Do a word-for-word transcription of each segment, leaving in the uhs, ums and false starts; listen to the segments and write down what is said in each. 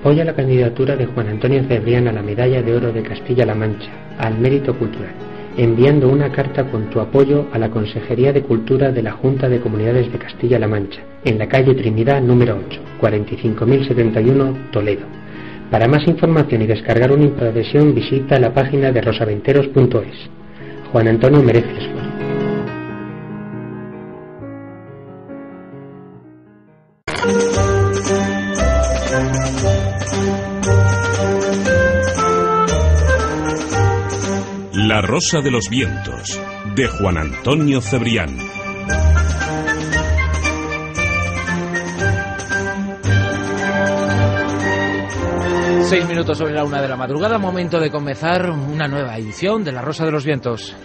Apoya la candidatura de Juan Antonio Cebrián a la Medalla de Oro de Castilla-La Mancha, al Mérito Cultural, enviando una carta con tu apoyo a la Consejería de Cultura de la Junta de Comunidades de Castilla-La Mancha, en la calle Trinidad número ocho, cuarenta y cinco mil setenta y uno, Toledo. Para más información y descargar una impresión, visita la página de rosaventeros punto es. Juan Antonio merece el esfuerzo. La Rosa de los Vientos, de Juan Antonio Cebrián. Seis minutos sobre la una de la madrugada, momento de comenzar una nueva edición de La Rosa de los Vientos.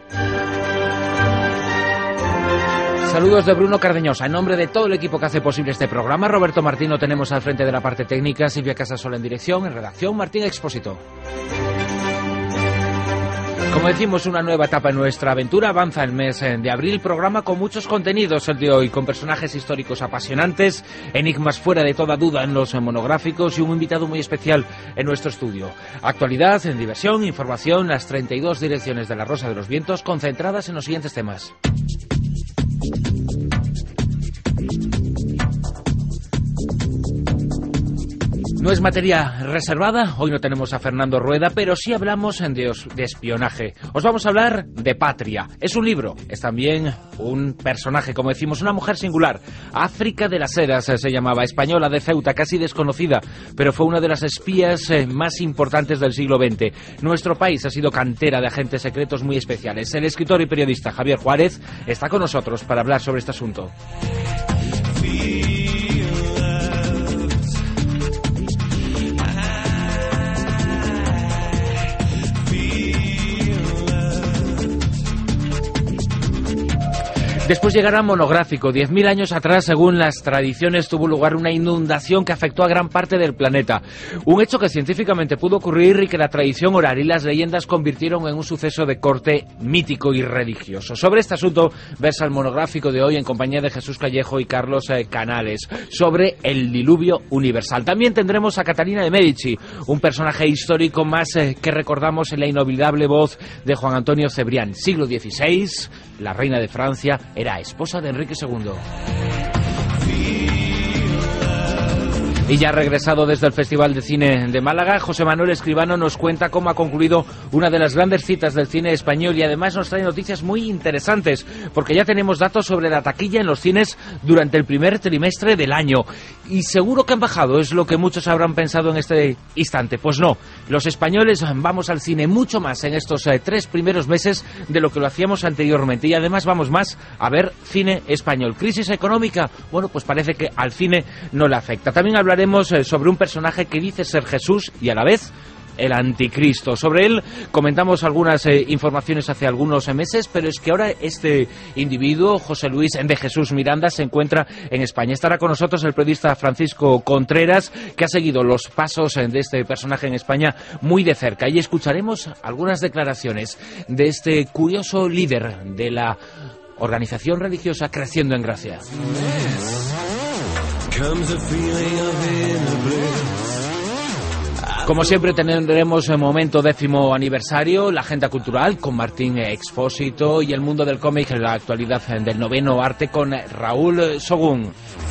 Saludos de Bruno Cardeñosa. En nombre de todo el equipo que hace posible este programa, Roberto Martín lo tenemos al frente de la parte técnica, Silvia Casasola en dirección, en redacción, Martín Expósito. Como decimos, una nueva etapa en nuestra aventura. Avanza el mes de abril, programa con muchos contenidos el de hoy, con personajes históricos apasionantes, enigmas fuera de toda duda en los monográficos y un invitado muy especial en nuestro estudio. Actualidad, en diversión, información, las treinta y dos direcciones de La Rosa de los Vientos concentradas en los siguientes temas. No es materia reservada, hoy no tenemos a Fernando Rueda, pero sí hablamos de, os, de espionaje. Os vamos a hablar de Patria. Es un libro, es también un personaje, como decimos, una mujer singular. África de las Heras se llamaba, española de Ceuta, casi desconocida, pero fue una de las espías más importantes del siglo veinte. Nuestro país ha sido cantera de agentes secretos muy especiales. El escritor y periodista Javier Juárez está con nosotros para hablar sobre este asunto. Después llegará monográfico. Diez mil años atrás, según las tradiciones, tuvo lugar una inundación que afectó a gran parte del planeta. Un hecho que científicamente pudo ocurrir y que la tradición oral y las leyendas convirtieron en un suceso de corte mítico y religioso. Sobre este asunto versa el monográfico de hoy en compañía de Jesús Callejo y Carlos eh, Canales, sobre el diluvio universal. También tendremos a Catalina de Medici, un personaje histórico más eh, que recordamos en la inolvidable voz de Juan Antonio Cebrián. Siglo dieciséis, la reina de Francia era esposa de Enrique segundo. Y ya regresado desde el Festival de Cine de Málaga, José Manuel Escribano nos cuenta cómo ha concluido una de las grandes citas del cine español y además nos trae noticias muy interesantes, porque ya tenemos datos sobre la taquilla en los cines durante el primer trimestre del año. Y seguro que han bajado, es lo que muchos habrán pensado en este instante. Pues no, los españoles vamos al cine mucho más en estos eh, tres primeros meses de lo que lo hacíamos anteriormente. Y además vamos más a ver cine español. ¿Crisis económica? Bueno, pues parece que al cine no le afecta. También hablaremos sobre un personaje que dice ser Jesús y a la vez el anticristo. Sobre él comentamos algunas eh, informaciones hace algunos eh, meses, pero es que ahora este individuo, José Luis de Jesús Miranda, se encuentra en España. Estará con nosotros el periodista Francisco Contreras, que ha seguido los pasos eh, de este personaje en España muy de cerca. Y escucharemos algunas declaraciones de este curioso líder de la organización religiosa Creciendo en Gracia. Como siempre tendremos el momento décimo aniversario, la agenda cultural con Martín Expósito y el mundo del cómic, la actualidad del noveno arte con Raúl Sogún.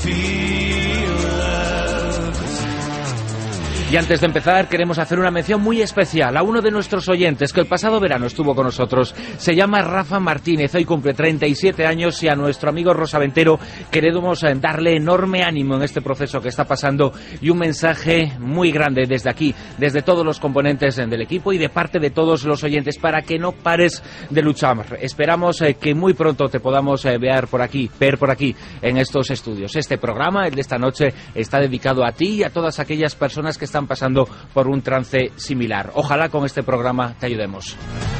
Y antes de empezar, queremos hacer una mención muy especial a uno de nuestros oyentes que el pasado verano estuvo con nosotros. Se llama Rafa Martínez, hoy cumple treinta y siete años y a nuestro amigo Rosaventero queremos darle enorme ánimo en este proceso que está pasando y un mensaje muy grande desde aquí, desde todos los componentes del equipo y de parte de todos los oyentes para que no pares de luchar. Esperamos eh, que muy pronto te podamos eh, ver por aquí, ver por aquí en estos estudios. Este programa, el de esta noche, está dedicado a ti y a todas aquellas personas que están pasando por un trance similar. Ojalá con este programa te ayudemos.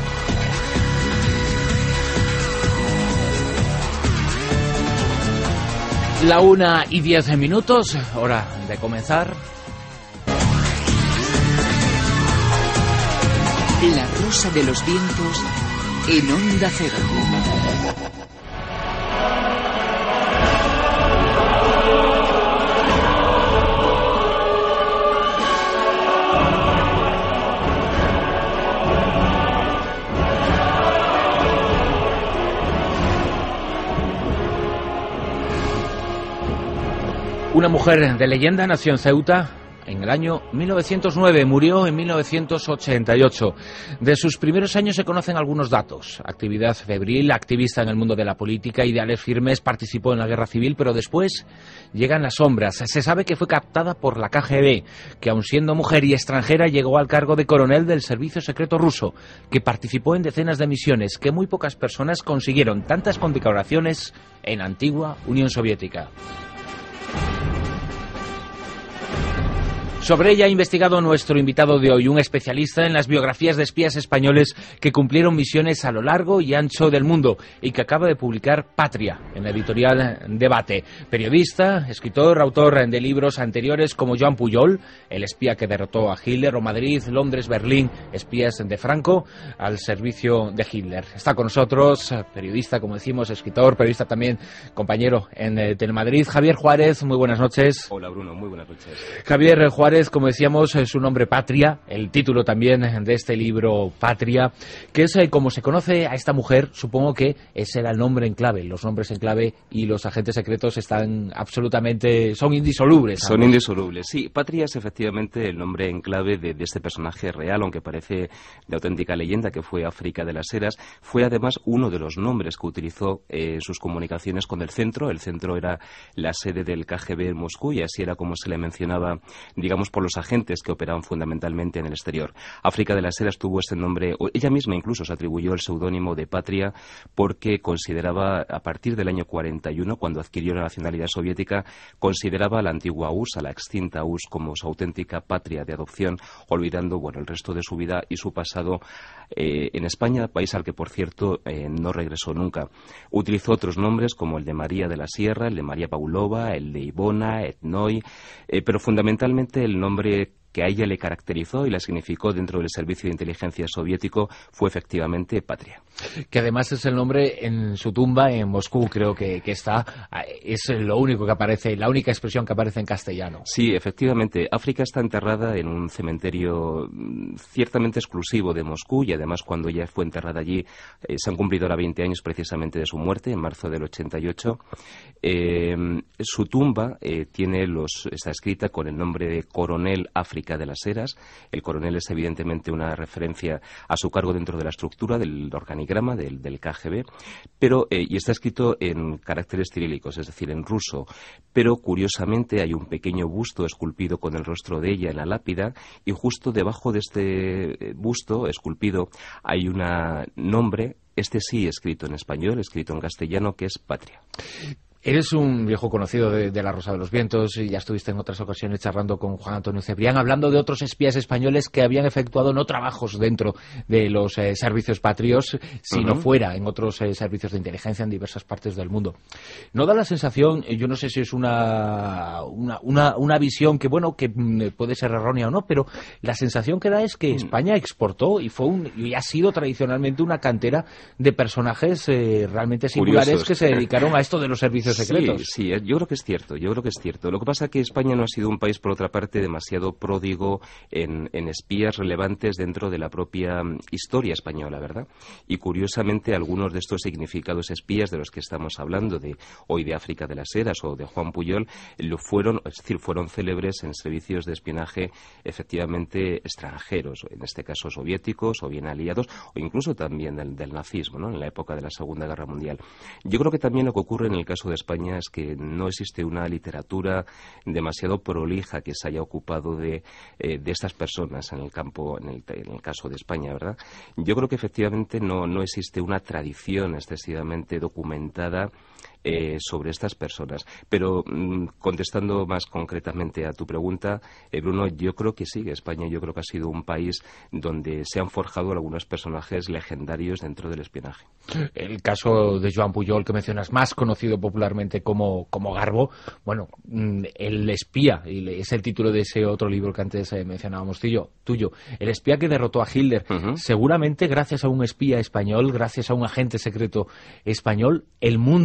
La una y diez minutos, hora de comenzar. La Rosa de los Vientos en Onda Cero. Una mujer de leyenda nació en Ceuta en el año mil novecientos nueve, murió en mil novecientos ochenta y ocho. De sus primeros años se conocen algunos datos. Actividad febril, activista en el mundo de la política, ideales firmes, participó en la guerra civil, pero después llegan las sombras. Se sabe que fue captada por la K G B, que aun siendo mujer y extranjera llegó al cargo de coronel del servicio secreto ruso, que participó en decenas de misiones que muy pocas personas consiguieron tantas condecoraciones en la antigua Unión Soviética. Sobre ella ha investigado nuestro invitado de hoy, un especialista en las biografías de espías españoles que cumplieron misiones a lo largo y ancho del mundo y que acaba de publicar Patria en la editorial Debate. Periodista, escritor, autor de libros anteriores como Joan Pujol, el espía que derrotó a Hitler, o Madrid, Londres, Berlín, espías de Franco al servicio de Hitler. Está con nosotros, periodista, como decimos, escritor, periodista también, compañero en Telemadrid, Javier Juárez. Muy buenas noches. Hola Bruno, muy buenas noches. Javier Juárez, como decíamos, es su nombre Patria, el título también de este libro Patria, que es como se conoce a esta mujer. Supongo que ese era el nombre en clave. Los nombres en clave y los agentes secretos están absolutamente, son indisolubles. Son ambos. Indisolubles, sí. Patria es efectivamente el nombre en clave de, de este personaje real, aunque parece de auténtica leyenda, que fue África de las Heras. Fue además uno de los nombres que utilizó en eh, sus comunicaciones con el centro. El centro era la sede del K G B en Moscú y así era como se le mencionaba, digamos, por los agentes que operaban fundamentalmente en el exterior. África de las Heras tuvo este nombre, o ella misma incluso se atribuyó el seudónimo de Patria porque consideraba, a partir del año cuarenta y uno, cuando adquirió la nacionalidad soviética, consideraba a la antigua U R S S, a la extinta U R S S, como su auténtica patria de adopción, olvidando, bueno, el resto de su vida y su pasado eh, en España, país al que, por cierto, eh, no regresó nunca. Utilizó otros nombres como el de María de la Sierra, el de María Pavlova, el de Ivona, Etnoy, eh, pero fundamentalmente el nombre que a ella le caracterizó y la significó dentro del servicio de inteligencia soviético fue efectivamente Patria. Que además es el nombre en su tumba en Moscú, creo que, que está, es lo único que aparece, la única expresión que aparece en castellano. Sí, efectivamente. África está enterrada en un cementerio ciertamente exclusivo de Moscú y además cuando ella fue enterrada allí eh, se han cumplido ahora veinte años precisamente de su muerte, en marzo del ochenta y ocho. Eh, su tumba eh, tiene los, está escrita con el nombre de Coronel África de las Heras. El coronel es evidentemente una referencia a su cargo dentro de la estructura del organigrama del, del K G B, pero eh, y está escrito en caracteres cirílicos, es decir, en ruso, pero curiosamente hay un pequeño busto esculpido con el rostro de ella en la lápida y justo debajo de este busto esculpido hay un nombre, este sí escrito en español, escrito en castellano, que es Patria. Eres un viejo conocido de, de La Rosa de los Vientos y ya estuviste en otras ocasiones charlando con Juan Antonio Cebrián, hablando de otros espías españoles que habían efectuado no trabajos dentro de los eh, servicios patrios, sino uh-huh. fuera, en otros eh, servicios de inteligencia en diversas partes del mundo. ¿No da la sensación, yo no sé si es una, una, una, una visión que, bueno, que puede ser errónea o no, pero la sensación que da es que España exportó y fue un, y ha sido tradicionalmente una cantera de personajes eh, realmente singulares Curiosos. que se dedicaron a esto de los servicios secretos. Sí, sí, yo creo que es cierto, yo creo que es cierto. Lo que pasa es que España no ha sido un país, por otra parte, demasiado pródigo en, en espías relevantes dentro de la propia historia española, ¿verdad? Y curiosamente algunos de estos significados espías de los que estamos hablando, de hoy de África de las Heras o de Juan Pujol, lo fueron, es decir, fueron célebres en servicios de espionaje efectivamente extranjeros, en este caso soviéticos o bien aliados, o incluso también del, del nazismo, ¿no? En la época de la Segunda Guerra Mundial. Yo creo que también lo que ocurre en el caso de España es que no existe una literatura demasiado prolija que se haya ocupado de, eh, de estas personas en el campo, en el, en el caso de España, ¿verdad? Yo creo que efectivamente no, no existe una tradición excesivamente documentada Eh, sobre estas personas. Pero mmm, contestando más concretamente a tu pregunta, eh, Bruno, yo creo que sí, España yo creo que ha sido un país donde se han forjado algunos personajes legendarios dentro del espionaje. El caso de Joan Pujol, que mencionas, más conocido popularmente como, como Garbo, bueno, el espía, y es el título de ese otro libro que antes eh, mencionábamos tuyo, tuyo, el espía que derrotó a Hitler, uh-huh. seguramente gracias a un espía español, gracias a un agente secreto español, el mundo, el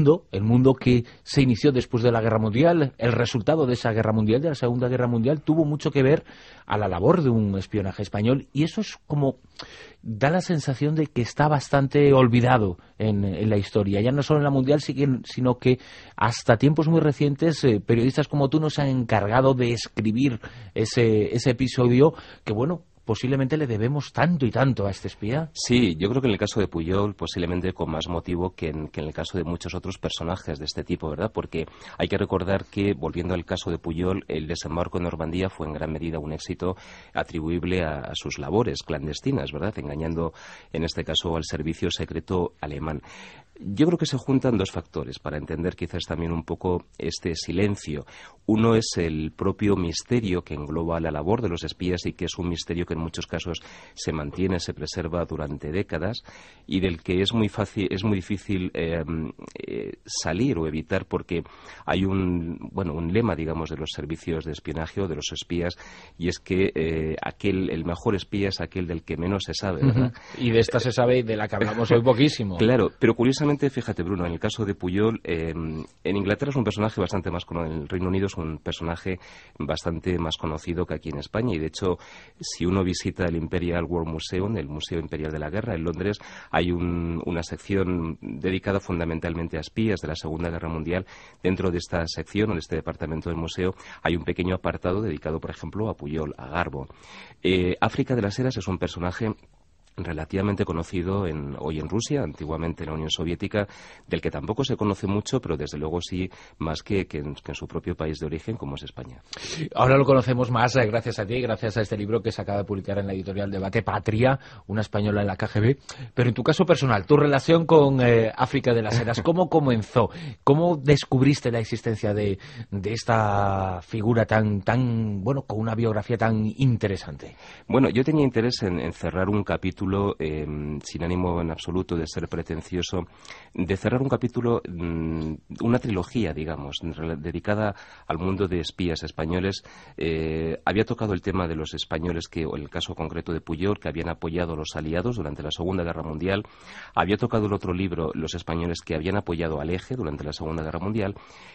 mundo que se inició después de la Guerra Mundial, el resultado de esa Guerra Mundial, de la Segunda Guerra Mundial, tuvo mucho que ver a la labor de un espionaje español, y eso es como... da la sensación de que está bastante olvidado en, en la historia, ya no solo en la Mundial, sino que hasta tiempos muy recientes eh, periodistas como tú nos han encargado de escribir ese, ese episodio que, bueno, posiblemente le debemos tanto y tanto a este espía. Sí, yo creo que en el caso de Pujol posiblemente con más motivo que en, que en el caso de muchos otros personajes de este tipo, ¿verdad? Porque hay que recordar que, volviendo al caso de Pujol, el desembarco en Normandía fue en gran medida un éxito atribuible a, a sus labores clandestinas, ¿verdad? Engañando, en este caso, al servicio secreto alemán. Yo creo que se juntan dos factores para entender quizás también un poco este silencio. Uno es el propio misterio que engloba la labor de los espías y que es un misterio que en muchos casos se mantiene, se preserva durante décadas y del que es muy fácil, es muy difícil eh, eh, salir o evitar porque hay un, bueno, un lema, digamos, de los servicios de espionaje o de los espías y es que eh, aquel, el mejor espía es aquel del que menos se sabe, ¿verdad? Uh-huh. Y de esta se sabe y de la que hablamos hoy poquísimo. Claro, pero curiosamente, fíjate, Bruno, en el caso de Pujol, eh, en Inglaterra es un personaje bastante más conocido, en el Reino Unido es un personaje bastante más conocido que aquí en España y de hecho, si uno visita el Imperial War Museum, el Museo Imperial de la Guerra en Londres, hay un, una sección dedicada fundamentalmente a espías de la Segunda Guerra Mundial. Dentro de esta sección, o de este departamento del museo, hay un pequeño apartado dedicado, por ejemplo, a Pujol, a Garbo. Eh, África de las Heras es un personaje relativamente conocido en, hoy en Rusia, antiguamente en la Unión Soviética, del que tampoco se conoce mucho, pero desde luego sí más que, que, en, que en su propio país de origen, como es España. Ahora lo conocemos más eh, gracias a ti, gracias a este libro que se acaba de publicar en la editorial Debate Patria, una española en la K G B. Pero en tu caso personal, tu relación con eh, África de las Heras, ¿cómo comenzó? ¿Cómo descubriste la existencia de, de esta figura tan, tan, bueno, con una biografía tan interesante? Bueno, yo tenía interés en, en cerrar un capítulo Eh, sin ánimo en absoluto de ser pretencioso, de cerrar un capítulo, mmm, una trilogía, digamos, dedicada al mundo de espías españoles. Eh, había tocado el tema de los españoles que, o el caso concreto de Pujol, que habían apoyado a los aliados durante la Segunda Guerra Mundial. Había tocado el otro libro, los españoles que habían apoyado al Eje durante la Segunda Guerra Mundial.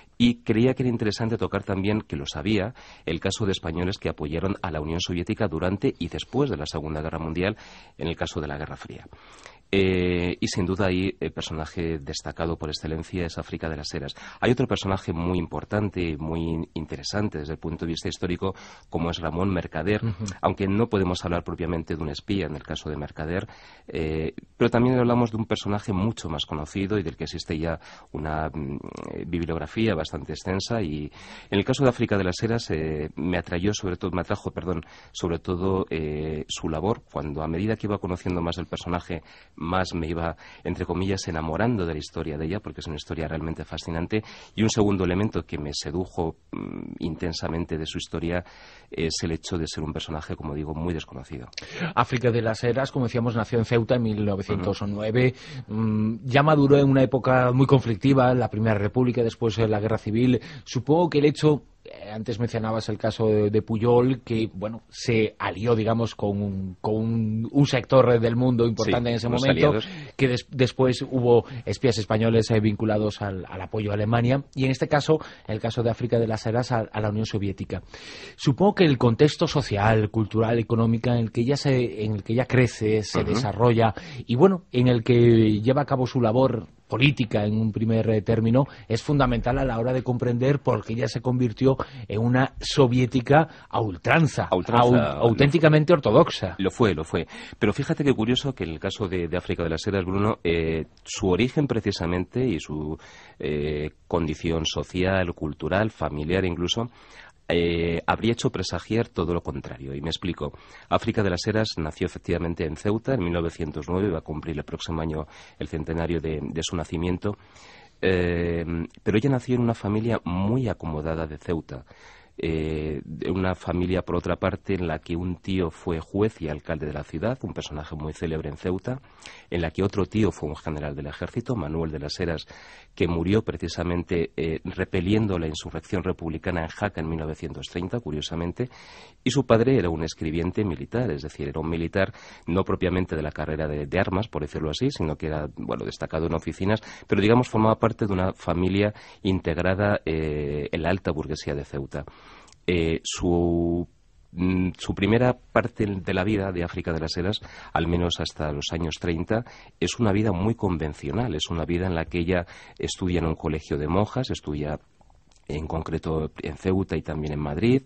Y creía que era interesante tocar también, que lo sabía, el caso de españoles que apoyaron a la Unión Soviética durante y después de la Segunda Guerra Mundial, en el caso de la Guerra Fría. Eh, y sin duda ahí el personaje destacado por excelencia es África de las Heras. Hay otro personaje muy importante y muy interesante desde el punto de vista histórico, como es Ramón Mercader, uh-huh. aunque no podemos hablar propiamente de un espía en el caso de Mercader, eh, pero también hablamos de un personaje mucho más conocido y del que existe ya una mm, bibliografía bastante extensa. Y en el caso de África de las Heras eh, me atrayó sobre todo, me atrajo, perdón, sobre todo eh, su labor, cuando a medida que iba conociendo más del personaje, más me iba, entre comillas, enamorando de la historia de ella, porque es una historia realmente fascinante. Y un segundo elemento que me sedujo mmm, intensamente de su historia es el hecho de ser un personaje, como digo, muy desconocido. África de las Heras, como decíamos, nació en Ceuta en mil novecientos nueve, uh-huh. mmm, ya maduró en una época muy conflictiva, la Primera República, después de la Guerra Civil. Supongo que el hecho... Antes mencionabas el caso de, de Pujol, que bueno, se alió, digamos, con un, con un, un sector del mundo importante sí, en ese momento, aliados. que des, después hubo espías españoles eh, vinculados al, al apoyo a Alemania, y en este caso, el caso de África de las Heras, a, a la Unión Soviética. Supongo que el contexto social, cultural, económico en el que ella se, en el que ella crece, se uh-huh. desarrolla, y bueno, en el que lleva a cabo su labor política en un primer eh, término, es fundamental a la hora de comprender por qué ella se convirtió en una soviética a ultranza, a ultranza a, auténticamente lo, ortodoxa. Lo fue, lo fue. Pero fíjate qué curioso que en el caso de, de África de las Heras, Bruno, eh, su origen precisamente y su eh, condición social, cultural, familiar incluso, Eh, habría hecho presagiar todo lo contrario, y me explico. África de las Heras nació efectivamente en Ceuta en mil novecientos nueve, va a cumplir el próximo año el centenario de, de su nacimiento, eh, pero ella nació en una familia muy acomodada de Ceuta. eh, de una familia, por otra parte, en la que un tío fue juez y alcalde de la ciudad, un personaje muy célebre en Ceuta, en la que otro tío fue un general del ejército, Manuel de las Heras, que murió precisamente eh, repeliendo la insurrección republicana en Jaca en mil novecientos treinta, curiosamente, y su padre era un escribiente militar, es decir, era un militar no propiamente de la carrera de, de armas, por decirlo así, sino que era, bueno, destacado en oficinas, pero digamos formaba parte de una familia integrada eh, en la alta burguesía de Ceuta. Eh, su Su primera parte de la vida de África de las Heras, al menos hasta los años treinta, es una vida muy convencional, es una vida en la que ella estudia en un colegio de monjas, estudia en concreto en Ceuta y también en Madrid.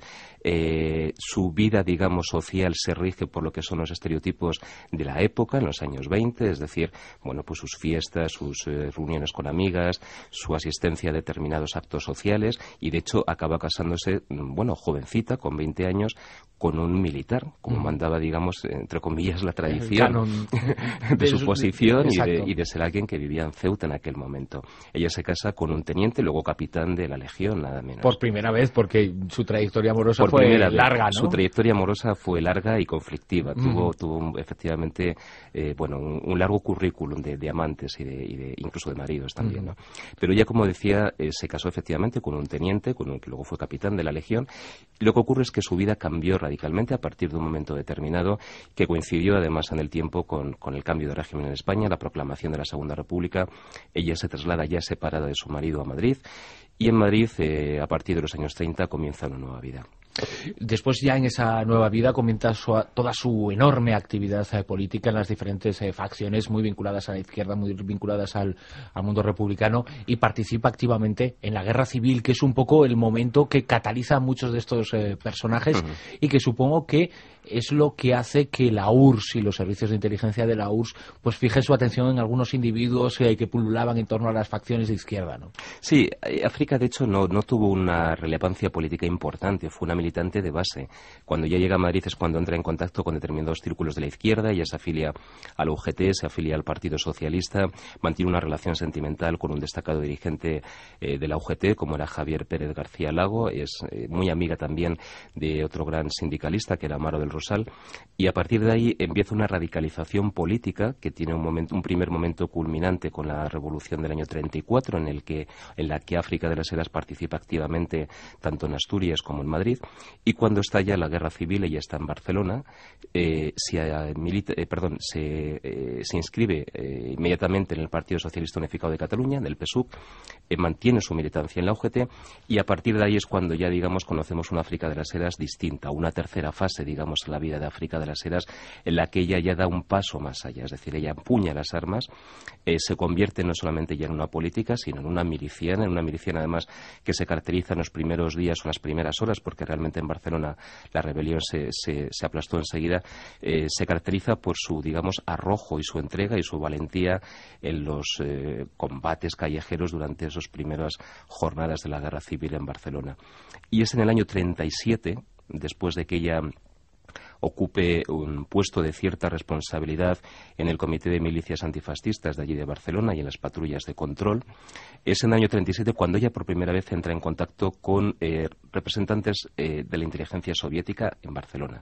Eh, su vida, digamos, social se rige por lo que son los estereotipos de la época, en los años veinte, es decir, bueno, pues sus fiestas, sus eh, reuniones con amigas, su asistencia a determinados actos sociales, y de hecho acaba casándose, bueno, jovencita, con veinte años, con un militar, como mandaba, digamos, entre comillas, la tradición de, de su posición y de, y de ser alguien que vivía en Ceuta en aquel momento. Ella se casa con un teniente, luego capitán de la Legión, nada menos. Por primera vez, porque su trayectoria amorosa Por fue primera larga, vez. ¿no? Su trayectoria amorosa fue larga y conflictiva. Mm. Tuvo, tuvo efectivamente, eh, bueno, un, un largo currículum de, de amantes y de, y de, incluso de maridos también, mm. ¿no? Pero ella, como decía, eh, se casó efectivamente con un teniente, con un que luego fue capitán de la Legión. Y lo que ocurre es que su vida cambió radicalmente a partir de un momento determinado, que coincidió además en el tiempo con, con el cambio de régimen en España, la proclamación de la Segunda República. Ella se traslada ya separada de su marido a Madrid, y en Madrid, eh, a partir de los años treinta, comienza una nueva vida. Después, ya en esa nueva vida, comienza su, toda su enorme actividad eh, política en las diferentes eh, facciones muy vinculadas a la izquierda, muy vinculadas al, al mundo republicano, y participa activamente en la guerra civil, que es un poco el momento que cataliza a muchos de estos eh, personajes. Uh-huh. Y que supongo que es lo que hace que la U R S S y los servicios de inteligencia de la U R S S pues fijen su atención en algunos individuos eh, que pululaban en torno a las facciones de izquierda, ¿no? Sí, África de hecho no, no tuvo una relevancia política importante, fue una militante de base. Cuando ya llega a Madrid es cuando entra en contacto con determinados círculos de la izquierda, ella se afilia a la U G T, se afilia al Partido Socialista, mantiene una relación sentimental con un destacado dirigente eh, de la U G T, como era Javier Pérez García Lago, es eh, muy amiga también de otro gran sindicalista que era Amaro del Rosal, y a partir de ahí empieza una radicalización política que tiene un momento, un primer momento culminante con la revolución del año treinta y cuatro, en el que en la que África de las Heras participa activamente tanto en Asturias como en Madrid, y cuando estalla la guerra civil, ella está en Barcelona, eh, se, eh, milita, eh, perdón, se, eh, se inscribe eh, inmediatamente en el Partido Socialista Unificado de Cataluña, en el P S U C, eh, mantiene su militancia en la U G T, y a partir de ahí es cuando ya, digamos, conocemos una África de las Heras distinta, una tercera fase, digamos, en la vida de África de las Heras, en la que ella ya da un paso más allá, es decir, ella empuña las armas, eh, se convierte no solamente ya en una política, sino en una miliciana, en una miliciana además que se caracteriza en los primeros días o las primeras horas, porque realmente en Barcelona la rebelión se, se, se aplastó enseguida, eh, se caracteriza por su, digamos, arrojo y su entrega y su valentía en los eh, combates callejeros durante esas primeras jornadas de la guerra civil en Barcelona. Y es en el año treinta y siete, después de que ella ocupe un puesto de cierta responsabilidad en el Comité de Milicias Antifascistas de allí de Barcelona y en las patrullas de control. Es en el año treinta y siete cuando ella por primera vez entra en contacto con eh, representantes eh, de la inteligencia soviética en Barcelona.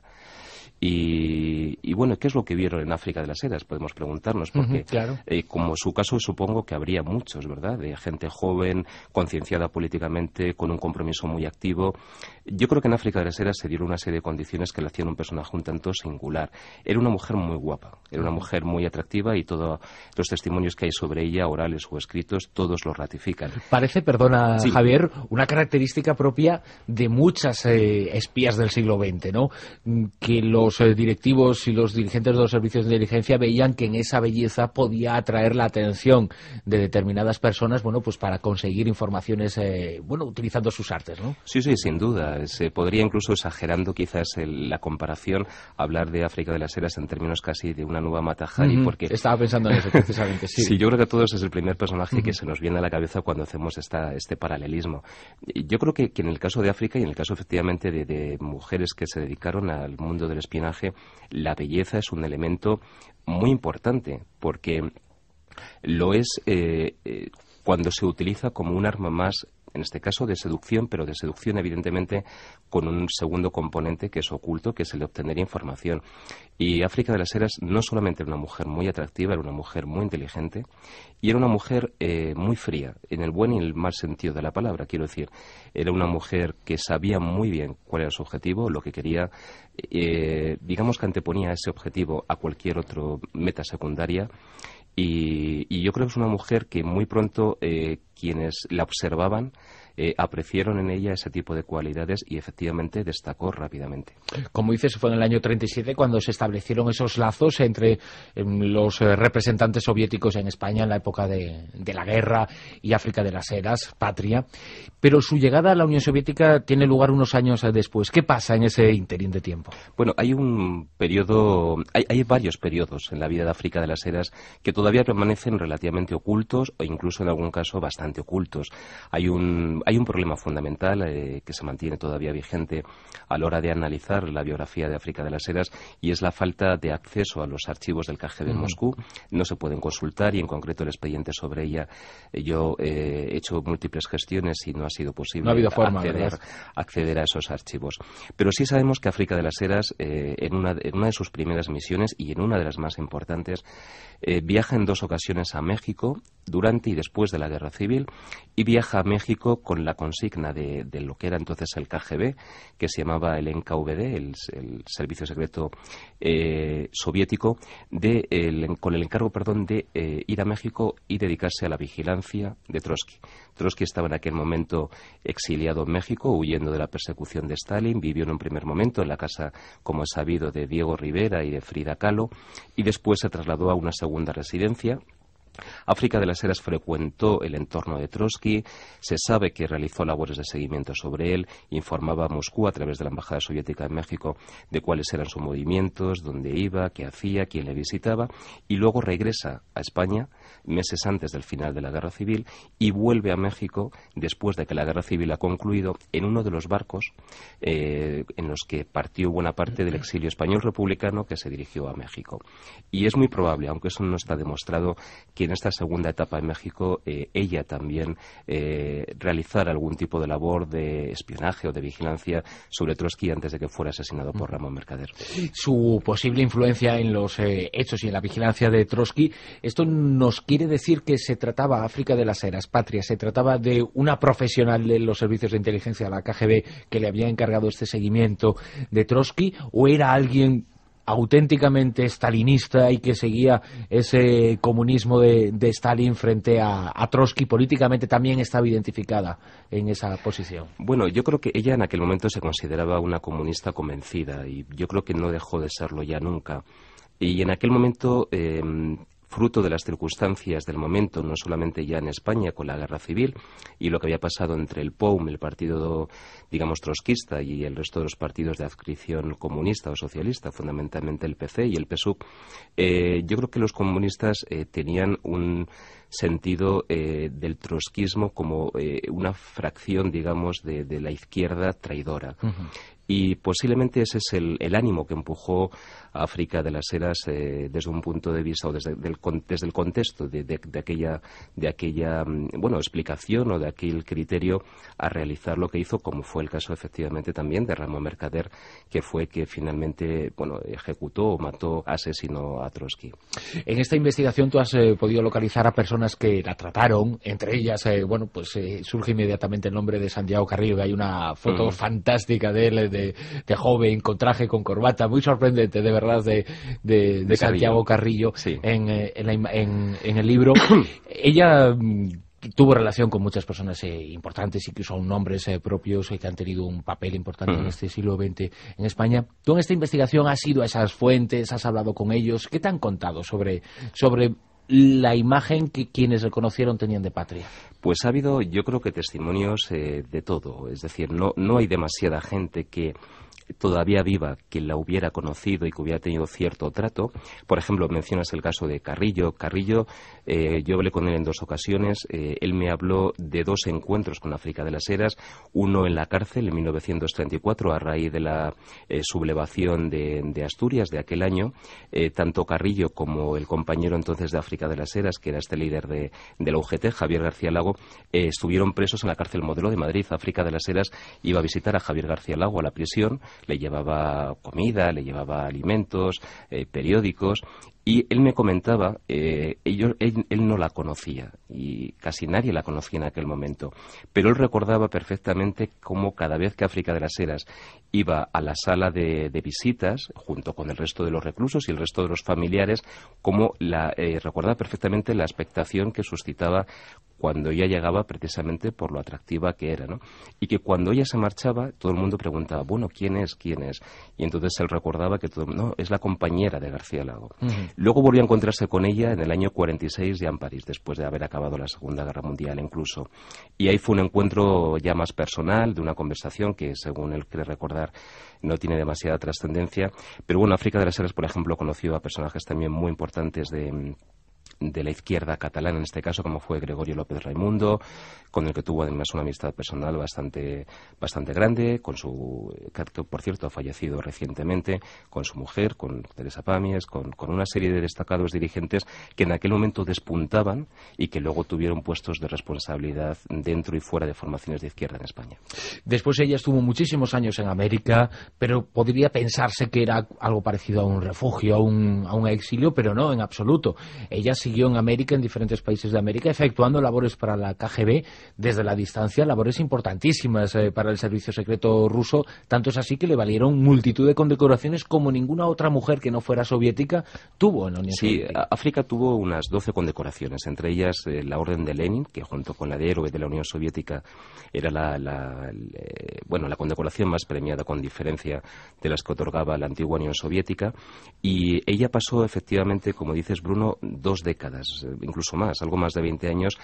Y, y bueno, ¿qué es lo que vieron en África de las Heras? Podemos preguntarnos, porque uh-huh, claro. eh, como su caso supongo que habría muchos, ¿verdad? De gente joven, concienciada políticamente, con un compromiso muy activo. Yo creo que en África de las Heras se dieron una serie de condiciones que la hacían un personaje un tanto singular. Era una mujer muy guapa, era una mujer muy atractiva, y todos los testimonios que hay sobre ella, orales o escritos, todos lo ratifican. Parece, perdona, sí. Javier, una característica propia de muchas eh, espías del siglo veinte, ¿no? Que los eh, directivos y los dirigentes de los servicios de inteligencia veían que en esa belleza podía atraer la atención de determinadas personas, bueno, pues para conseguir informaciones, eh, bueno, utilizando sus artes, ¿no? Sí, sí, sin duda. Se podría, incluso exagerando quizás el, la comparación, hablar de África de las Heras en términos casi de una nueva Mata Hari, uh-huh. porque... Estaba pensando en eso, precisamente, sí. Sí, yo creo que a todos es el primer personaje uh-huh. que se nos viene a la cabeza cuando hacemos esta, este paralelismo. Yo creo que, que en el caso de África y en el caso efectivamente de, de mujeres que se dedicaron al mundo del espionaje, la belleza es un elemento muy importante, porque lo es eh, eh, cuando se utiliza como un arma más en este caso de seducción, pero de seducción evidentemente con un segundo componente que es oculto, que es el de obtener información. Y África de las Heras no solamente era una mujer muy atractiva, era una mujer muy inteligente y era una mujer eh, muy fría, en el buen y el mal sentido de la palabra, quiero decir. Era una mujer que sabía muy bien cuál era su objetivo, lo que quería, eh, digamos que anteponía ese objetivo a cualquier otro meta secundaria. Y, y yo creo que es una mujer que muy pronto eh, quienes la observaban eh, apreciaron en ella ese tipo de cualidades y efectivamente destacó rápidamente. Como dices, fue en el año treinta y siete cuando se establecieron esos lazos entre eh, los eh, representantes soviéticos en España en la época de, de la guerra y África de las Heras, patria. Pero su llegada a la Unión Soviética tiene lugar unos años después. ¿Qué pasa en ese interín de tiempo? Bueno, hay un periodo, hay, hay varios periodos en la vida de África de las Heras que todavía permanecen relativamente ocultos o incluso en algún caso bastante ocultos. Hay un Hay un problema fundamental eh, que se mantiene todavía vigente a la hora de analizar la biografía de África de las Heras y es la falta de acceso a los archivos del K G B en Moscú. No se pueden consultar y en concreto el expediente sobre ella eh, yo eh, he hecho múltiples gestiones y no ha sido posible no ha habido forma, acceder, acceder a esos archivos. Pero sí sabemos que África de las Heras eh, en, una, en una de sus primeras misiones y en una de las más importantes eh, viaja en dos ocasiones a México durante y después de la Guerra Civil y viaja a México con la consigna de, de lo que era entonces el K G B, que se llamaba el N K V D, el, el Servicio Secreto eh, Soviético, de el, con el encargo perdón, de eh, ir a México y dedicarse a la vigilancia de Trotsky. Trotsky estaba en aquel momento exiliado en México, huyendo de la persecución de Stalin, vivió en un primer momento en la casa, como es sabido, de Diego Rivera y de Frida Kahlo, y después se trasladó a una segunda residencia. África de las Heras frecuentó el entorno de Trotsky, se sabe que realizó labores de seguimiento sobre él, informaba a Moscú a través de la Embajada Soviética en México de cuáles eran sus movimientos, dónde iba, qué hacía, quién le visitaba, y luego regresa a España meses antes del final de la Guerra Civil y vuelve a México después de que la Guerra Civil ha concluido en uno de los barcos eh, en los que partió buena parte del exilio español republicano que se dirigió a México. Y es muy probable, aunque eso no está demostrado, que en esta segunda etapa en México eh, ella también eh, realizara algún tipo de labor de espionaje o de vigilancia sobre Trotsky antes de que fuera asesinado por Ramón Mercader. Su posible influencia en los eh, hechos y en la vigilancia de Trotsky, esto nos quiere decir que se trataba, África de las Heras, patria, se trataba de una profesional de los servicios de inteligencia de la K G B que le había encargado este seguimiento de Trotsky, o era alguien auténticamente stalinista y que seguía ese comunismo de, de Stalin frente a, a Trotsky. Políticamente también estaba identificada en esa posición. Bueno, yo creo que ella en aquel momento se consideraba una comunista convencida y yo creo que no dejó de serlo ya nunca. Y en aquel momento, eh, fruto de las circunstancias del momento, no solamente ya en España con la guerra civil y lo que había pasado entre el P O U M, el partido, digamos, trotskista, y el resto de los partidos de adscripción comunista o socialista, fundamentalmente el P C y el P S U V, eh, yo creo que los comunistas eh, tenían un sentido eh, del trotskismo como eh, una fracción, digamos, de, de la izquierda traidora. Uh-huh. Y posiblemente ese es el, el ánimo que empujó a África de las Heras eh, desde un punto de vista o desde, del, desde el contexto de, de, de aquella, de aquella bueno, explicación o de aquel criterio a realizar lo que hizo, como fue el caso efectivamente también de Ramón Mercader, que fue que finalmente bueno, ejecutó o mató, asesinó a Trotsky. En esta investigación tú has eh, podido localizar a personas que la trataron, entre ellas, eh, bueno, pues eh, surge inmediatamente el nombre de Santiago Carrillo, que hay una foto mm. fantástica de él, De, de joven, con traje, con corbata, muy sorprendente, de verdad, de, de, de, de Santiago Carrillo, sí. en, en, la, en, en el libro. Ella tuvo relación con muchas personas eh, importantes, incluso nombres eh, propios eh, que han tenido un papel importante uh-huh. en este siglo veinte en España. Tú en esta investigación has ido a esas fuentes, has hablado con ellos. ¿Qué te han contado sobre, sobre la imagen que quienes le conocieron tenían de patria? Pues ha habido, yo creo que testimonios eh, de todo. Es decir, no, no hay demasiada gente que todavía viva que la hubiera conocido y que hubiera tenido cierto trato. Por ejemplo, mencionas el caso de Carrillo. Carrillo, eh, yo hablé con él en dos ocasiones. Eh, él me habló de dos encuentros con África de las Heras, uno en la cárcel en mil novecientos treinta y cuatro a raíz de la eh, sublevación de, de Asturias de aquel año. Eh, tanto Carrillo como el compañero entonces de África de las Heras, que era este líder de, de la U G T, Javier García Lago, eh, estuvieron presos en la cárcel Modelo de Madrid. África de las Heras iba a visitar a Javier García Lago a la prisión, le llevaba comida, le llevaba alimentos, eh, periódicos, y él me comentaba, eh, ellos, él, él no la conocía y casi nadie la conocía en aquel momento, pero él recordaba perfectamente cómo cada vez que África de las Heras iba a la sala de, de visitas, junto con el resto de los reclusos y el resto de los familiares, cómo la, eh, recordaba perfectamente la expectación que suscitaba cuando ella llegaba, precisamente por lo atractiva que era, ¿no? Y que cuando ella se marchaba, todo el mundo preguntaba, bueno, ¿quién es? ¿quién es? Y entonces él recordaba que todo, no, es la compañera de García Lago. Uh-huh. Luego volvió a encontrarse con ella en el año cuarenta y seis ya en París, después de haber acabado la Segunda Guerra Mundial incluso. Y ahí fue un encuentro ya más personal, de una conversación que, según él cree recordar, no tiene demasiada trascendencia. Pero bueno, África de las Heras, por ejemplo, conoció a personajes también muy importantes de... de la izquierda catalana, en este caso, como fue Gregorio López Raimundo, con el que tuvo además una amistad personal bastante bastante grande, con su, que por cierto ha fallecido recientemente, con su mujer, con Teresa Pàmies, con, con una serie de destacados dirigentes que en aquel momento despuntaban y que luego tuvieron puestos de responsabilidad dentro y fuera de formaciones de izquierda en España. Después ella estuvo muchísimos años en América, pero podría pensarse que era algo parecido a un refugio, a un, a un exilio, pero no, en absoluto. Ella siguió en América, en diferentes países de América, efectuando labores para la K G B desde la distancia, labores importantísimas eh, para el servicio secreto ruso, tanto es así que le valieron multitud de condecoraciones como ninguna otra mujer que no fuera soviética tuvo en la Unión sí, Soviética. Sí, África tuvo unas doce condecoraciones, entre ellas eh, la Orden de Lenin, que junto con la de Héroe de la Unión Soviética era la, la, la, bueno, la condecoración más premiada con diferencia de las que otorgaba la antigua Unión Soviética, y ella pasó efectivamente, como dices Bruno, dos décadas, incluso más, algo más de veinte años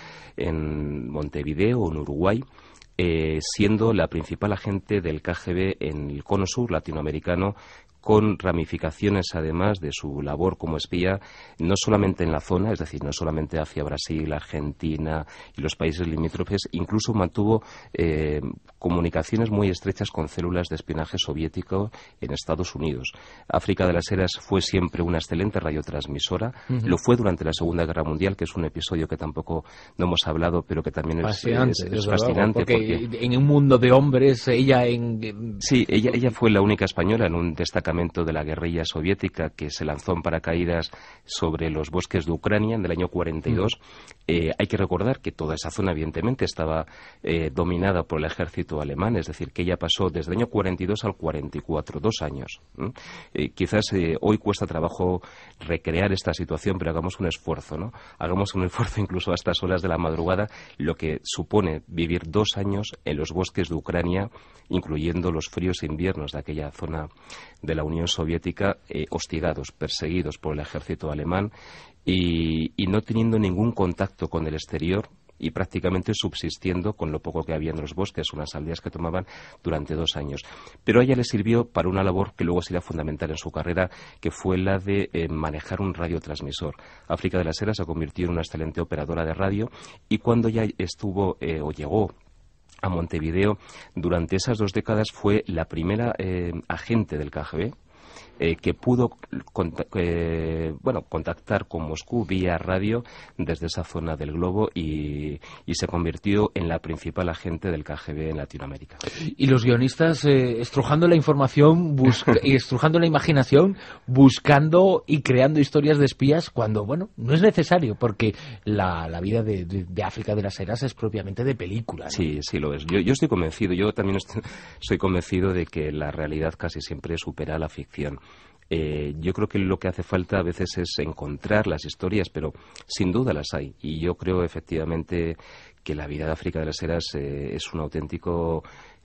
en Montevideo, en Uruguay, eh, siendo la principal agente del K G B en el cono sur latinoamericano, con ramificaciones además de su labor como espía, no solamente en la zona, es decir, no solamente hacia Brasil, Argentina y los países limítrofes, incluso mantuvo eh, comunicaciones muy estrechas con células de espionaje soviético en Estados Unidos. África de las Heras fue siempre una excelente radiotransmisora, uh-huh. Lo fue durante la Segunda Guerra Mundial, que es un episodio que tampoco no hemos hablado, pero que también es, es, es fascinante. Porque, porque en un mundo de hombres, ella en... Sí, ella, ella fue la única española en un destacamento de la guerrilla soviética que se lanzó en paracaídas sobre los bosques de Ucrania en el año cuarenta y dos. Mm. Eh, hay que recordar que toda esa zona evidentemente estaba eh, dominada por el ejército alemán, es decir, que ella pasó desde el año cuarenta y dos al cuarenta y cuatro, dos años. ¿Mm? Eh, quizás eh, hoy cuesta trabajo recrear esta situación, pero hagamos un esfuerzo, ¿no? Hagamos un esfuerzo incluso a estas horas de la madrugada, lo que supone vivir dos años en los bosques de Ucrania, incluyendo los fríos inviernos de aquella zona de la Unión Soviética, eh, hostigados, perseguidos por el ejército alemán y, y no teniendo ningún contacto con el exterior y prácticamente subsistiendo con lo poco que había en los bosques, unas aldeas que tomaban durante dos años. Pero a ella le sirvió para una labor que luego sería fundamental en su carrera, que fue la de eh, manejar un radiotransmisor. África de las Heras se convirtió en una excelente operadora de radio y cuando ya estuvo eh, o llegó a Montevideo, durante esas dos décadas fue la primera eh, agente del K G B eh, que pudo cont eh, bueno, contactar con Moscú vía radio desde esa zona del globo y, y se convirtió en la principal agente del K G B en Latinoamérica. Y los guionistas eh, estrujando la información y estrujando la imaginación, buscando y creando historias de espías cuando, bueno, no es necesario, porque la, la vida de, de, de África de las Heras es propiamente de película, ¿no? Sí, sí lo es. Yo, yo estoy convencido, yo también estoy, soy convencido de que la realidad casi siempre supera la ficción. Eh, yo creo que lo que hace falta a veces es encontrar las historias, pero sin duda las hay. Y yo creo efectivamente que la vida de África de las Heras eh, es un auténtico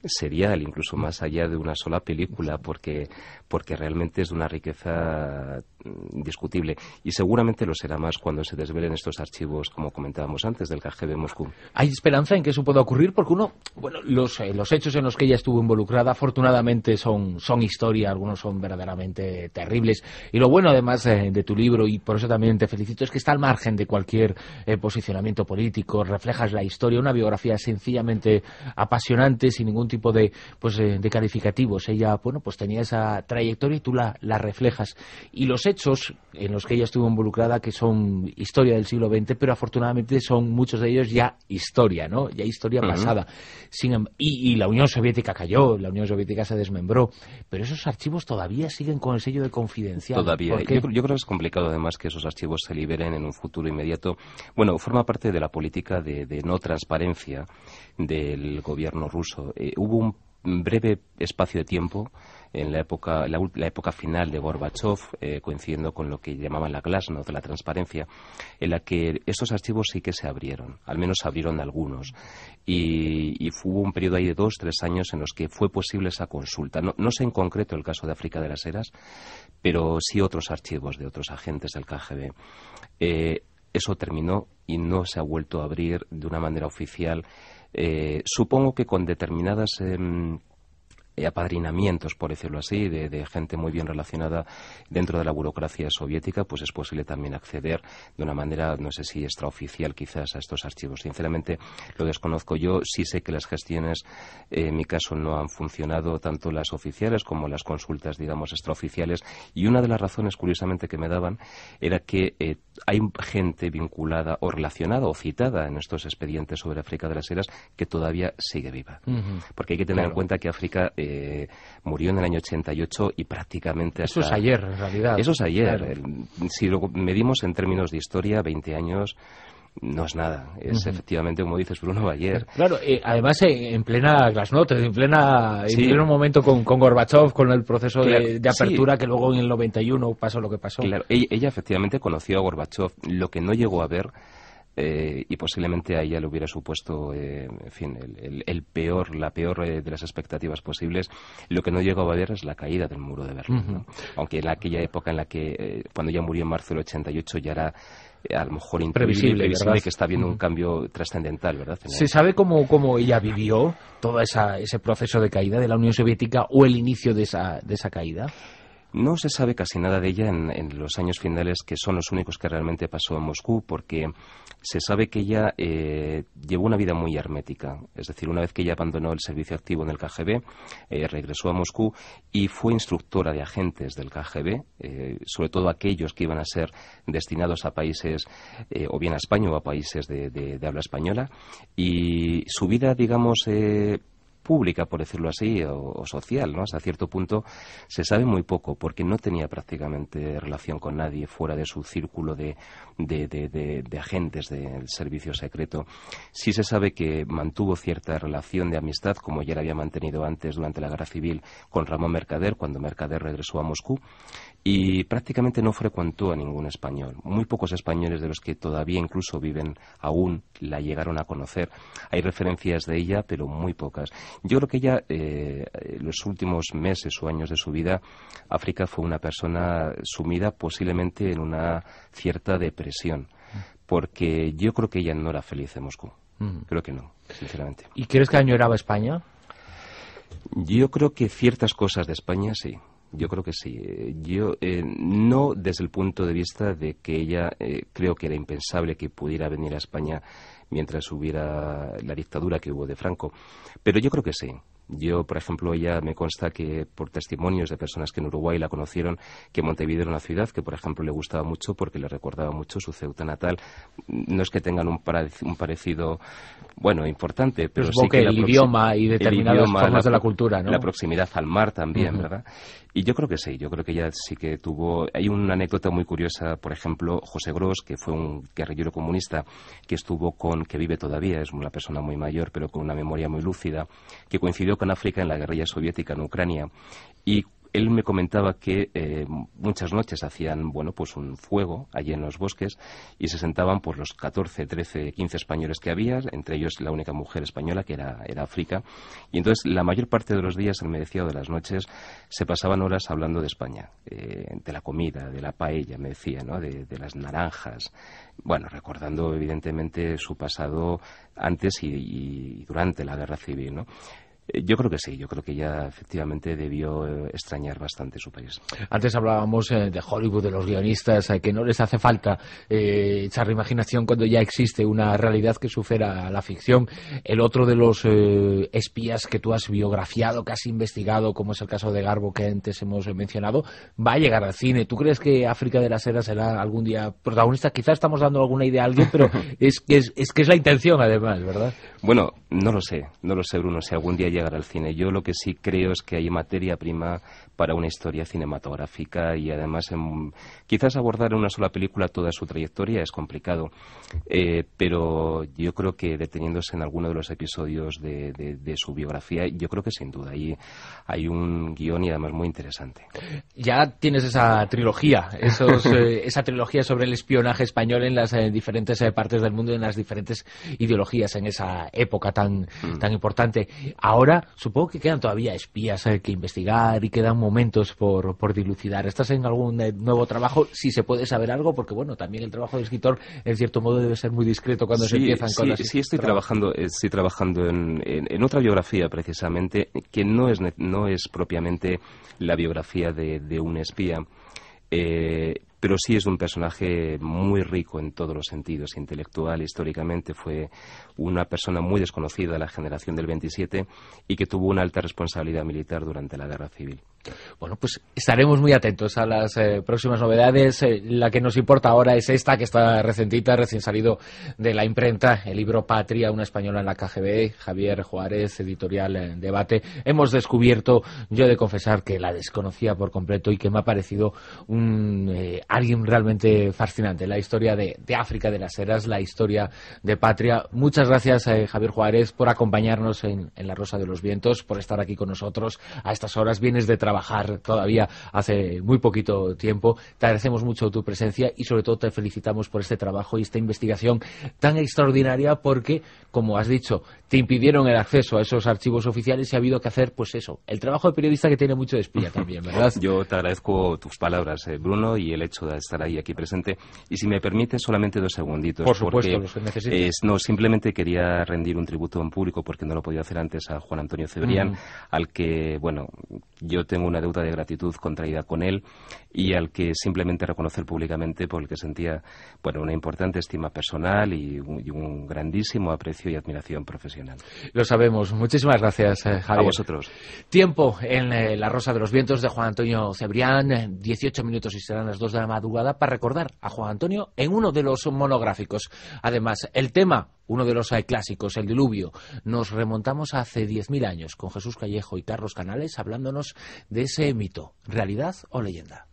serial, incluso más allá de una sola película, porque, porque realmente es de una riqueza indiscutible. Y seguramente lo será más cuando se desvelen estos archivos, como comentábamos antes, del K G B Moscú. ¿Hay esperanza en que eso pueda ocurrir? Porque uno, bueno, los, eh, los hechos en los que ella estuvo involucrada, afortunadamente son, son historia, algunos son verdaderamente terribles. Y lo bueno, además, eh, de tu libro, y por eso también te felicito, es que está al margen de cualquier eh, posicionamiento político, reflejas la historia, una biografía sencillamente apasionante, sin ningún tipo de, pues, eh, de calificativos. Ella, bueno, pues tenía esa trayectoria y tú la, la reflejas. Y los hechos en los que ella estuvo involucrada, que son historia del siglo veinte, pero afortunadamente son muchos de ellos ya historia, ¿no? Ya historia uh-huh. pasada. Sin, y, y la Unión Soviética cayó, la Unión Soviética se desmembró, pero esos archivos todavía siguen con el sello de confidencial. Todavía. Yo, yo creo que es complicado además que esos archivos se liberen en un futuro inmediato. Bueno, forma parte de la política de, de no transparencia del gobierno ruso. Eh, hubo un breve espacio de tiempo en la época, la, la época final de Gorbachev, eh, coincidiendo con lo que llamaban la glasnost, la transparencia, en la que estos archivos sí que se abrieron, al menos se abrieron algunos, y, y hubo un periodo ahí de dos, tres años en los que fue posible esa consulta. No, no sé en concreto el caso de África de las Heras, pero sí otros archivos de otros agentes del K G B. Eh, eso terminó y no se ha vuelto a abrir de una manera oficial. Eh, supongo que con determinadas eh, apadrinamientos, por decirlo así, de, de gente muy bien relacionada dentro de la burocracia soviética, pues es posible también acceder de una manera, no sé si extraoficial quizás, a estos archivos. Sinceramente lo desconozco. Yo sí sé que las gestiones, eh, en mi caso, no han funcionado, tanto las oficiales como las consultas, digamos, extraoficiales, y una de las razones, curiosamente, que me daban era que eh, hay gente vinculada o relacionada o citada en estos expedientes sobre África de las Heras que todavía sigue viva. Uh-huh. Porque hay que tener claro. en cuenta que África Eh, murió en el año ochenta y ocho y prácticamente hasta... Eso es ayer, en realidad. Eso es ayer. Claro. El, si lo medimos en términos de historia, veinte años no es nada. Es uh-huh. efectivamente, como dices, Bruno, ayer. Claro, eh, además eh, en plena glasnost, en plena sí. en pleno momento con, con Gorbachev, con el proceso claro, de, de apertura, sí. que luego en el noventa y uno pasó lo que pasó. Claro, ella, ella efectivamente conoció a Gorbachev. Lo que no llegó a ver... Eh, y posiblemente a ella le hubiera supuesto, eh, en fin, el, el, el peor, la peor eh, de las expectativas posibles. Lo que no llegó a ver es la caída del muro de Berlín, ¿no? Uh-huh. Aunque en aquella época en la que, eh, cuando ella murió en marzo del ochenta y ocho, ya era eh, a lo mejor previsible, previsible que está habiendo uh-huh. un cambio trascendental, ¿verdad? ¿Se sabe cómo, cómo ella vivió todo esa, ese proceso de caída de la Unión Soviética o el inicio de esa, de esa caída? No se sabe casi nada de ella en, en los años finales, que son los únicos que realmente pasó en Moscú, porque se sabe que ella eh, llevó una vida muy hermética. Es decir, una vez que ella abandonó el servicio activo en el K G B, eh, regresó a Moscú y fue instructora de agentes del K G B, eh, sobre todo aquellos que iban a ser destinados a países, eh, o bien a España o a países de, de, de habla española. Y su vida, digamos... Eh, pública, por decirlo así, o, o social, ¿no? Hasta cierto punto se sabe muy poco, porque no tenía prácticamente relación con nadie fuera de su círculo de, de, de, de, de agentes del servicio secreto. Sí se sabe que mantuvo cierta relación de amistad, como ya la había mantenido antes durante la Guerra Civil con Ramón Mercader, cuando Mercader regresó a Moscú, y prácticamente no frecuentó a ningún español. Muy pocos españoles de los que todavía incluso viven aún la llegaron a conocer. Hay referencias de ella, pero muy pocas. Yo creo que ella, eh, los últimos meses o años de su vida, África fue una persona sumida posiblemente en una cierta depresión, porque yo creo que ella no era feliz en Moscú. Mm. Creo que no, sinceramente. ¿Y crees que añoraba España? Yo creo que ciertas cosas de España sí. Yo creo que sí. Yo eh, no desde el punto de vista de que ella eh, creo que era impensable que pudiera venir a España mientras hubiera la dictadura que hubo de Franco, pero yo creo que sí. Yo, por ejemplo, ella me consta que por testimonios de personas que en Uruguay la conocieron, que Montevideo era una ciudad que, por ejemplo, le gustaba mucho porque le recordaba mucho su Ceuta natal. No es que tengan un, parecido, un parecido bueno, importante, pero, pero sí que, que el idioma y determinadas idioma, formas la, de la cultura, ¿no? La proximidad al mar también, uh-huh. ¿verdad? Y yo creo que sí, yo creo que ella sí que tuvo... Hay una anécdota muy curiosa, por ejemplo, José Gros, que fue un guerrillero comunista que estuvo con, que vive todavía, es una persona muy mayor, pero con una memoria muy lúcida, que coincidió con África en la guerrilla soviética en Ucrania, y él me comentaba que eh, muchas noches hacían, bueno, pues un fuego allí en los bosques y se sentaban pues los catorce, trece, quince españoles que había, entre ellos la única mujer española que era, era África, y entonces la mayor parte de los días, él me decía, o de las noches, se pasaban horas hablando de España, eh, de la comida, de la paella, me decía, ¿no? de, de las naranjas, bueno, recordando evidentemente su pasado antes y, y durante la Guerra Civil, ¿no? Yo creo que sí, yo creo que ya efectivamente debió eh, extrañar bastante su país. Antes hablábamos eh, de Hollywood, de los guionistas, eh, que no les hace falta eh, echar imaginación cuando ya existe una realidad que supera la ficción. El otro de los eh, espías que tú has biografiado, que has investigado, como es el caso de Garbo que antes hemos mencionado, va a llegar al cine. ¿Tú crees que África de las Heras será algún día protagonista? Quizás estamos dando alguna idea a alguien, pero es que es, es que es la intención además, ¿verdad? Bueno, no lo sé, no lo sé, Bruno, si algún día llegar al cine. Yo lo que sí creo es que hay materia prima para una historia cinematográfica y además en, quizás abordar en una sola película toda su trayectoria es complicado, eh, pero yo creo que deteniéndose en alguno de los episodios de, de, de su biografía, yo creo que sin duda hay, hay un guión y además muy interesante. Ya tienes esa trilogía, esos, eh, esa trilogía sobre el espionaje español en las eh, diferentes eh, partes del mundo, en las diferentes ideologías en esa época tan, mm. tan importante. Ahora supongo que quedan todavía espías eh, que investigar y quedan momentos por, por dilucidar. ¿Estás en algún eh, nuevo trabajo? Si se puede saber algo, porque bueno, también el trabajo del escritor en cierto modo debe ser muy discreto cuando sí, se empiezan sí, con las... Sí, estoy trabajando, estoy trabajando en, en, en otra biografía precisamente, que no es, no es propiamente la biografía de, de un espía, eh, pero sí es un personaje muy rico en todos los sentidos, intelectual, históricamente fue una persona muy desconocida de la generación del veintisiete y que tuvo una alta responsabilidad militar durante la Guerra Civil. Bueno, pues estaremos muy atentos a las eh, próximas novedades. Eh, la que nos importa ahora es esta, que está recentita, recién salido de la imprenta, el libro Patria, una española en la K G B, Javier Juárez, editorial eh, Debate. Hemos descubierto, yo he de confesar que la desconocía por completo y que me ha parecido un eh, alguien realmente fascinante. La historia de, de África de las Heras, la historia de Patria. Muchas gracias, eh, Javier Juárez, por acompañarnos en, en La Rosa de los Vientos, por estar aquí con nosotros a estas horas. Vienes de trabajar todavía hace muy poquito tiempo. Te agradecemos mucho tu presencia y sobre todo te felicitamos por este trabajo y esta investigación tan extraordinaria porque, como has dicho, te impidieron el acceso a esos archivos oficiales y ha habido que hacer, pues eso, el trabajo de periodista que tiene mucho de espía también, ¿verdad? Yo te agradezco tus palabras, eh, Bruno, y el hecho de estar ahí aquí presente. Y si me permites, solamente dos segunditos. Por supuesto, porque, los que necesites. Eh, no, simplemente quería rendir un tributo en público porque no lo podía hacer antes a Juan Antonio Cebrián, mm. al que, bueno, yo tengo una deuda de gratitud contraída con él y al que simplemente reconocer públicamente por el que sentía, bueno, una importante estima personal y un, y un grandísimo aprecio y admiración profesional. Lo sabemos. Muchísimas gracias, eh, Javier. A vosotros. Tiempo en eh, La Rosa de los Vientos de Juan Antonio Cebrián, dieciocho minutos y serán las dos de la madrugada para recordar a Juan Antonio en uno de los monográficos. Además, el tema, uno de los eh, clásicos, el diluvio. Nos remontamos hace diez mil años con Jesús Callejo y Carlos Canales hablándonos de ese mito, realidad o leyenda.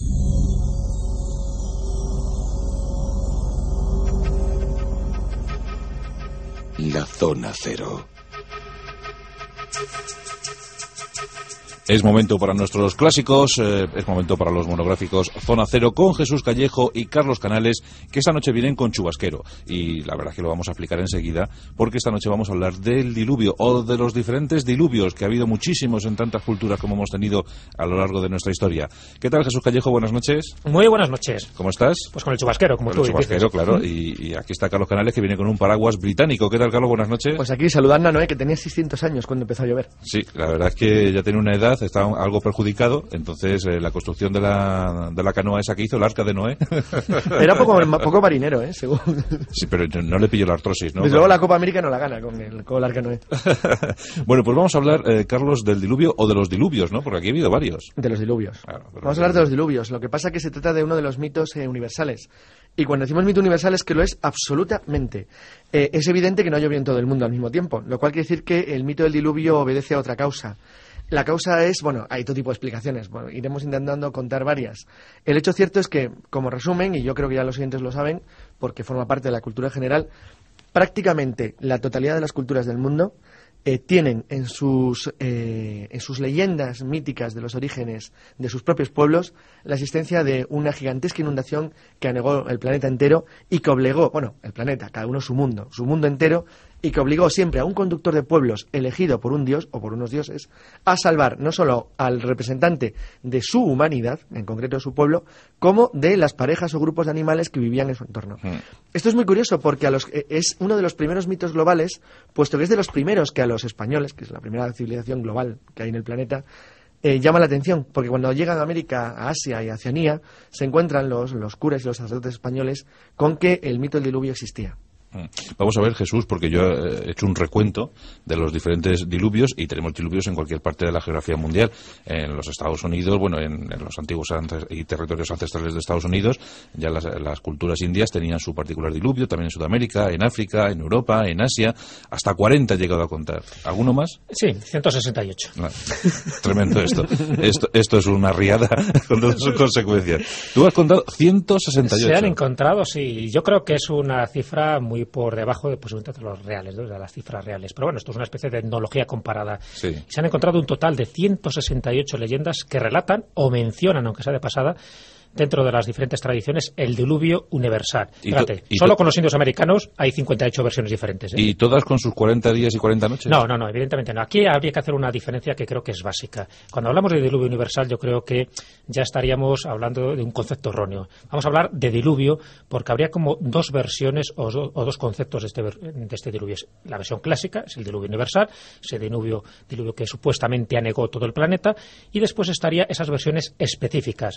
La Zona Cero. Es momento para nuestros clásicos, eh, es momento para los monográficos Zona Cero con Jesús Callejo y Carlos Canales, que esta noche vienen con chubasquero. Y la verdad es que lo vamos a explicar enseguida, porque esta noche vamos a hablar del diluvio, o de los diferentes diluvios, que ha habido muchísimos en tantas culturas como hemos tenido a lo largo de nuestra historia. ¿Qué tal, Jesús Callejo? Buenas noches. Muy buenas noches. ¿Cómo estás? Pues con el chubasquero, como con tú el chubasquero, dices. claro. ¿Mm? Y, y aquí está Carlos Canales, que viene con un paraguas británico. ¿Qué tal, Carlos? Buenas noches. Pues aquí saludando a Noé, que tenía seiscientos años cuando empezó a llover. Sí, la verdad es que ya tiene una edad, está algo perjudicado, entonces eh, la construcción de la, de la canoa esa que hizo, el arca de Noé. Era poco, poco marinero, ¿eh? Según. Sí, pero no, no le pilló la artrosis, ¿no? Desde luego la Copa América no la gana con el, con el arca de Noé. Bueno, pues vamos a hablar, eh, Carlos, del diluvio o de los diluvios, ¿no? Porque aquí ha habido varios. De los diluvios. Claro, de los vamos a hablar de los diluvios. Lo que pasa es que se trata de uno de los mitos eh, universales. Y cuando decimos mito universal es que lo es absolutamente. Eh, es evidente que no llovió en todo el mundo al mismo tiempo, lo cual quiere decir que el mito del diluvio obedece a otra causa. La causa es, bueno, hay todo tipo de explicaciones, bueno, iremos intentando contar varias. El hecho cierto es que, como resumen, y yo creo que ya los oyentes lo saben, porque forma parte de la cultura general, prácticamente la totalidad de las culturas del mundo eh, tienen en sus, eh, en sus leyendas míticas de los orígenes de sus propios pueblos la existencia de una gigantesca inundación que anegó el planeta entero y que obligó, bueno, el planeta, cada uno su mundo, su mundo entero, y que obligó siempre a un conductor de pueblos elegido por un dios o por unos dioses a salvar no solo al representante de su humanidad, en concreto de su pueblo, como de las parejas o grupos de animales que vivían en su entorno. Mm. Esto es muy curioso porque a los, es uno de los primeros mitos globales, puesto que es de los primeros que a los españoles, que es la primera civilización global que hay en el planeta, Eh, llama la atención, porque cuando llegan a América, a Asia y a Oceanía, se encuentran los, los curas y los sacerdotes españoles con que el mito del diluvio existía. Vamos a ver, Jesús, porque yo he hecho un recuento de los diferentes diluvios y tenemos diluvios en cualquier parte de la geografía mundial. En los Estados Unidos, bueno, en, en los antiguos y territorios ancestrales de Estados Unidos, ya las, las culturas indias tenían su particular diluvio, también en Sudamérica, en África, en Europa, en Asia, hasta cuarenta he llegado a contar. ¿Alguno más? Sí, ciento sesenta y ocho. Ah, tremendo esto. esto. Esto es una riada con todas sus consecuencias. Tú has contado ciento sesenta y ocho. Se han encontrado, sí. Yo creo que es una cifra muy por debajo de, pues, de los reales, ¿no? De las cifras reales. Pero bueno, esto es una especie de etnología comparada. Sí. Se han encontrado un total de ciento sesenta y ocho leyendas que relatan o mencionan, aunque sea de pasada, dentro de las diferentes tradiciones, el diluvio universal. Fíjate, solo con los indios americanos hay cincuenta y ocho versiones diferentes. ¿eh? ¿Y todas con sus cuarenta días y cuarenta noches? No, no, no, evidentemente no. Aquí habría que hacer una diferencia que creo que es básica. Cuando hablamos de diluvio universal, yo creo que ya estaríamos hablando de un concepto erróneo. Vamos a hablar de diluvio porque habría como dos versiones o, do, o dos conceptos de este, de este diluvio. La versión clásica es el diluvio universal, ese diluvio, diluvio que supuestamente anegó todo el planeta, y después estaría esas versiones específicas.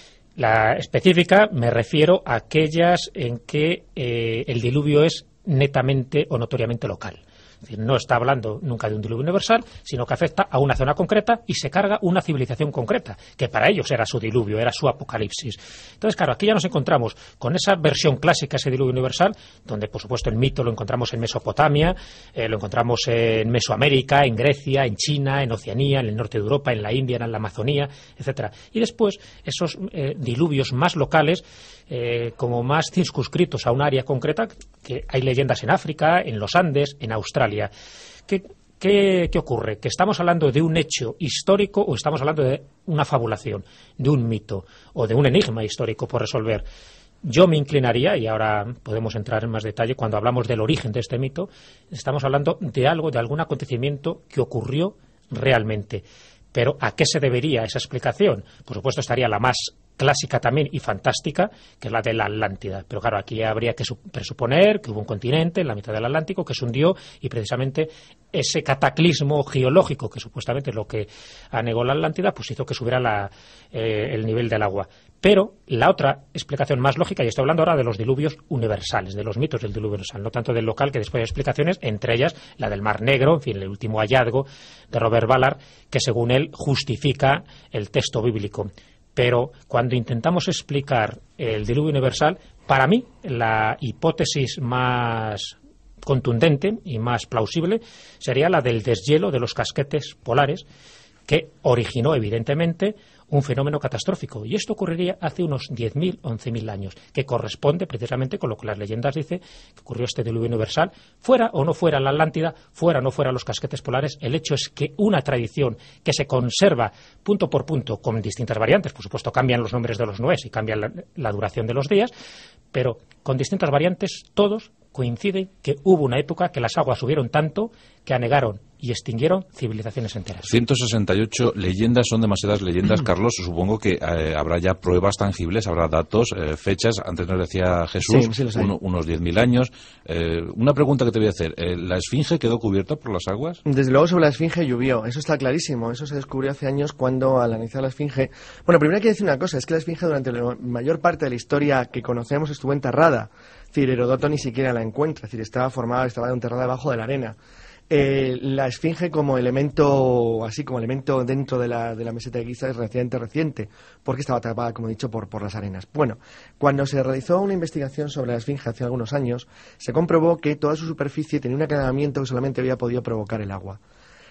La específica me refiero a aquellas en que eh, el diluvio es netamente o notoriamente local. Es decir, no está hablando nunca de un diluvio universal, sino que afecta a una zona concreta y se carga una civilización concreta, que para ellos era su diluvio, era su apocalipsis. Entonces, claro, aquí ya nos encontramos con esa versión clásica, ese diluvio universal, donde, por supuesto, el mito lo encontramos en Mesopotamia, eh, lo encontramos en Mesoamérica, en Grecia, en China, en Oceanía, en el norte de Europa, en la India, en la Amazonía, etcétera. Y después, esos eh, diluvios más locales, eh, como más circunscritos a un área concreta, que hay leyendas en África, en los Andes, en Australia. ¿Qué, qué, ¿Qué ocurre? ¿Que estamos hablando de un hecho histórico o estamos hablando de una fabulación, de un mito o de un enigma histórico por resolver? Yo me inclinaría, y ahora podemos entrar en más detalle, cuando hablamos del origen de este mito, estamos hablando de algo, de algún acontecimiento que ocurrió realmente. Pero ¿a qué se debería esa explicación? Por supuesto estaría la más clásica también y fantástica, que es la de la Atlántida. Pero claro, aquí habría que presuponer que hubo un continente en la mitad del Atlántico que se hundió y precisamente ese cataclismo geológico, que supuestamente es lo que anegó la Atlántida, pues hizo que subiera la, eh, el nivel del agua. Pero la otra explicación más lógica, y estoy hablando ahora de los diluvios universales, de los mitos del diluvio universal, no tanto del local, que después hay explicaciones, entre ellas la del Mar Negro, en fin, el último hallazgo de Robert Ballard, que según él justifica el texto bíblico. Pero cuando intentamos explicar el diluvio universal, para mí la hipótesis más contundente y más plausible sería la del deshielo de los casquetes polares, que originó evidentemente un fenómeno catastrófico. Y esto ocurriría hace unos diez mil, once mil años, que corresponde precisamente con lo que las leyendas dicen que ocurrió este diluvio universal. Fuera o no fuera la Atlántida, fuera o no fuera los casquetes polares, el hecho es que una tradición que se conserva punto por punto con distintas variantes, por supuesto cambian los nombres de los noés y cambian la, la duración de los días, pero con distintas variantes todos coinciden que hubo una época que las aguas subieron tanto que anegaron y extinguieron civilizaciones enteras. ciento sesenta y ocho leyendas, son demasiadas leyendas, Carlos. Supongo que eh, habrá ya pruebas tangibles, habrá datos, eh, fechas. Antes nos decía Jesús, sí, sí uno, unos diez mil años. Eh, una pregunta que te voy a hacer. Eh, ¿La Esfinge quedó cubierta por las aguas? Desde luego sobre la Esfinge llovió. Eso está clarísimo. Eso se descubrió hace años cuando, al analizar la Esfinge... Bueno, primero hay que decir una cosa. Es que la Esfinge durante la mayor parte de la historia que conocemos estuvo enterrada. Es decir, Heródoto ni siquiera la encuentra. Es decir, estaba formada, estaba enterrada debajo de la arena. Eh, la Esfinge como elemento, así como elemento dentro de la, de la meseta de Giza es relativamente reciente, porque estaba atrapada, como he dicho, por, por las arenas. Bueno, cuando se realizó una investigación sobre la Esfinge hace algunos años, se comprobó que toda su superficie tenía un aclaramiento que solamente había podido provocar el agua.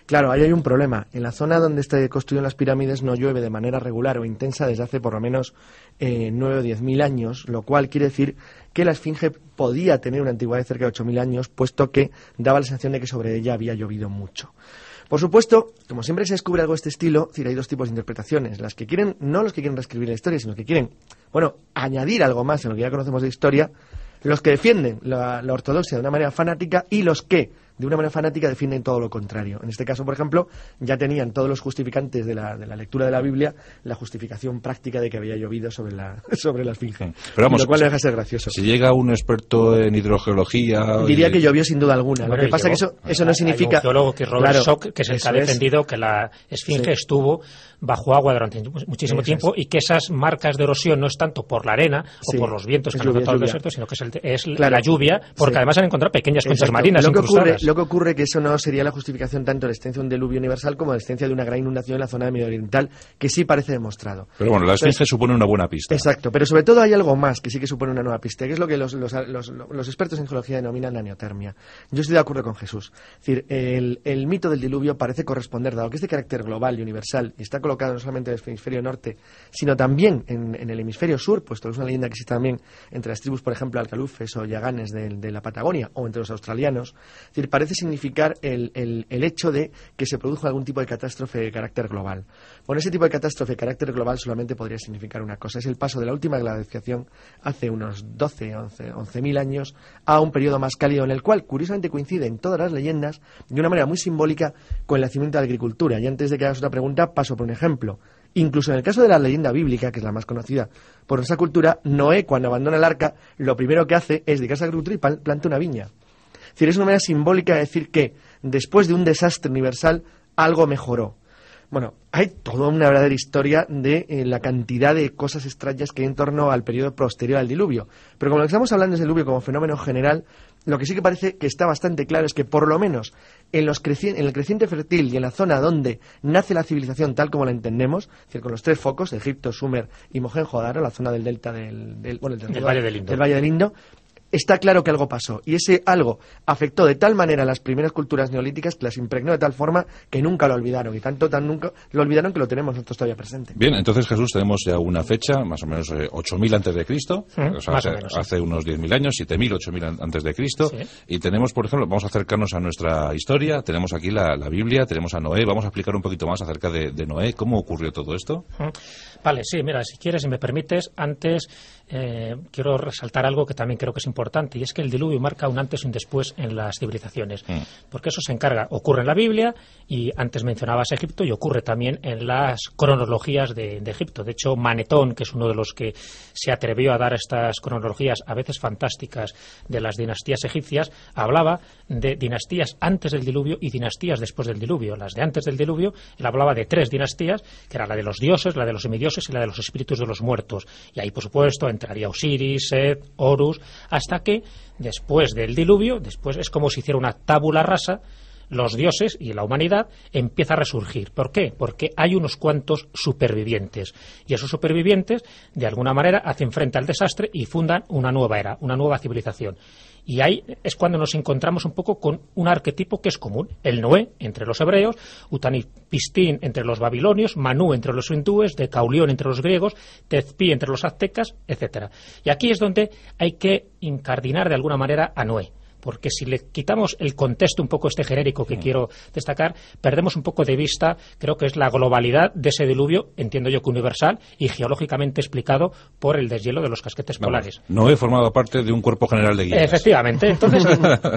Claro, ahí hay un problema. En la zona donde se construyen las pirámides no llueve de manera regular o intensa desde hace por lo menos eh, nueve o diez mil años, lo cual quiere decir que la Esfinge podía tener una antigüedad de cerca de ocho mil años, puesto que daba la sensación de que sobre ella había llovido mucho. Por supuesto, como siempre se descubre algo de este estilo, es decir, hay dos tipos de interpretaciones. Las que quieren, no los que quieren reescribir la historia, sino los que quieren, bueno, añadir algo más en lo que ya conocemos de historia, los que defienden la, la ortodoxia de una manera fanática y los que, de una manera fanática, defienden todo lo contrario. En este caso, por ejemplo, ya tenían todos los justificantes de la, de la lectura de la Biblia la justificación práctica de que había llovido sobre la, sobre la Esfinge. Pero vamos, lo cual deja de ser gracioso. Si llega un experto en hidrogeología... Diría y... que llovió sin duda alguna. Bueno, lo que pasa es que eso, eso no significa... Hay un geólogo que es Robert claro, Schoch, que es el que ha defendido es... que la Esfinge sí. estuvo bajo agua durante muchísimo eso tiempo es. y que esas marcas de erosión no es tanto por la arena sí. o por los vientos que han azotado el desierto, sino que es, el, es claro. la lluvia, porque sí. además han encontrado pequeñas conchas marinas lo que incrustadas. Ocurre, lo que ocurre es que eso no sería la justificación tanto de la existencia de un diluvio universal como de la existencia de una gran inundación en la zona de Medio Oriental, que sí parece demostrado. Pero bueno, la Esfinge supone una buena pista. Exacto, pero sobre todo hay algo más que sí que supone una nueva pista, que es lo que los, los, los, los expertos en geología denominan la neotermia. Yo estoy de acuerdo con Jesús. Es decir, el, el mito del diluvio parece corresponder, dado que es de carácter global y universal, y está colocado no solamente en el hemisferio norte, sino también en, en el hemisferio sur, puesto que es una leyenda que existe también entre las tribus, por ejemplo, alcalufes o yaganes de, de la Patagonia, o entre los australianos. Es decir, parece significar el, el, el hecho de que se produjo algún tipo de catástrofe de carácter global. Bueno, ese tipo de catástrofe de carácter global solamente podría significar una cosa, es el paso de la última glaciación hace unos doce, once mil años a un periodo más cálido en el cual, curiosamente, coinciden todas las leyendas de una manera muy simbólica con el nacimiento de la agricultura. Y antes de que hagas otra pregunta, paso por un ejemplo. Incluso en el caso de la leyenda bíblica, que es la más conocida por nuestra cultura, Noé, cuando abandona el arca, lo primero que hace es dedicarse a la agricultura y planta una viña. Es decir, es una manera simbólica de decir que después de un desastre universal, algo mejoró. Bueno, hay toda una verdadera historia de eh, la cantidad de cosas extrañas que hay en torno al periodo posterior al diluvio. Pero como lo que estamos hablando es del diluvio como fenómeno general, lo que sí que parece que está bastante claro es que por lo menos en, los creci- en el creciente fértil y en la zona donde nace la civilización tal como la entendemos, es decir, con los tres focos, Egipto, Sumer y Mohenjo-Daro, la zona del delta del, del, bueno, del, del, Valle del Indo. del Valle del Indo, está claro que algo pasó, y ese algo afectó de tal manera a las primeras culturas neolíticas que las impregnó de tal forma que nunca lo olvidaron, y tanto tan nunca lo olvidaron que lo tenemos nosotros todavía presente. Bien, entonces, Jesús, tenemos ya una fecha, más o menos eh, ocho mil antes de Cristo, ¿Mm? o sea, más hace, o menos, hace sí. unos diez mil años, siete mil, ocho mil antes de Cristo, sí. y tenemos, por ejemplo, vamos a acercarnos a nuestra historia, tenemos aquí la, la Biblia, tenemos a Noé, vamos a explicar un poquito más acerca de, de Noé, cómo ocurrió todo esto. ¿Mm? Vale, sí, mira, si quieres, si me permites, antes eh, quiero resaltar algo que también creo que es importante, y es que el diluvio marca un antes y un después en las civilizaciones, mm. porque eso se encarga, ocurre en la Biblia, y antes mencionabas Egipto, y ocurre también en las cronologías de, de Egipto. De hecho, Manetón, que es uno de los que se atrevió a dar estas cronologías, a veces fantásticas, de las dinastías egipcias, hablaba de dinastías antes del diluvio y dinastías después del diluvio. Las de antes del diluvio, él hablaba de tres dinastías, que era la de los dioses, la de los semidioses y la de los espíritus de los muertos. Y ahí, por supuesto, entraría Osiris, Set, Horus, hasta que después del diluvio, después es como si hiciera una tábula rasa, los dioses y la humanidad empieza a resurgir. ¿Por qué? Porque hay unos cuantos supervivientes, y esos supervivientes de alguna manera hacen frente al desastre y fundan una nueva era, una nueva civilización. Y ahí es cuando nos encontramos un poco con un arquetipo que es común: el Noé entre los hebreos, Utanipistín entre los babilonios, Manú entre los hindúes, Decaulión entre los griegos, Tezpi entre los aztecas, etcétera. Y aquí es donde hay que incardinar de alguna manera a Noé, porque si le quitamos el contexto un poco este genérico que mm. quiero destacar, perdemos un poco de vista, creo que es la globalidad de ese diluvio, entiendo yo que universal y geológicamente explicado por el deshielo de los casquetes Vamos, polares. No he formado parte de un cuerpo general de guías. Efectivamente, entonces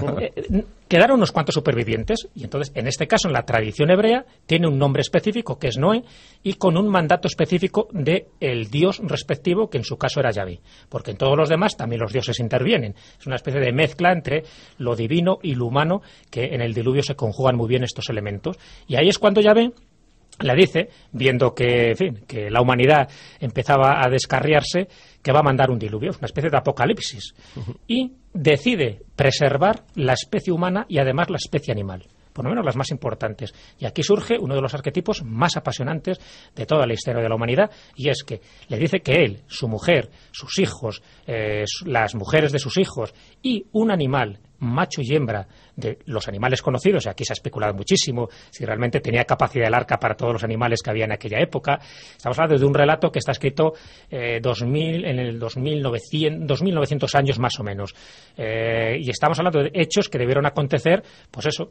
eh, quedaron unos cuantos supervivientes, y entonces en este caso en la tradición hebrea tiene un nombre específico que es Noé, y con un mandato específico de el dios respectivo, que en su caso era Yahvé, porque en todos los demás también los dioses intervienen. Es una especie de mezcla entre lo divino y lo humano, que en el diluvio se conjugan muy bien estos elementos. Y ahí es cuando Yahvé le dice, viendo que, en fin, que la humanidad empezaba a descarriarse, que va a mandar un diluvio, una especie de apocalipsis, y decide preservar la especie humana y además la especie animal, por lo menos las más importantes. Y aquí surge uno de los arquetipos más apasionantes de toda la historia de la humanidad, y es que le dice que él, su mujer, sus hijos, eh, las mujeres de sus hijos y un animal macho y hembra de los animales conocidos, y aquí se ha especulado muchísimo si realmente tenía capacidad el arca para todos los animales que había en aquella época. Estamos hablando de un relato que está escrito eh, dos mil, en el dos mil novecientos, dos mil novecientos años más o menos. Eh, y estamos hablando de hechos que debieron acontecer, pues eso,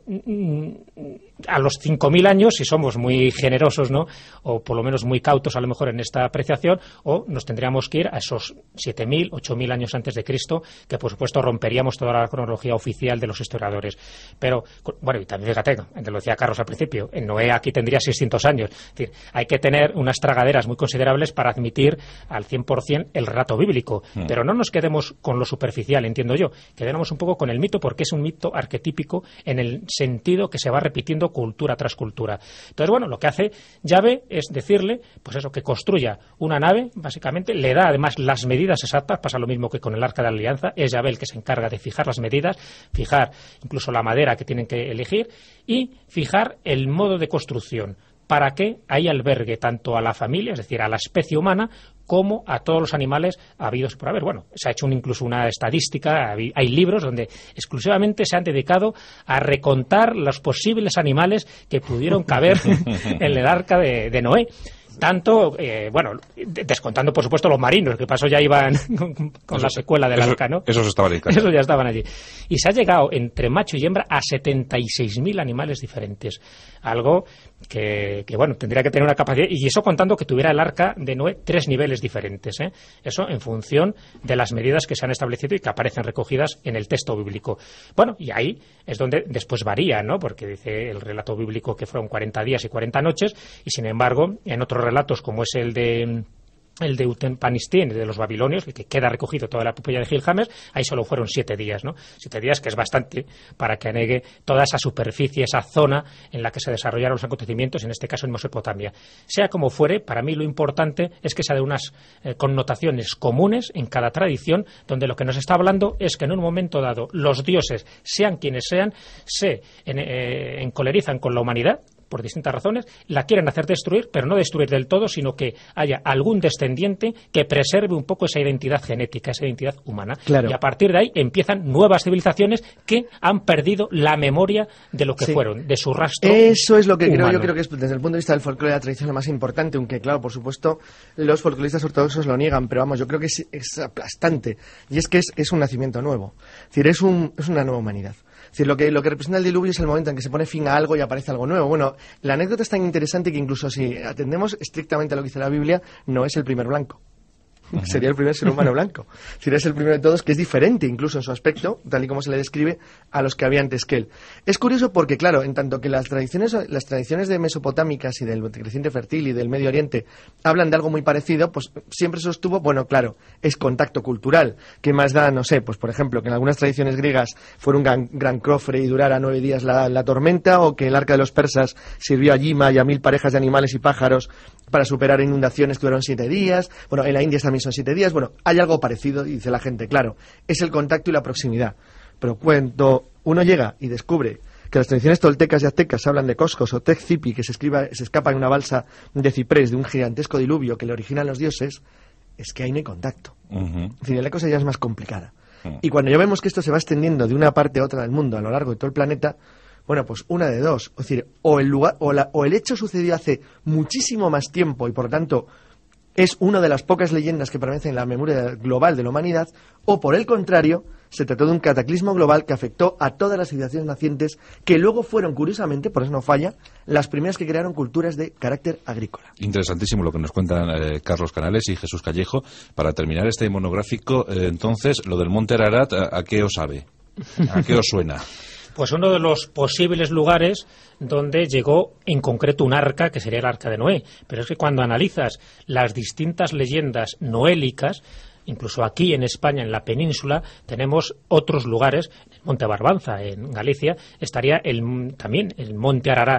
a los cinco mil años, si somos muy generosos, ¿no? O por lo menos muy cautos a lo mejor en esta apreciación, o nos tendríamos que ir a esos siete mil, ocho mil años antes de Cristo, que por supuesto romperíamos toda la cronología oficial de los historiadores. Pero, bueno, y también fíjate, te lo decía Carlos al principio, en Noé aquí tendría seiscientos años. Es decir, hay que tener unas tragaderas muy considerables para admitir al cien por cien el relato bíblico. Mm. Pero no nos quedemos con lo superficial, entiendo yo. Quedemos un poco con el mito, porque es un mito arquetípico en el sentido que se va repitiendo cultura tras cultura. Entonces, bueno, lo que hace Yahvé es decirle, pues eso, que construya una nave, básicamente, le da además las medidas exactas, pasa lo mismo que con el Arca de la Alianza, es Yahvé el que se encarga de fijar las medidas, fijar incluso la madera que tienen que elegir y fijar el modo de construcción para que ahí albergue tanto a la familia, es decir, a la especie humana, como a todos los animales habidos por haber. Bueno, se ha hecho un, incluso una estadística, hay libros donde exclusivamente se han dedicado a recontar los posibles animales que pudieron caber en el arca de, de Noé. Tanto, eh, bueno, descontando por supuesto los marinos, que pasó ya iban con, con la secuela del eso, arca, ¿no? Esos estaban en casa. Esos ya estaban allí. Y se ha llegado entre macho y hembra a setenta y seis mil animales diferentes. Algo que, que, bueno, tendría que tener una capacidad, y eso contando que tuviera el arca de Noé tres niveles diferentes, ¿eh? Eso en función de las medidas que se han establecido y que aparecen recogidas en el texto bíblico. Bueno, y ahí es donde después varía, ¿no? Porque dice el relato bíblico que fueron cuarenta días y cuarenta noches, y sin embargo, en otros relatos como es el de el de Utenpanistien, de los babilonios, el que queda recogido toda la epopeya de Gilgamesh, ahí solo fueron siete días, ¿no? Siete días, que es bastante para que anegue toda esa superficie, esa zona en la que se desarrollaron los acontecimientos, en este caso en Mesopotamia. Sea como fuere, para mí lo importante es que sea de unas eh, connotaciones comunes en cada tradición, donde lo que nos está hablando es que en un momento dado los dioses, sean quienes sean, se en, eh, encolerizan con la humanidad, por distintas razones, la quieren hacer destruir, pero no destruir del todo, sino que haya algún descendiente que preserve un poco esa identidad genética, esa identidad humana. Claro. Y a partir de ahí empiezan nuevas civilizaciones que han perdido la memoria de lo que sí. fueron, de su rastro Eso es lo que humano. creo, yo creo que es desde el punto de vista del folclore de la tradición lo más importante, aunque claro, por supuesto, los folcloristas ortodoxos lo niegan, pero vamos, yo creo que es, es aplastante. Y es que es, es un nacimiento nuevo. Es decir, es, un, es una nueva humanidad. Es decir, lo que, lo que representa el diluvio es el momento en que se pone fin a algo y aparece algo nuevo. Bueno, la anécdota es tan interesante que incluso si atendemos estrictamente a lo que dice la Biblia, no es el primer blanco. Uh-huh. Sería el primer ser humano blanco. Es decir, es el primero de todos, que es diferente incluso en su aspecto, tal y como se le describe, a los que había antes que él. Es curioso porque, claro, en tanto que las tradiciones, las tradiciones de mesopotámicas y del creciente fértil y del Medio Oriente hablan de algo muy parecido, pues siempre sostuvo, bueno, claro, es contacto cultural. ¿Qué más da? No sé, pues por ejemplo, que en algunas tradiciones griegas fuera un gran, gran cofre y durara nueve días la, la tormenta, o que el arca de los persas sirvió a Yima y a mil parejas de animales y pájaros para superar inundaciones que duraron siete días. Bueno, en la India también son siete días. Bueno, hay algo parecido, dice la gente, claro, es el contacto y la proximidad. Pero cuando uno llega y descubre que las tradiciones toltecas y aztecas hablan de Coscos o Tezcipi, que se, escriba, se escapa en una balsa de ciprés de un gigantesco diluvio que le originan los dioses, es que ahí no hay contacto. Uh-huh. Es decir, la cosa ya es más complicada. Uh-huh. Y cuando ya vemos que esto se va extendiendo de una parte a otra del mundo a lo largo de todo el planeta, bueno, pues una de dos. Es decir, o el, lugar, o, la, o el hecho sucedió hace muchísimo más tiempo y por lo tanto es una de las pocas leyendas que permanecen en la memoria global de la humanidad, o por el contrario, se trató de un cataclismo global que afectó a todas las civilizaciones nacientes, que luego fueron, curiosamente, por eso no falla, las primeras que crearon culturas de carácter agrícola. Interesantísimo lo que nos cuentan eh, Carlos Canales y Jesús Callejo. Para terminar este monográfico, eh, entonces, lo del Monte Ararat, ¿a, a qué os sabe? ¿A qué os suena? Pues uno de los posibles lugares donde llegó en concreto un arca, que sería el arca de Noé. Pero es que cuando analizas las distintas leyendas noélicas, incluso aquí en España, en la península, tenemos otros lugares. En Monte Barbanza, en Galicia, estaría el, también el Monte Ararat,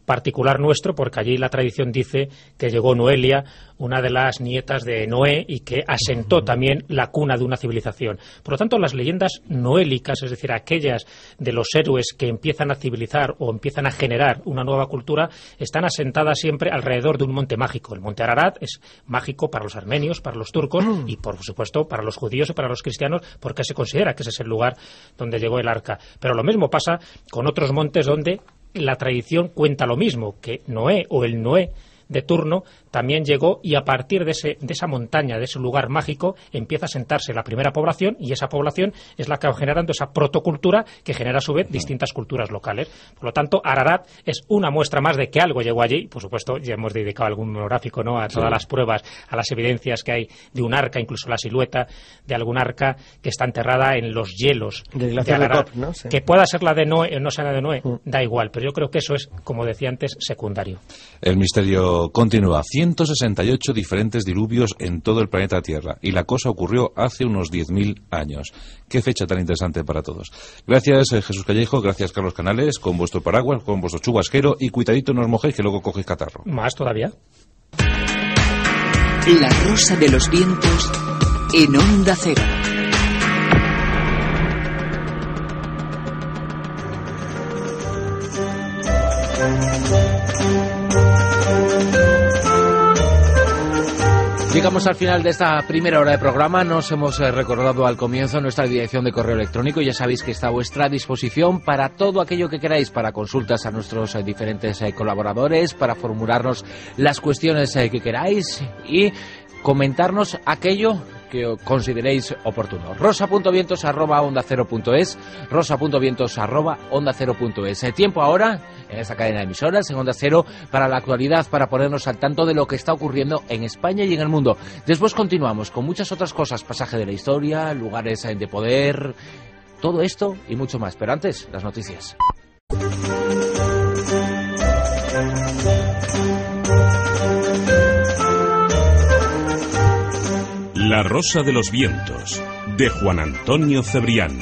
particular nuestro, porque allí la tradición dice que llegó Noelia, una de las nietas de Noé, y que asentó también la cuna de una civilización. Por lo tanto, las leyendas noélicas, es decir, aquellas de los héroes que empiezan a civilizar o empiezan a generar una nueva cultura, están asentadas siempre alrededor de un monte mágico. El monte Ararat es mágico para los armenios, para los turcos y, por supuesto, para los judíos y para los cristianos, porque se considera que ese es el lugar donde llegó el arca. Pero lo mismo pasa con otros montes donde la tradición cuenta lo mismo, que Noé o el Noé de turno también llegó, y a partir de, ese, de esa montaña, de ese lugar mágico, empieza a sentarse la primera población, y esa población es la que va generando esa protocultura que genera a su vez distintas culturas locales. Por lo tanto, Ararat es una muestra más de que algo llegó allí. Por supuesto, ya hemos dedicado algún monográfico, ¿no?, a todas sí. las pruebas, a las evidencias que hay de un arca, incluso la silueta de algún arca que está enterrada en los hielos de, de Ararat. Cop, ¿no? Sí. Que pueda ser la de Noé o no sea la de Noé, mm. da igual, pero yo creo que eso es, como decía antes, secundario. El misterio continúa. ciento sesenta y ocho diferentes diluvios en todo el planeta Tierra, y la cosa ocurrió hace unos diez mil años. Qué fecha tan interesante para todos. Gracias, eh, Jesús Callejo, gracias, Carlos Canales, con vuestro paraguas, con vuestro chubasquero, y cuidadito no os mojéis que luego cogéis catarro. Más todavía. La rosa de los vientos en Onda Cero. Llegamos al final de esta primera hora de programa. Nos hemos eh, recordado al comienzo nuestra dirección de correo electrónico. Ya sabéis que está a vuestra disposición para todo aquello que queráis, para consultas a nuestros eh, diferentes eh, colaboradores, para formularnos las cuestiones eh, que queráis y comentarnos aquello que consideréis oportuno. rosa punto vientos arroba onda cero punto es, rosa punto vientos arroba onda cero punto es. Tiempo ahora en esta cadena de emisoras, en Onda Cero, para la actualidad, para ponernos al tanto de lo que está ocurriendo en España y en el mundo. Después continuamos con muchas otras cosas, pasaje de la historia, lugares de poder, todo esto y mucho más. Pero antes, las noticias. La Rosa de los Vientos, de Juan Antonio Cebrián.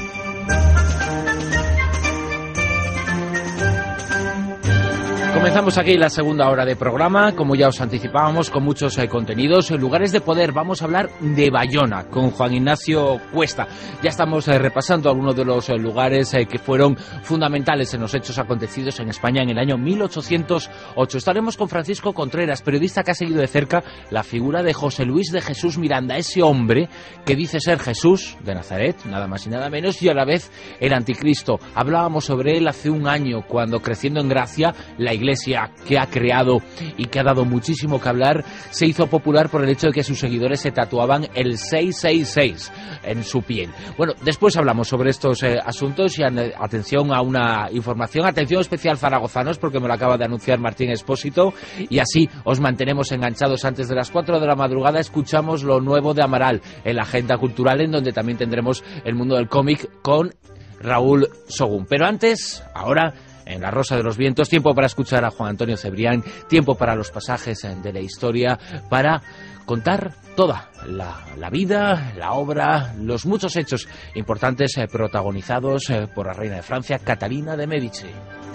Comenzamos aquí la segunda hora de programa, como ya os anticipábamos, con muchos eh, contenidos. En lugares de poder vamos a hablar de Bayona, con Juan Ignacio Cuesta. Ya estamos eh, repasando algunos de los eh, lugares eh, que fueron fundamentales en los hechos acontecidos en España en el año mil ochocientos ocho. Estaremos con Francisco Contreras, periodista que ha seguido de cerca la figura de José Luis de Jesús Miranda, ese hombre que dice ser Jesús de Nazaret, nada más y nada menos, y a la vez el anticristo. Hablábamos sobre él hace un año, cuando, creciendo en gracia, la Iglesia que ha creado y que ha dado muchísimo que hablar, se hizo popular por el hecho de que sus seguidores se tatuaban el seiscientos sesenta y seis en su piel. Bueno, después hablamos sobre estos eh, asuntos y an atención a una información, atención especial zaragozanos, porque me lo acaba de anunciar Martín Expósito, y así os mantenemos enganchados. Antes de las cuatro de la madrugada escuchamos lo nuevo de Amaral en la agenda cultural, en donde también tendremos el mundo del cómic con Raúl Sogún. Pero antes, ahora, en La Rosa de los Vientos, tiempo para escuchar a Juan Antonio Cebrián, tiempo para los pasajes de la historia, para contar toda la, la vida, la obra, los muchos hechos importantes eh, protagonizados eh, por la reina de Francia, Catalina de Medici.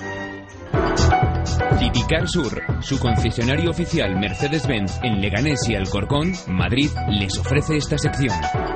Citicar Sur, su concesionario oficial Mercedes-Benz en Leganés y Alcorcón, Madrid, les ofrece esta sección.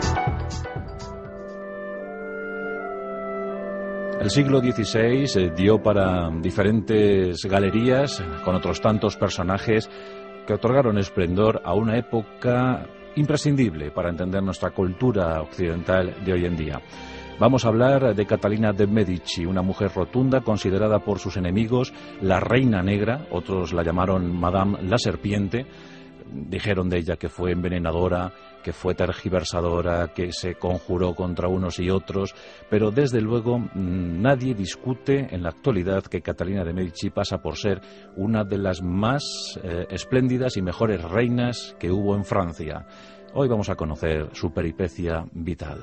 El siglo dieciséis eh, dio para diferentes galerías, con otros tantos personajes que otorgaron esplendor a una época imprescindible para entender nuestra cultura occidental de hoy en día. Vamos a hablar de Catalina de Medici, una mujer rotunda considerada por sus enemigos la Reina Negra, otros la llamaron Madame la Serpiente. Dijeron de ella que fue envenenadora, que fue tergiversadora, que se conjuró contra unos y otros, pero desde luego nadie discute en la actualidad que Catalina de Medici pasa por ser una de las más eh, espléndidas y mejores reinas que hubo en Francia. Hoy vamos a conocer su peripecia vital.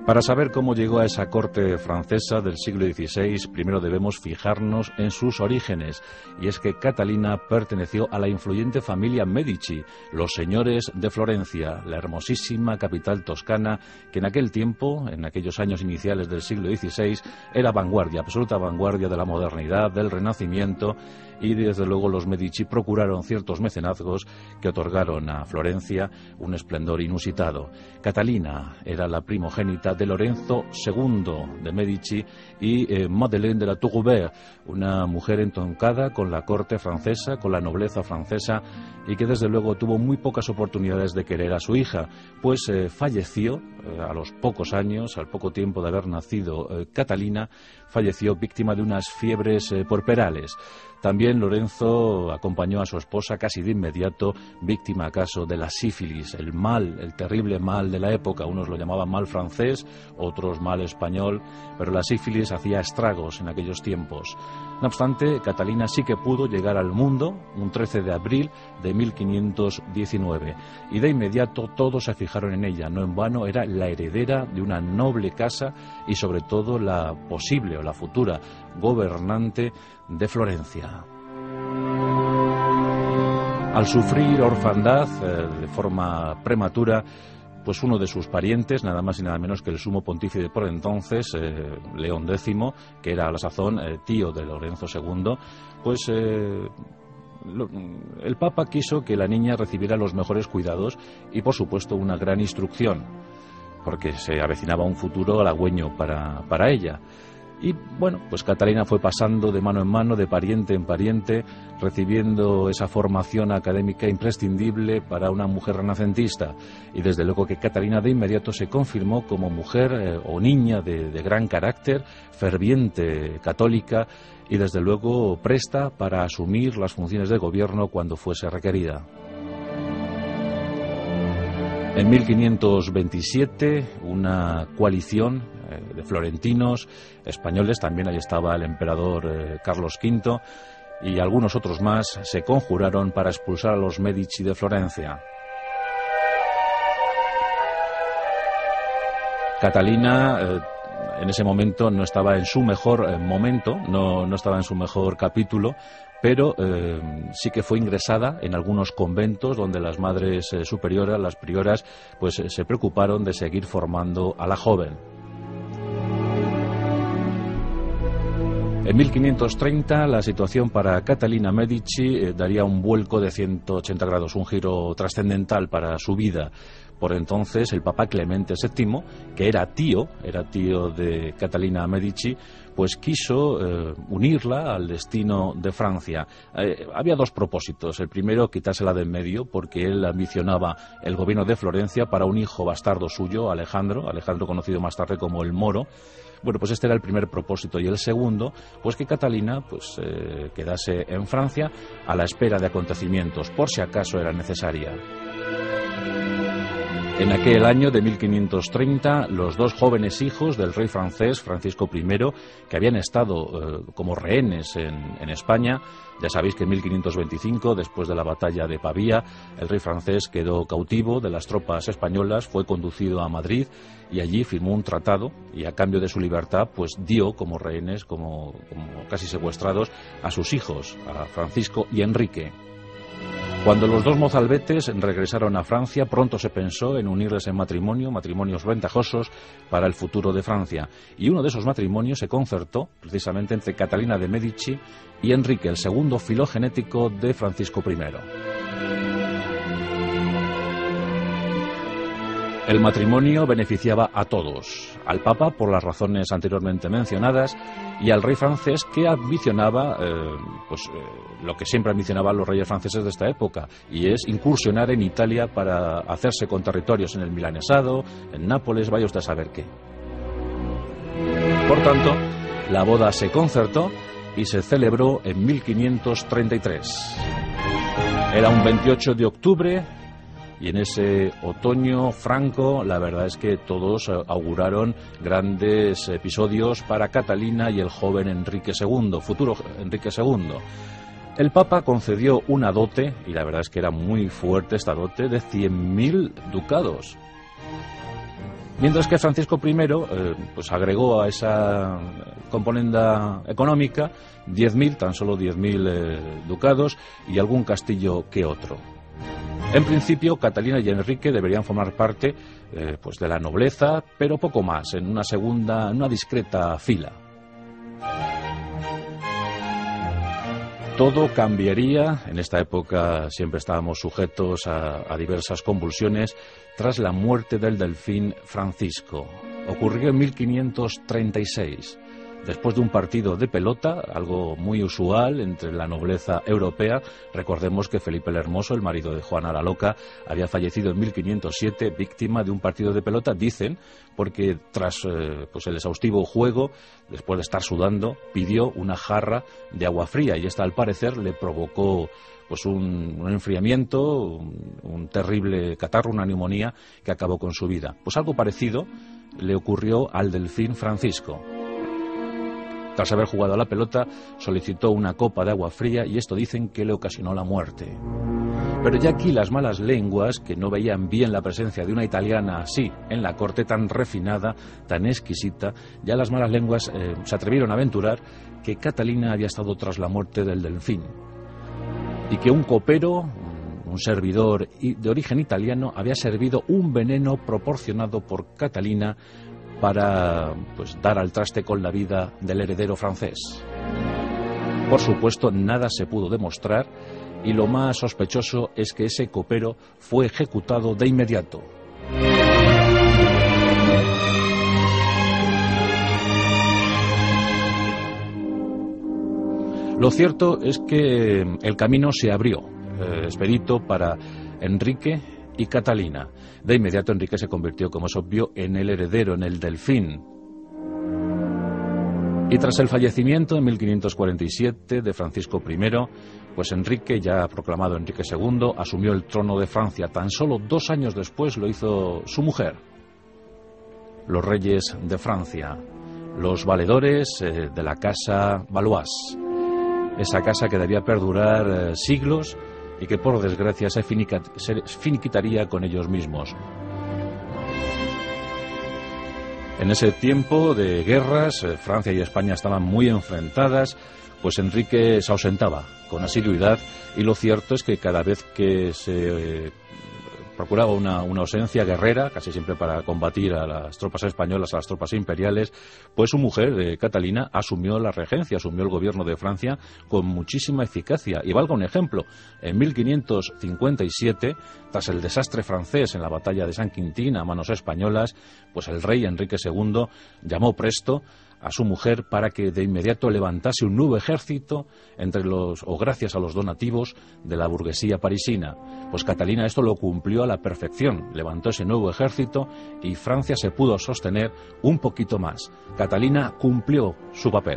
Para saber cómo llegó a esa corte francesa del siglo dieciséis, primero debemos fijarnos en sus orígenes, y es que Catalina perteneció a la influyente familia Medici, los señores de Florencia, la hermosísima capital toscana, que en aquel tiempo, en aquellos años iniciales del siglo dieciséis, era vanguardia, absoluta vanguardia de la modernidad, del Renacimiento, y desde luego los Medici procuraron ciertos mecenazgos que otorgaron a Florencia un esplendor inusitado. Catalina era la primogénita de Lorenzo segundo de Medici y eh, Madeleine de la Tour Tourubert, una mujer entroncada con la corte francesa, con la nobleza francesa, y que desde luego tuvo muy pocas oportunidades de querer a su hija, pues eh, falleció eh, a los pocos años, al poco tiempo de haber nacido eh, Catalina, falleció víctima de unas fiebres eh, puerperales. También Lorenzo acompañó a su esposa casi de inmediato, víctima acaso de la sífilis, el mal, el terrible mal de la época. Unos lo llamaban mal francés, otros mal español, pero la sífilis hacía estragos en aquellos tiempos. No obstante, Catalina sí que pudo llegar al mundo un trece de abril de mil quinientos diecinueve, y de inmediato todos se fijaron en ella. No en vano era la heredera de una noble casa y sobre todo la posible o la futura gobernante de Florencia. Al sufrir orfandad eh, de forma prematura, pues uno de sus parientes, nada más y nada menos que el sumo pontífice por entonces, eh, León décimo, que era a la sazón eh, tío de Lorenzo segundo, pues eh, lo, el Papa quiso que la niña recibiera los mejores cuidados y, por supuesto, una gran instrucción, porque se avecinaba un futuro halagüeño para, para ella. Y bueno, pues Catalina fue pasando de mano en mano, de pariente en pariente, recibiendo esa formación académica imprescindible para una mujer renacentista. Y desde luego que Catalina de inmediato se confirmó como mujer eh, o niña de, de gran carácter, ferviente católica y desde luego presta para asumir las funciones de gobierno cuando fuese requerida. En mil quinientos veintisiete, una coalición eh, de florentinos, españoles, también ahí estaba el emperador eh, Carlos quinto, y algunos otros más, se conjuraron para expulsar a los Medici de Florencia. Catalina eh, en ese momento no estaba en su mejor eh, momento, no, no estaba en su mejor capítulo, pero eh, sí que fue ingresada en algunos conventos donde las madres eh, superioras, las prioras, pues eh, se preocuparon de seguir formando a la joven. En mil quinientos treinta la situación para Catalina Medici eh, daría un vuelco de ciento ochenta grados, un giro trascendental para su vida. Por entonces el Papa Clemente séptimo, que era tío, era tío de Catalina Medici, pues quiso eh, unirla al destino de Francia. Eh, había dos propósitos. El primero, quitársela de en medio, porque él ambicionaba el gobierno de Florencia para un hijo bastardo suyo, Alejandro, Alejandro conocido más tarde como el Moro. Bueno, pues este era el primer propósito. Y el segundo, pues que Catalina pues eh, quedase en Francia a la espera de acontecimientos, por si acaso era necesaria. En aquel año de mil quinientos treinta, los dos jóvenes hijos del rey francés, Francisco primero, que habían estado eh, como rehenes en, en España, ya sabéis que en mil quinientos veinticinco, después de la batalla de Pavía, el rey francés quedó cautivo de las tropas españolas, fue conducido a Madrid y allí firmó un tratado y a cambio de su libertad pues dio como rehenes, como, como casi secuestrados, a sus hijos, a Francisco y Enrique. Cuando los dos mozalbetes regresaron a Francia, pronto se pensó en unirles en matrimonio, matrimonios ventajosos para el futuro de Francia. Y uno de esos matrimonios se concertó precisamente entre Catalina de Medici y Enrique, el segundo filogenético de Francisco primero. El matrimonio beneficiaba a todos, al Papa por las razones anteriormente mencionadas y al rey francés que ambicionaba eh, pues, eh, lo que siempre ambicionaban los reyes franceses de esta época, y es incursionar en Italia para hacerse con territorios en el Milanesado, en Nápoles, vaya usted a saber qué. Por tanto, la boda se concertó y se celebró en mil quinientos treinta y tres. Era un veintiocho de octubre. Y en ese otoño franco, la verdad es que todos auguraron grandes episodios para Catalina y el joven Enrique segundo, futuro Enrique segundo. El Papa concedió una dote, y la verdad es que era muy fuerte esta dote, de cien mil ducados. Mientras que Francisco I eh, pues agregó a esa componenda económica diez mil, tan solo diez mil eh, ducados y algún castillo que otro. En principio, Catalina y Enrique deberían formar parte eh, pues de la nobleza, pero poco más, en una segunda, en una discreta fila. Todo cambiaría, en esta época siempre estábamos sujetos a, a diversas convulsiones, tras la muerte del delfín Francisco. Ocurrió en mil quinientos treinta y seis, después de un partido de pelota, algo muy usual entre la nobleza europea. Recordemos que Felipe el Hermoso, el marido de Juana la Loca, había fallecido en mil quinientos siete víctima de un partido de pelota, dicen, porque tras eh, pues el exhaustivo juego, después de estar sudando, pidió una jarra de agua fría y esta al parecer le provocó pues un, un enfriamiento, un, un terrible catarro, una neumonía que acabó con su vida. Pues algo parecido le ocurrió al delfín Francisco. Tras haber jugado a la pelota, solicitó una copa de agua fría y esto dicen que le ocasionó la muerte. Pero ya aquí las malas lenguas, que no veían bien la presencia de una italiana así, en la corte tan refinada, tan exquisita, ya las malas lenguas eh, se atrevieron a aventurar que Catalina había estado tras la muerte del delfín. Y que un copero, un servidor de origen italiano, había servido un veneno proporcionado por Catalina para pues, dar al traste con la vida del heredero francés. Por supuesto, nada se pudo demostrar y lo más sospechoso es que ese copero fue ejecutado de inmediato. Lo cierto es que el camino se abrió, eh, expedito para Enrique y Catalina. De inmediato Enrique se convirtió, como es obvio, en el heredero, en el delfín. Y tras el fallecimiento en mil quinientos cuarenta y siete de Francisco I, pues Enrique, ya proclamado Enrique segundo, asumió el trono de Francia. Tan solo dos años después lo hizo su mujer. Los reyes de Francia, los valedores eh, de la casa Valois. Esa casa que debía perdurar eh, siglos y que por desgracia se, finica, se finiquitaría con ellos mismos. En ese tiempo de guerras, eh, Francia y España estaban muy enfrentadas, pues Enrique se ausentaba con asiduidad y lo cierto es que cada vez que se eh, procuraba una, una ausencia guerrera, casi siempre para combatir a las tropas españolas, a las tropas imperiales, pues su mujer, eh, Catalina, asumió la regencia, asumió el gobierno de Francia con muchísima eficacia. Y valga un ejemplo, en mil quinientos cincuenta y siete, tras el desastre francés en la batalla de San Quintín a manos españolas, pues el rey Enrique segundo llamó presto a su mujer para que de inmediato levantase un nuevo ejército entre los o gracias a los donativos de la burguesía parisina. Pues Catalina esto lo cumplió a la perfección, levantó ese nuevo ejército y Francia se pudo sostener un poquito más. Catalina cumplió su papel.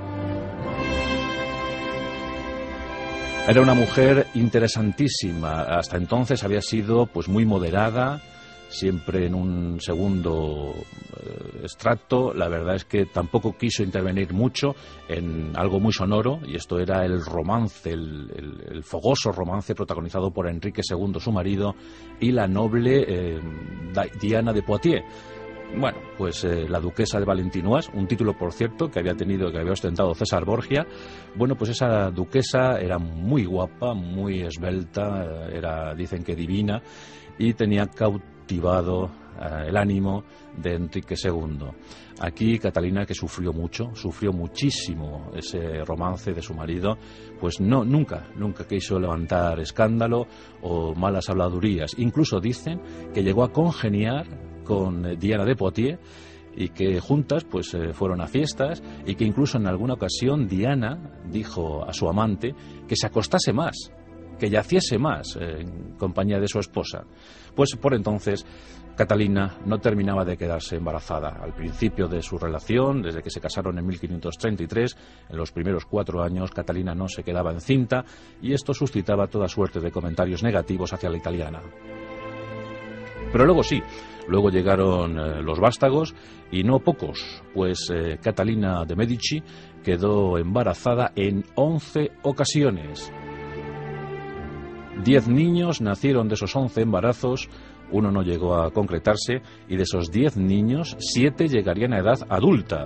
Era una mujer interesantísima. Hasta entonces había sido pues muy moderada, siempre en un segundo eh, extracto. La verdad es que tampoco quiso intervenir mucho en algo muy sonoro, y esto era el romance, el, el, el fogoso romance protagonizado por Enrique segundo, su marido, y la noble eh, Diana de Poitiers. Bueno, pues eh, la duquesa de Valentinois, un título, por cierto, que había tenido, que había ostentado César Borgia. Bueno, pues esa duquesa era muy guapa, muy esbelta, era, dicen que divina, y tenía cautivado eh, el ánimo de Enrique segundo. Aquí Catalina, que sufrió mucho, sufrió muchísimo ese romance de su marido, pues no, nunca, nunca quiso levantar escándalo o malas habladurías. Incluso dicen que llegó a congeniar con Diana de Poitiers y que juntas pues eh, fueron a fiestas, y que incluso en alguna ocasión Diana dijo a su amante que se acostase más, que yaciese más eh, en compañía de su esposa. Pues por entonces Catalina no terminaba de quedarse embarazada. Al principio de su relación, desde que se casaron en mil quinientos treinta y tres, en los primeros cuatro años, Catalina no se quedaba encinta, y esto suscitaba toda suerte de comentarios negativos hacia la italiana. Pero luego sí, luego llegaron eh, los vástagos, y no pocos, pues eh, Catalina de Medici quedó embarazada en once ocasiones. Diez niños nacieron de esos once embarazos, Uno no llegó a concretarse y de esos diez niños, siete llegarían a edad adulta.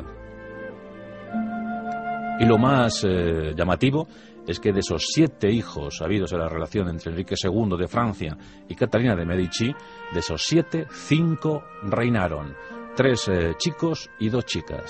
Y lo más eh, llamativo es que de esos siete hijos habidos en la relación entre Enrique segundo de Francia y Catalina de Medici, de esos siete, cinco reinaron. Tres eh, chicos y dos chicas.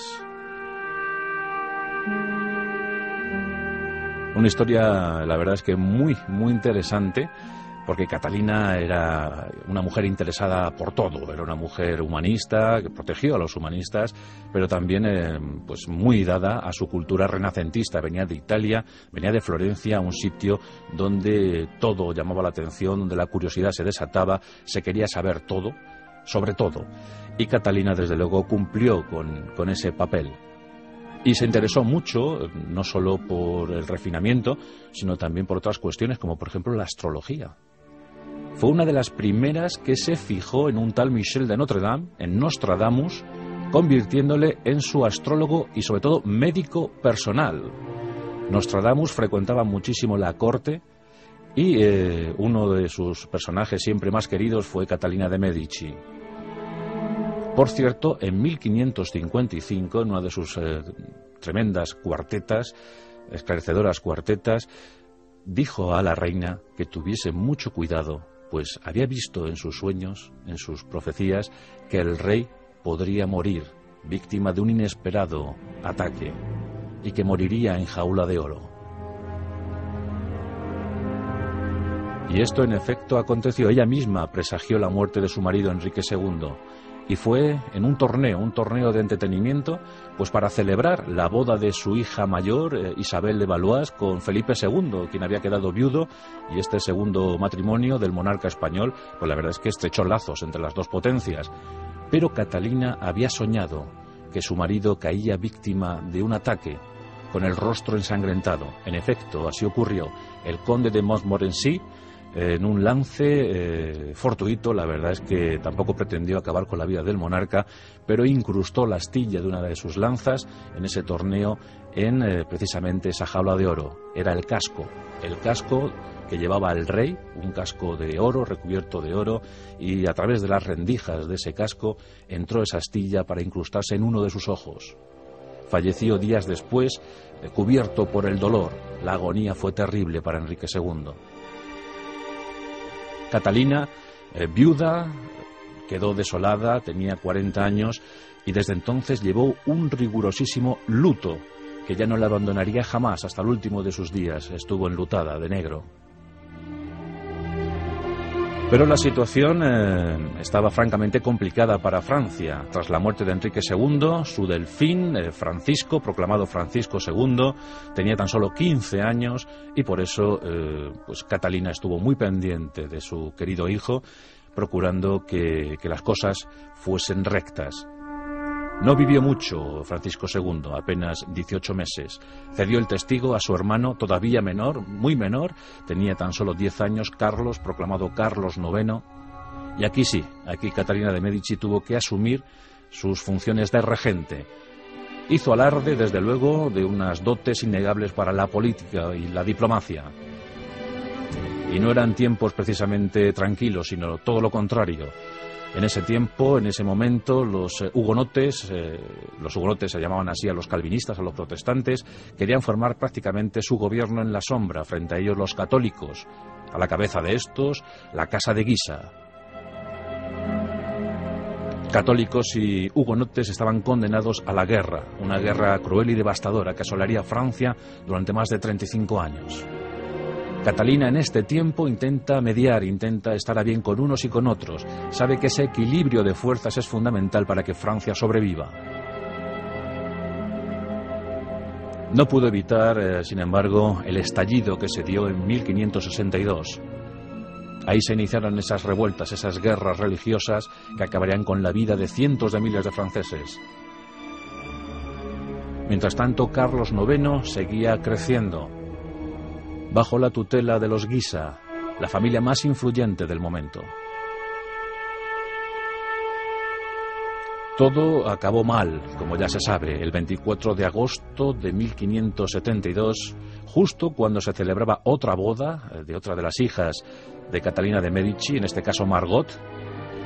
Una historia, la verdad es que muy, muy interesante, porque Catalina era una mujer interesada por todo, era una mujer humanista, que protegió a los humanistas, pero también eh, pues muy dada a su cultura renacentista. Venía de Italia, venía de Florencia, un sitio donde todo llamaba la atención, donde la curiosidad se desataba, se quería saber todo, sobre todo. Y Catalina, desde luego, cumplió con, con ese papel. Y se interesó mucho, no solo por el refinamiento, sino también por otras cuestiones, como por ejemplo la astrología. Fue una de las primeras que se fijó en un tal Michel de Notre Dame, en Nostradamus, convirtiéndole en su astrólogo y sobre todo médico personal. Nostradamus frecuentaba muchísimo la corte y eh, uno de sus personajes siempre más queridos fue Catalina de Medici. Por cierto, en mil quinientos cincuenta y cinco, en una de sus eh, tremendas cuartetas, esclarecedoras cuartetas, dijo a la reina que tuviese mucho cuidado, pues había visto en sus sueños, en sus profecías, que el rey podría morir, víctima de un inesperado ataque, y que moriría en jaula de oro. Y esto en efecto aconteció. Ella misma presagió la muerte de su marido Enrique segundo, y fue en un torneo, un torneo de entretenimiento, pues para celebrar la boda de su hija mayor, eh, Isabel de Valois, con Felipe segundo, quien había quedado viudo, y este segundo matrimonio del monarca español, pues la verdad es que estrechó lazos entre las dos potencias. Pero Catalina había soñado que su marido caía víctima de un ataque, con el rostro ensangrentado. En efecto, así ocurrió. El conde de Montmorency, en un lance eh, fortuito, la verdad es que tampoco pretendió acabar con la vida del monarca, pero incrustó la astilla de una de sus lanzas en ese torneo en eh, precisamente esa jaula de oro. Era el casco, el casco que llevaba el rey, un casco de oro, recubierto de oro, y a través de las rendijas de ese casco entró esa astilla para incrustarse en uno de sus ojos. Falleció días después, eh, cubierto por el dolor. La agonía fue terrible para Enrique segundo. Catalina, eh, viuda, quedó desolada, tenía cuarenta años y desde entonces llevó un rigurosísimo luto que ya no la abandonaría jamás. Hasta el último de sus días estuvo enlutada de negro. Pero la situación eh, estaba francamente complicada para Francia. Tras la muerte de Enrique segundo, su delfín, eh, Francisco, proclamado Francisco segundo, tenía tan solo quince años y por eso eh, pues Catalina estuvo muy pendiente de su querido hijo, procurando que, que las cosas fuesen rectas. No vivió mucho Francisco segundo, apenas dieciocho meses. Cedió el testigo a su hermano todavía menor, muy menor, tenía tan solo diez años, Carlos, proclamado Carlos noveno. Y aquí sí, aquí Catalina de Medici tuvo que asumir sus funciones de regente. Hizo alarde, desde luego, de unas dotes innegables para la política y la diplomacia. Y no eran tiempos precisamente tranquilos, sino todo lo contrario. En ese tiempo, en ese momento, los eh, hugonotes, eh, los hugonotes se llamaban así a los calvinistas, a los protestantes, querían formar prácticamente su gobierno en la sombra, frente a ellos los católicos. A la cabeza de estos, la Casa de Guisa. Católicos y hugonotes estaban condenados a la guerra, una guerra cruel y devastadora que asolaría Francia durante más de treinta y cinco años. Catalina en este tiempo intenta mediar, intenta estar a bien con unos y con otros. Sabe que ese equilibrio de fuerzas es fundamental para que Francia sobreviva. No pudo evitar, eh, sin embargo, el estallido que se dio en mil quinientos sesenta y dos. Ahí se iniciaron esas revueltas, esas guerras religiosas que acabarían con la vida de cientos de miles de franceses. Mientras tanto, Carlos noveno seguía creciendo bajo la tutela de los Guisa, la familia más influyente del momento. Todo acabó mal, como ya se sabe, el veinticuatro de agosto de mil quinientos setenta y dos, justo cuando se celebraba otra boda de otra de las hijas de Catalina de Medici, en este caso Margot.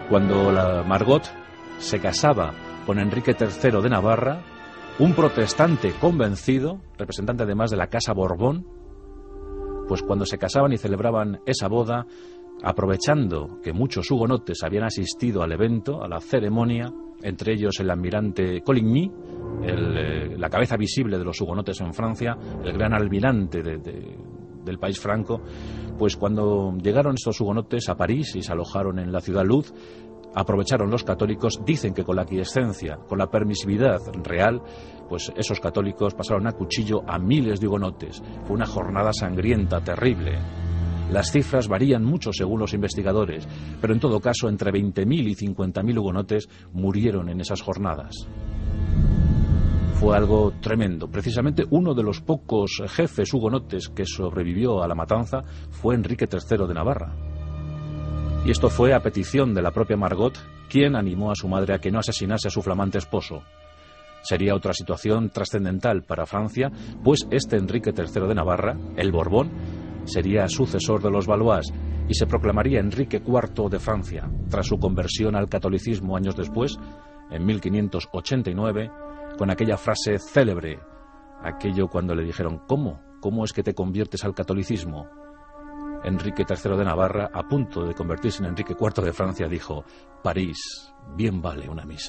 Cuando la Margot se casaba con Enrique tercero de Navarra, un protestante convencido, representante además de la Casa Borbón, pues cuando se casaban y celebraban esa boda, aprovechando que muchos hugonotes habían asistido al evento, a la ceremonia, entre ellos el almirante Coligny, el, eh, la cabeza visible de los hugonotes en Francia, el gran almirante de, de, del país franco, pues cuando llegaron estos hugonotes a París y se alojaron en la ciudad Luz, aprovecharon los católicos, dicen que con la aquiescencia, con la permisividad real, pues esos católicos pasaron a cuchillo a miles de hugonotes. Fue una jornada sangrienta, terrible. Las cifras varían mucho según los investigadores, pero en todo caso entre veinte mil y cincuenta mil hugonotes murieron en esas jornadas. Fue algo tremendo. Precisamente uno de los pocos jefes hugonotes que sobrevivió a la matanza fue Enrique tercero de Navarra. Y esto fue a petición de la propia Margot, quien animó a su madre a que no asesinase a su flamante esposo. Sería otra situación trascendental para Francia, pues este Enrique tercero de Navarra, el Borbón, sería sucesor de los Valois y se proclamaría Enrique cuarto de Francia, tras su conversión al catolicismo años después, en mil quinientos ochenta y nueve, con aquella frase célebre, aquello cuando le dijeron ¿cómo? ¿Cómo es que te conviertes al catolicismo? Enrique tercero de Navarra, a punto de convertirse en Enrique cuarto de Francia, dijo: París, bien vale una misa.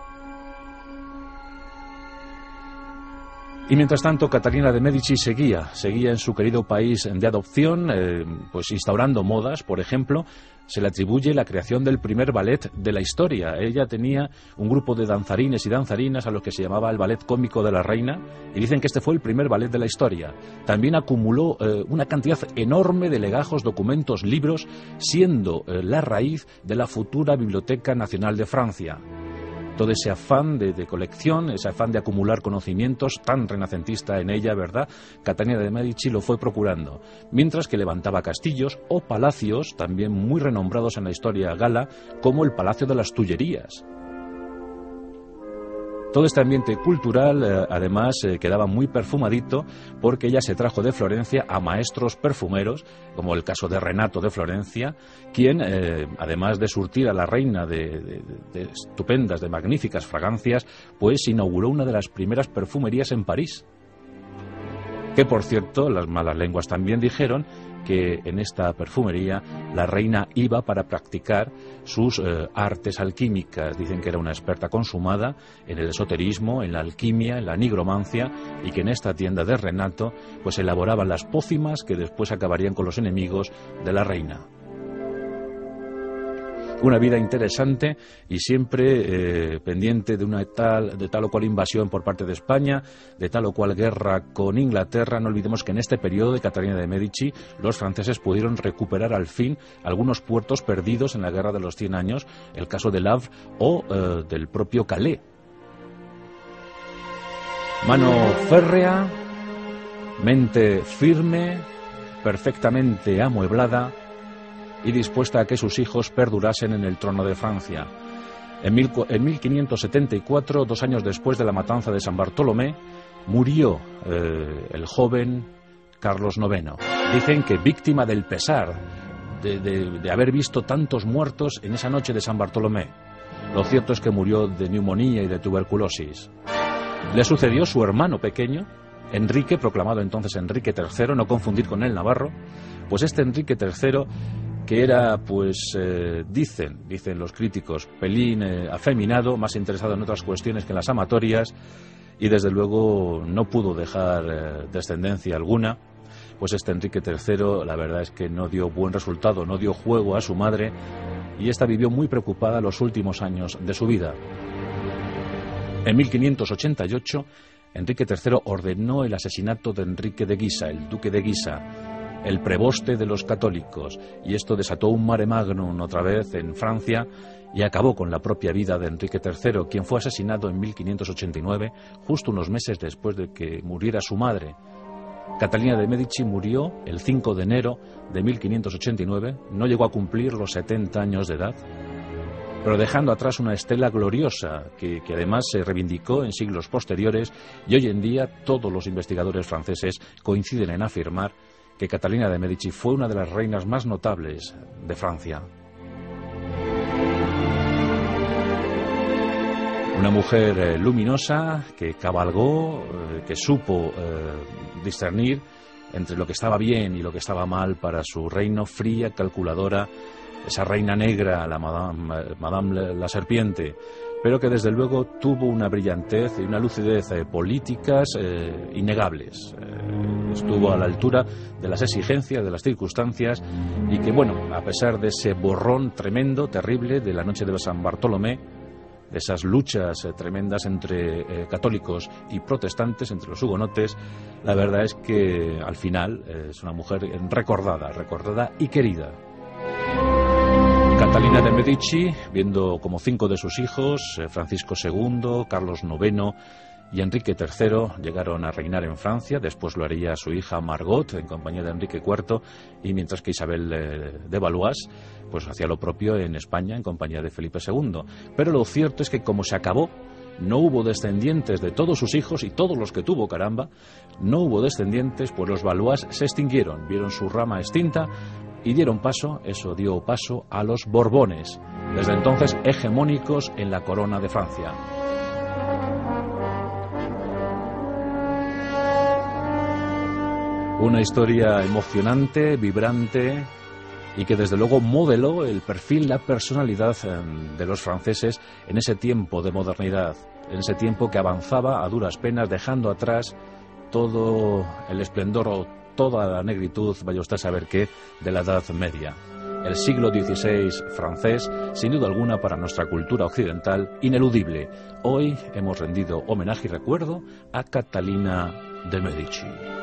Y mientras tanto, Catalina de Médici seguía, seguía en su querido país de adopción, eh, pues instaurando modas. Por ejemplo, se le atribuye la creación del primer ballet de la historia. Ella tenía un grupo de danzarines y danzarinas a los que se llamaba el Ballet Cómico de la Reina, y dicen que este fue el primer ballet de la historia. También acumuló eh, una cantidad enorme de legajos, documentos, libros, siendo eh, la raíz de la futura Biblioteca Nacional de Francia. Todo ese afán de, de colección, ese afán de acumular conocimientos tan renacentista en ella, ¿verdad? Catalina de Médici lo fue procurando, mientras que levantaba castillos o palacios también muy renombrados en la historia gala, como el Palacio de las Tullerías. Todo este ambiente cultural, eh, además, eh, quedaba muy perfumadito porque ella se trajo de Florencia a maestros perfumeros, como el caso de Renato de Florencia, quien, eh, además de surtir a la reina de, de, de estupendas, de magníficas fragancias, pues inauguró una de las primeras perfumerías en París. Que, por cierto, las malas lenguas también dijeron que en esta perfumería la reina iba para practicar sus eh, artes alquímicas. Dicen que era una experta consumada en el esoterismo, en la alquimia, en la nigromancia, y que en esta tienda de Renato pues elaboraban las pócimas que después acabarían con los enemigos de la reina. Una vida interesante y siempre eh, pendiente de una tal, de tal o cual invasión por parte de España, de tal o cual guerra con Inglaterra. No olvidemos que en este periodo de Catalina de Médici los franceses pudieron recuperar al fin algunos puertos perdidos en la Guerra de los Cien Años, el caso de Havre o eh, del propio Calais. Mano férrea, mente firme, perfectamente amueblada y dispuesta a que sus hijos perdurasen en el trono de Francia. En, mil, en mil quinientos setenta y cuatro, dos años después de la matanza de San Bartolomé, murió eh, el joven Carlos noveno. Dicen que víctima del pesar de, de, de haber visto tantos muertos en esa noche de San Bartolomé. Lo cierto es que murió de neumonía y de tuberculosis. Le sucedió su hermano pequeño, Enrique, proclamado entonces Enrique tercero, no confundir con el navarro. Pues este Enrique tercero, que era, pues, eh, dicen, dicen los críticos, pelín eh, afeminado, más interesado en otras cuestiones que en las amatorias, y desde luego no pudo dejar eh, descendencia alguna. Pues este Enrique tercero, la verdad es que no dio buen resultado, no dio juego a su madre, y esta vivió muy preocupada los últimos años de su vida. En mil quinientos ochenta y ocho, Enrique tercero ordenó el asesinato de Enrique de Guisa, el duque de Guisa, el preboste de los católicos, y esto desató un mare magnum otra vez en Francia y acabó con la propia vida de Enrique tercero, quien fue asesinado en mil quinientos ochenta y nueve, justo unos meses después de que muriera su madre. Catalina de Médici murió el cinco de enero de mil quinientos ochenta y nueve, no llegó a cumplir los setenta años de edad, pero dejando atrás una estela gloriosa que, que además se reivindicó en siglos posteriores, y hoy en día todos los investigadores franceses coinciden en afirmar que Catalina de Médici fue una de las reinas más notables de Francia. Una mujer eh, luminosa que cabalgó, eh, que supo eh, discernir entre lo que estaba bien y lo que estaba mal para su reino, fría, calculadora, esa reina negra, la Madame, Madame la Serpiente, pero que desde luego tuvo una brillantez y una lucidez eh, políticas eh, innegables. Eh, estuvo a la altura de las exigencias, de las circunstancias, y que, bueno, a pesar de ese borrón tremendo, terrible, de la noche de San Bartolomé, de esas luchas eh, tremendas entre eh, católicos y protestantes, entre los hugonotes, la verdad es que al final eh, es una mujer recordada, recordada y querida. Catalina de Medici, viendo como cinco de sus hijos, eh, Francisco segundo, Carlos noveno y Enrique tercero, llegaron a reinar en Francia. Después lo haría su hija Margot en compañía de Enrique cuarto, y mientras que Isabel eh, de Valois pues hacía lo propio en España en compañía de Felipe segundo. Pero lo cierto es que como se acabó, no hubo descendientes de todos sus hijos, y todos los que tuvo, caramba, no hubo descendientes, pues los Valois se extinguieron, vieron su rama extinta y dieron paso, eso dio paso a los Borbones, desde entonces hegemónicos en la corona de Francia. Una historia emocionante, vibrante, y que desde luego modeló el perfil, la personalidad de los franceses en ese tiempo de modernidad, en ese tiempo que avanzaba a duras penas, dejando atrás todo el esplendor o toda la negritud, vaya usted a saber qué, de la Edad Media. El siglo dieciséis francés, sin duda alguna para nuestra cultura occidental, ineludible. Hoy hemos rendido homenaje y recuerdo a Catalina de Medici.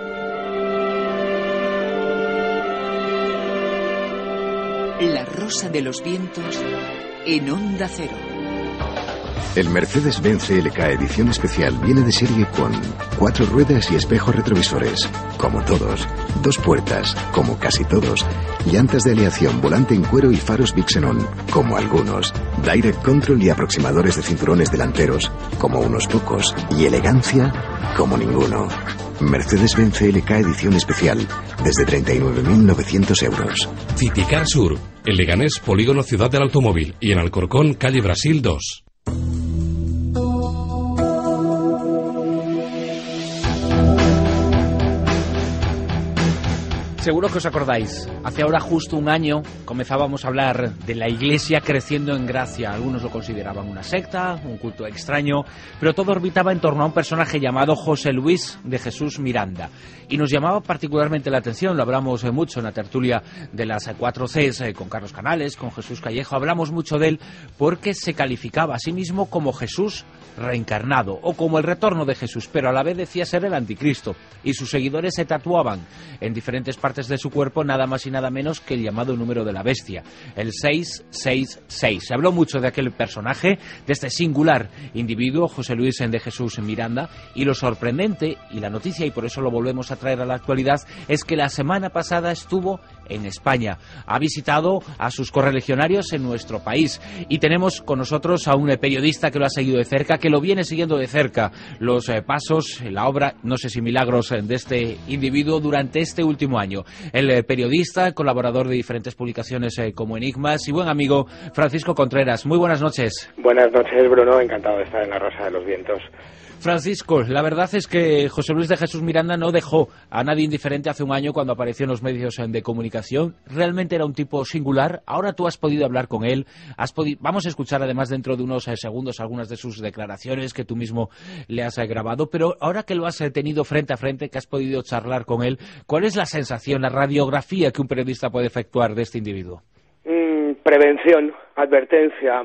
La Rosa de los Vientos en Onda Cero. El Mercedes-Benz C L K edición especial viene de serie con cuatro ruedas y espejos retrovisores, como todos, dos puertas, como casi todos, llantas de aleación, volante en cuero y faros Big Xenon, como algunos, Direct Control y aproximadores de cinturones delanteros, como unos pocos, y elegancia, como ninguno. Mercedes-Benz C L K edición especial, desde treinta y nueve mil novecientos euros. Citicar Sur, en Leganés, Polígono Ciudad del Automóvil, y en Alcorcón, calle Brasil dos. Seguro que os acordáis, hace ahora justo un año comenzábamos a hablar de la Iglesia creciendo en gracia. Algunos lo consideraban una secta, un culto extraño, pero todo orbitaba en torno a un personaje llamado José Luis de Jesús Miranda. Y nos llamaba particularmente la atención, lo hablamos mucho en la tertulia de las cuatro Cs con Carlos Canales, con Jesús Callejo, hablamos mucho de él porque se calificaba a sí mismo como Jesús reencarnado o como el retorno de Jesús, pero a la vez decía ser el anticristo, y sus seguidores se tatuaban en diferentes partes de su cuerpo nada más y nada menos que el llamado número de la bestia, el seiscientos sesenta y seis. Se habló mucho de aquel personaje, de este singular individuo, José Luis de Jesús Miranda, y lo sorprendente, y la noticia, y por eso lo volvemos a traer a la actualidad, es que la semana pasada estuvo en España, ha visitado a sus correligionarios en nuestro país, y tenemos con nosotros a un periodista que lo ha seguido de cerca, que lo viene siguiendo de cerca, los eh, pasos, la obra, no sé si milagros, de este individuo durante este último año. El eh, periodista, colaborador de diferentes publicaciones eh, como Enigmas, y buen amigo Francisco Contreras. Muy buenas noches. Buenas noches, Bruno, encantado de estar en la Rosa de los Vientos. Francisco, la verdad es que José Luis de Jesús Miranda no dejó a nadie indiferente hace un año cuando apareció en los medios de comunicación. Realmente era un tipo singular. Ahora tú has podido hablar con él. Has podido... Vamos a escuchar además dentro de unos eh, segundos algunas de sus declaraciones que tú mismo le has eh, grabado. Pero ahora que lo has eh, tenido frente a frente, que has podido charlar con él, ¿cuál es la sensación, la radiografía que un periodista puede efectuar de este individuo? Mm, prevención, advertencia,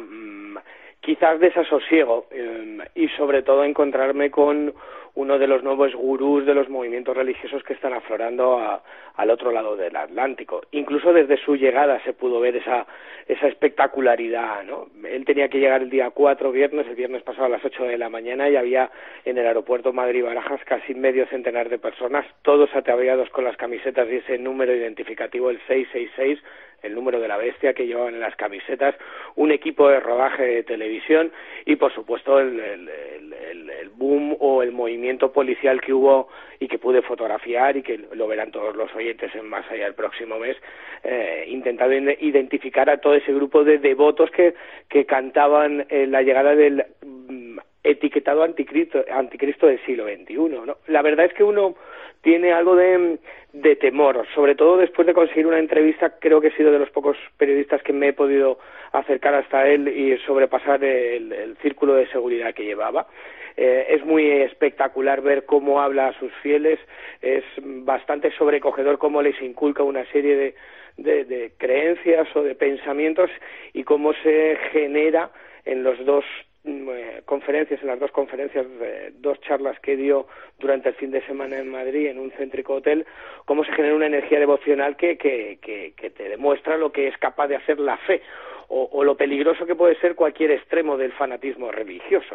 quizás desasosiego eh, y sobre todo encontrarme con uno de los nuevos gurús de los movimientos religiosos que están aflorando a, al otro lado del Atlántico. Incluso desde su llegada se pudo ver esa esa espectacularidad, ¿no? Él tenía que llegar el día cuatro, viernes, el viernes pasado a las ocho de la mañana, y había en el aeropuerto Madrid-Barajas casi medio centenar de personas, todos ataviados con las camisetas y ese número identificativo, el seiscientos sesenta y seis, el número de la bestia que llevaban en las camisetas, un equipo de rodaje de televisión y, por supuesto, el, el, el, el boom o el movimiento policial que hubo y que pude fotografiar y que lo verán todos los oyentes en Más Allá el próximo mes, eh, intentando identificar a todo ese grupo de devotos que, que cantaban eh, la llegada del etiquetado anticristo, anticristo del siglo veintiuno, ¿no? La verdad es que uno tiene algo de, de temor, sobre todo después de conseguir una entrevista. Creo que he sido de los pocos periodistas que me he podido acercar hasta él y sobrepasar el, el círculo de seguridad que llevaba. Eh, es muy espectacular ver cómo habla a sus fieles, es bastante sobrecogedor cómo les inculca una serie de, de, de creencias o de pensamientos y cómo se genera en los dos eh, conferencias, en las dos conferencias, eh, dos charlas que dio durante el fin de semana en Madrid en un céntrico hotel, cómo se genera una energía devocional que, que, que, que te demuestra lo que es capaz de hacer la fe o, o lo peligroso que puede ser cualquier extremo del fanatismo religioso.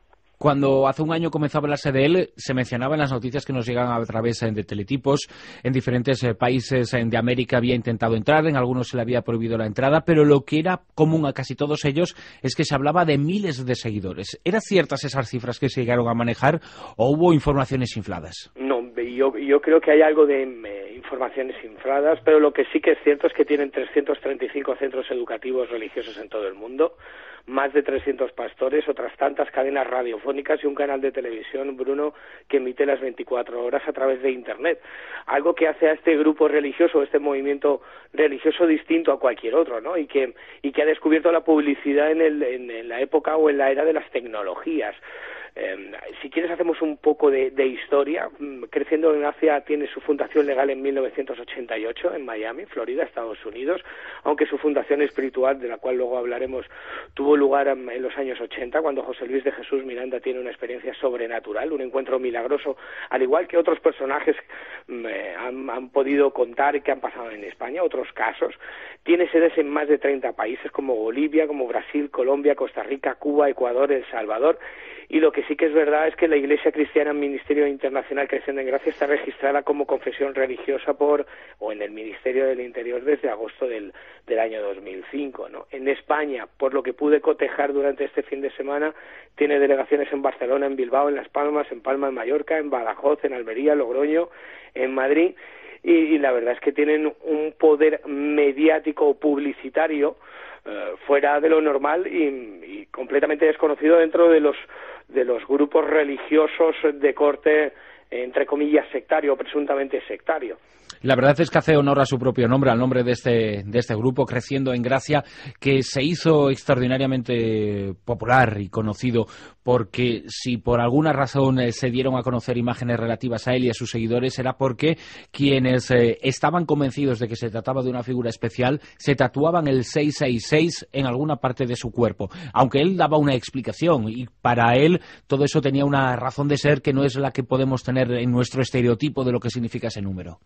Cuando hace un año comenzó a hablarse de él, se mencionaba en las noticias que nos llegan a través de teletipos, en diferentes eh, países de América había intentado entrar, en algunos se le había prohibido la entrada, pero lo que era común a casi todos ellos es que se hablaba de miles de seguidores. ¿Eran ciertas esas cifras que se llegaron a manejar o hubo informaciones infladas? No, yo, yo creo que hay algo de eh, informaciones infladas, pero lo que sí que es cierto es que tienen trescientos treinta y cinco centros educativos religiosos en todo el mundo, más de trescientos pastores, otras tantas cadenas radiofónicas y un canal de televisión, Bruno, que emite las veinticuatro horas a través de Internet. Algo que hace a este grupo religioso, este movimiento religioso distinto a cualquier otro, ¿no? Y que, y que ha descubierto la publicidad en, el, en, en la época o en la era de las tecnologías. Eh, si quieres hacemos un poco de, de historia. Creciendo en Gracia tiene su fundación legal en mil novecientos ochenta y ocho en Miami, Florida, Estados Unidos, aunque su fundación espiritual, de la cual luego hablaremos, tuvo lugar en los años ochenta, cuando José Luis de Jesús Miranda tiene una experiencia sobrenatural, un encuentro milagroso, al igual que otros personajes eh, han, han podido contar que han pasado en España, otros casos. Tiene sedes en más de treinta países como Bolivia, como Brasil, Colombia, Costa Rica, Cuba, Ecuador, El Salvador. Y lo que sí que es verdad es que la Iglesia Cristiana Ministerio Internacional Creciendo en Gracia está registrada como confesión religiosa por o en el Ministerio del Interior desde agosto del, del año dos mil cinco, ¿no? En España, por lo que pude cotejar durante este fin de semana, tiene delegaciones en Barcelona, en Bilbao, en Las Palmas, en Palma de Mallorca, en Badajoz, en Almería, Logroño, en Madrid, y, y la verdad es que tienen un poder mediático o publicitario Uh, fuera de lo normal y, y completamente desconocido dentro de los de los grupos religiosos de corte, entre comillas, sectario o presuntamente sectario. La verdad es que hace honor a su propio nombre, al nombre de este, de este grupo, Creciendo en Gracia, que se hizo extraordinariamente popular y conocido, porque si por alguna razón eh, se dieron a conocer imágenes relativas a él y a sus seguidores, era porque quienes eh, estaban convencidos de que se trataba de una figura especial, se tatuaban el seiscientos sesenta y seis en alguna parte de su cuerpo, aunque él daba una explicación, y para él todo eso tenía una razón de ser que no es la que podemos tener en nuestro estereotipo de lo que significa ese número.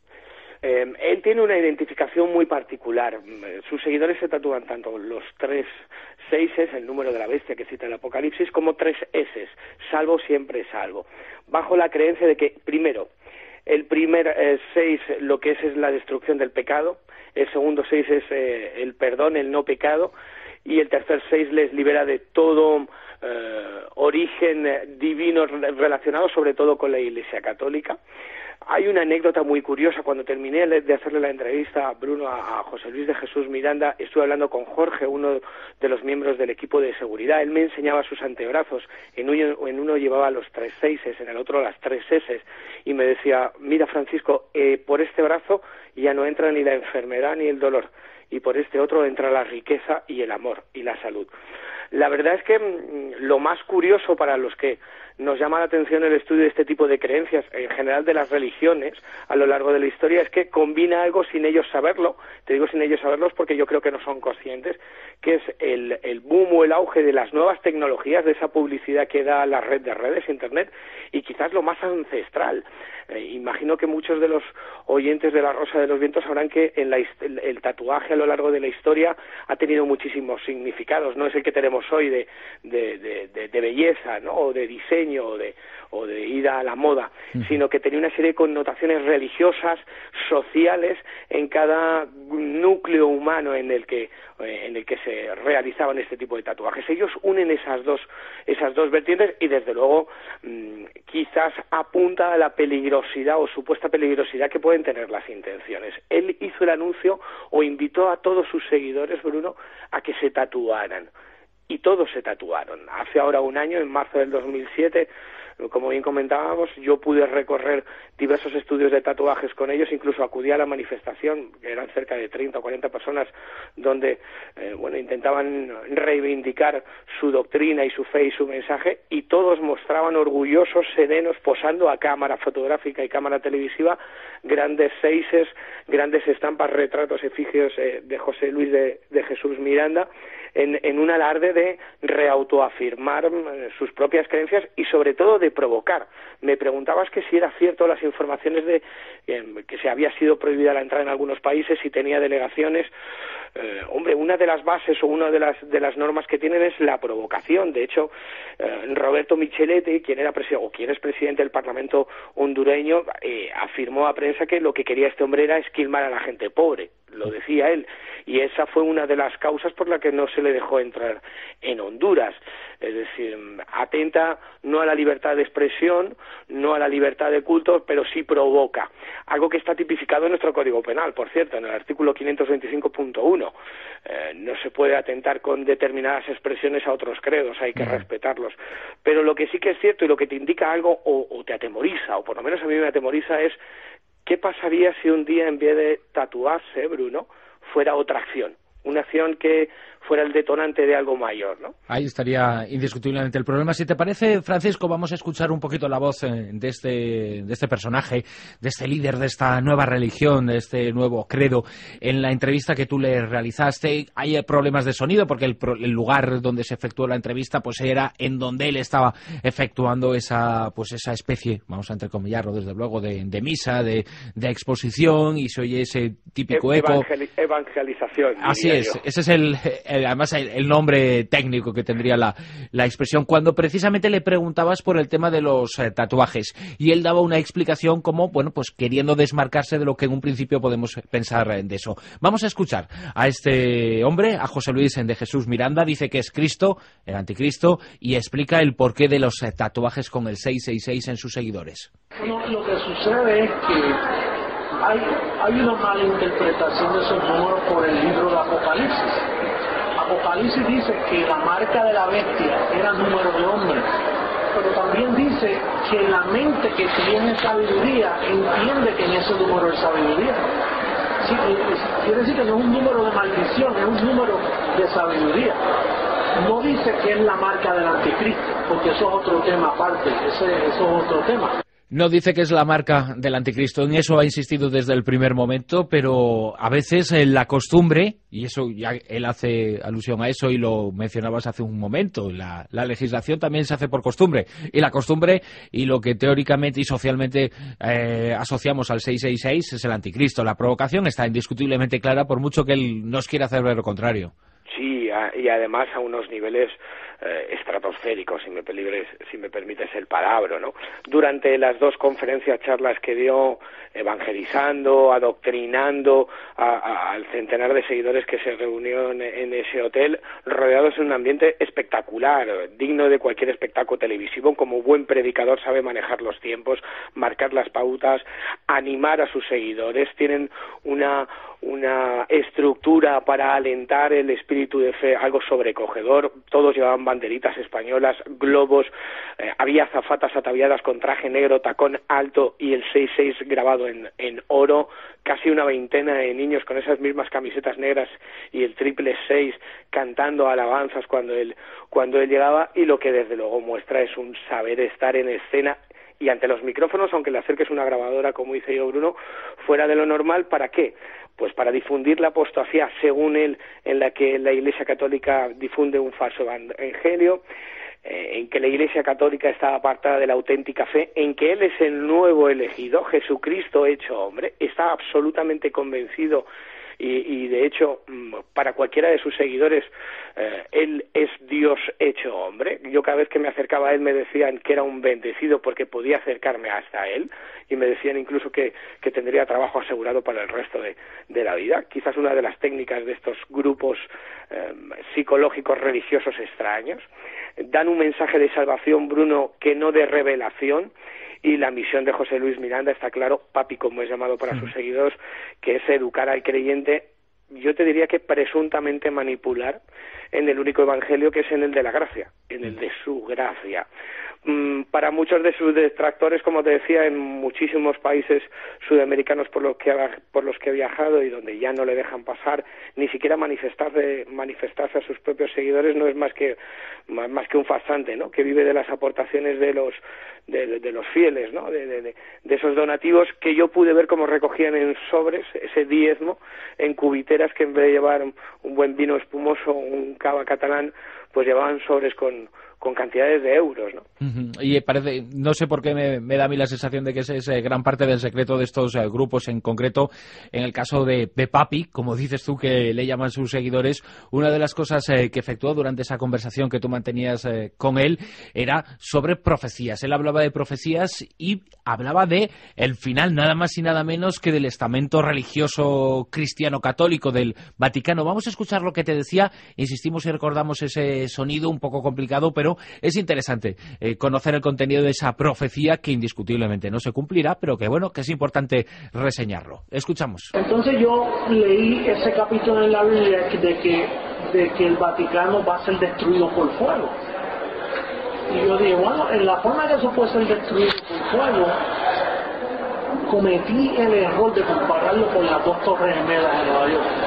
Eh, él tiene una identificación muy particular. Sus seguidores se tatúan tanto los tres seises, el número de la bestia que cita el Apocalipsis, como tres eses, salvo siempre salvo, bajo la creencia de que, primero, el primer eh, seis lo que es es la destrucción del pecado, el segundo seis es eh, el perdón, el no pecado, y el tercer seis les libera de todo eh, origen divino relacionado sobre todo con la Iglesia Católica. Hay una anécdota muy curiosa. Cuando terminé de hacerle la entrevista a Bruno, a José Luis de Jesús Miranda, estuve hablando con Jorge, uno de los miembros del equipo de seguridad. Él me enseñaba sus antebrazos. En uno, en uno llevaba los tres seises, en el otro las tres eses. Y me decía, mira Francisco, eh, por este brazo ya no entra ni la enfermedad ni el dolor. Y por este otro entra la riqueza y el amor y la salud. La verdad es que mmm, lo más curioso para los que nos llama la atención el estudio de este tipo de creencias, en general de las religiones, a lo largo de la historia, es que combina algo sin ellos saberlo. Te digo sin ellos saberlos porque yo creo que no son conscientes, que es el, el boom o el auge de las nuevas tecnologías, de esa publicidad que da la red de redes, Internet, y quizás lo más ancestral. Eh, imagino que muchos de los oyentes de La Rosa de los Vientos sabrán que en la, el, el tatuaje a lo largo de la historia ha tenido muchísimos significados. No es el que tenemos hoy de, de, de, de, de belleza, ¿no? O de diseño, o de, o de ida a la moda, sino que tenía una serie de connotaciones religiosas, sociales, en cada núcleo humano en el que en el que se realizaban este tipo de tatuajes. Ellos unen esas dos esas dos vertientes y desde luego mmm, quizás apunta a la peligrosidad o supuesta peligrosidad que pueden tener las intenciones. Él hizo el anuncio o invitó a todos sus seguidores, Bruno, a que se tatuaran. y todos se tatuaron. Hace ahora un año, en marzo del dos mil siete, como bien comentábamos, yo pude recorrer diversos estudios de tatuajes con ellos, incluso acudí a la manifestación, que eran cerca de treinta o cuarenta personas, donde eh, bueno, intentaban reivindicar su doctrina y su fe y su mensaje, y todos mostraban orgullosos, serenos, posando a cámara fotográfica y cámara televisiva, grandes seises, grandes estampas, retratos, efigios eh, de José Luis de, de Jesús Miranda, en, en un alarde de reautoafirmar eh, sus propias creencias y sobre todo de provocar. Me preguntabas que si era cierto las informaciones de eh, que se había sido prohibida la entrada en algunos países y tenía delegaciones. Eh, hombre, una de las bases o una de las de las normas que tienen es la provocación. De hecho, eh, Roberto Micheletti, quien era presi- o quien es presidente del Parlamento hondureño, eh, afirmó a prensa que lo que quería este hombre era esquilmar a la gente pobre. Lo decía él, y esa fue una de las causas por la que no se le dejó entrar en Honduras. Es decir, atenta no a la libertad de expresión, no a la libertad de culto, pero sí provoca. Algo que está tipificado en nuestro Código Penal, por cierto, en el artículo quinientos veinticinco punto uno. Eh, no se puede atentar con determinadas expresiones a otros credos, hay que uh-huh. respetarlos. Pero lo que sí que es cierto y lo que te indica algo o, o te atemoriza, o por lo menos a mí me atemoriza, es ¿qué pasaría si un día en vez de tatuarse, Bruno, fuera otra acción? Una acción que fuera el detonante de algo mayor, ¿no? Ahí estaría indiscutiblemente el problema. Si te parece, Francisco, vamos a escuchar un poquito la voz de este, de este personaje, de este líder de esta nueva religión, de este nuevo credo. En la entrevista que tú le realizaste, hay problemas de sonido porque el, el lugar donde se efectuó la entrevista pues era en donde él estaba efectuando esa pues esa especie, vamos a entrecomillarlo desde luego, de, de misa, de, de exposición, y se oye ese típico eco. Evangeli- evangelización. Así es, yo. Ese es el... el además el, el nombre técnico que tendría la, la expresión, cuando precisamente le preguntabas por el tema de los eh, tatuajes, y él daba una explicación como, bueno, pues queriendo desmarcarse de lo que en un principio podemos pensar de eso. Vamos a escuchar a este hombre, a José Luis de Jesús Miranda. Dice que es Cristo, el anticristo, y explica el porqué de los eh, tatuajes con el seiscientos sesenta y seis en sus seguidores. Bueno, lo que sucede es que hay, hay una mala interpretación de esos números por el libro de Apocalipsis. Apocalipsis dice que la marca de la bestia era número de hombre, pero también dice que la mente que tiene sabiduría entiende que en ese número es sabiduría. Sí, quiere decir que no es un número de maldición, es un número de sabiduría. No dice que es la marca del anticristo, porque eso es otro tema aparte, ese, eso es otro tema. No dice que es la marca del anticristo, en eso ha insistido desde el primer momento, pero a veces eh, la costumbre, y eso ya él hace alusión a eso y lo mencionabas hace un momento, la, la legislación también se hace por costumbre, y la costumbre y lo que teóricamente y socialmente eh, asociamos al seiscientos sesenta y seis es el anticristo. La provocación está indiscutiblemente clara, por mucho que él nos quiera hacer ver lo contrario. Sí, y además a unos niveles eh, estratosféricos, si me, pelibres, si me permites el palabra, ¿no? Durante las dos conferencias, charlas que dio, evangelizando, adoctrinando a, a, al centenar de seguidores que se reunió en, en ese hotel, rodeados en un ambiente espectacular, digno de cualquier espectáculo televisivo. Como buen predicador sabe manejar los tiempos, marcar las pautas, animar a sus seguidores, tienen una una estructura para alentar el espíritu de fe, algo sobrecogedor. Todos llevaban banderitas españolas, globos, eh, había azafatas ataviadas con traje negro, tacón alto y el seiscientos sesenta y seis grabado en, en oro, casi una veintena de niños con esas mismas camisetas negras y el triple seis cantando alabanzas cuando él, cuando él llegaba, y lo que desde luego muestra es un saber estar en escena y ante los micrófonos, aunque le acerques una grabadora, como hice yo, Bruno, fuera de lo normal. ¿Para qué? Pues para difundir la apostasía, según él, en la que la Iglesia Católica difunde un falso evangelio, eh, en que la Iglesia Católica está apartada de la auténtica fe, en que él es el nuevo elegido, Jesucristo hecho hombre, está absolutamente convencido. Y, y de hecho, para cualquiera de sus seguidores, eh, él es Dios hecho hombre. Yo cada vez que me acercaba a él me decían que era un bendecido porque podía acercarme hasta él, y me decían incluso que, que tendría trabajo asegurado para el resto de, de la vida. Quizás una de las técnicas de estos grupos eh, psicológicos religiosos extraños. Dan un mensaje de salvación, Bruno, que no de revelación. Y la misión de José Luis Miranda está claro, papi como es llamado para sus seguidores, que es educar al creyente yo te diría que presuntamente manipular en el único evangelio que es en el de la gracia, en el de su gracia. Para muchos de sus detractores, como te decía, en muchísimos países sudamericanos por los que ha, por los que he viajado y donde ya no le dejan pasar ni siquiera manifestarse, manifestarse a sus propios seguidores, no es más que más, más que un farsante, ¿no? Que vive de las aportaciones de los de, de, de los fieles, ¿no? De, de, de esos donativos que yo pude ver cómo recogían en sobres ese diezmo en cubiteras que en vez de llevar un buen vino espumoso, un cava catalán, pues llevaban sobres con con cantidades de euros, ¿no? Uh-huh. Y parece, no sé por qué me, me da a mí la sensación de que ese es eh, gran parte del secreto de estos eh, grupos, en concreto, en el caso de, de Papi, como dices tú que le llaman sus seguidores, una de las cosas eh, que efectuó durante esa conversación que tú mantenías eh, con él era sobre profecías. Él hablaba de profecías y hablaba de el final, nada más y nada menos que del estamento religioso cristiano católico del Vaticano. Vamos a escuchar lo que te decía, insistimos y recordamos ese sonido un poco complicado, pero es interesante eh, conocer el contenido de esa profecía que indiscutiblemente no se cumplirá, pero que bueno, que es importante reseñarlo. Escuchamos. Entonces yo leí ese capítulo en la Biblia de que, de que el Vaticano va a ser destruido por fuego. Y yo dije, bueno, en la forma que eso puede ser destruido por fuego, cometí el error de compararlo con las dos torres gemelas de Nueva York.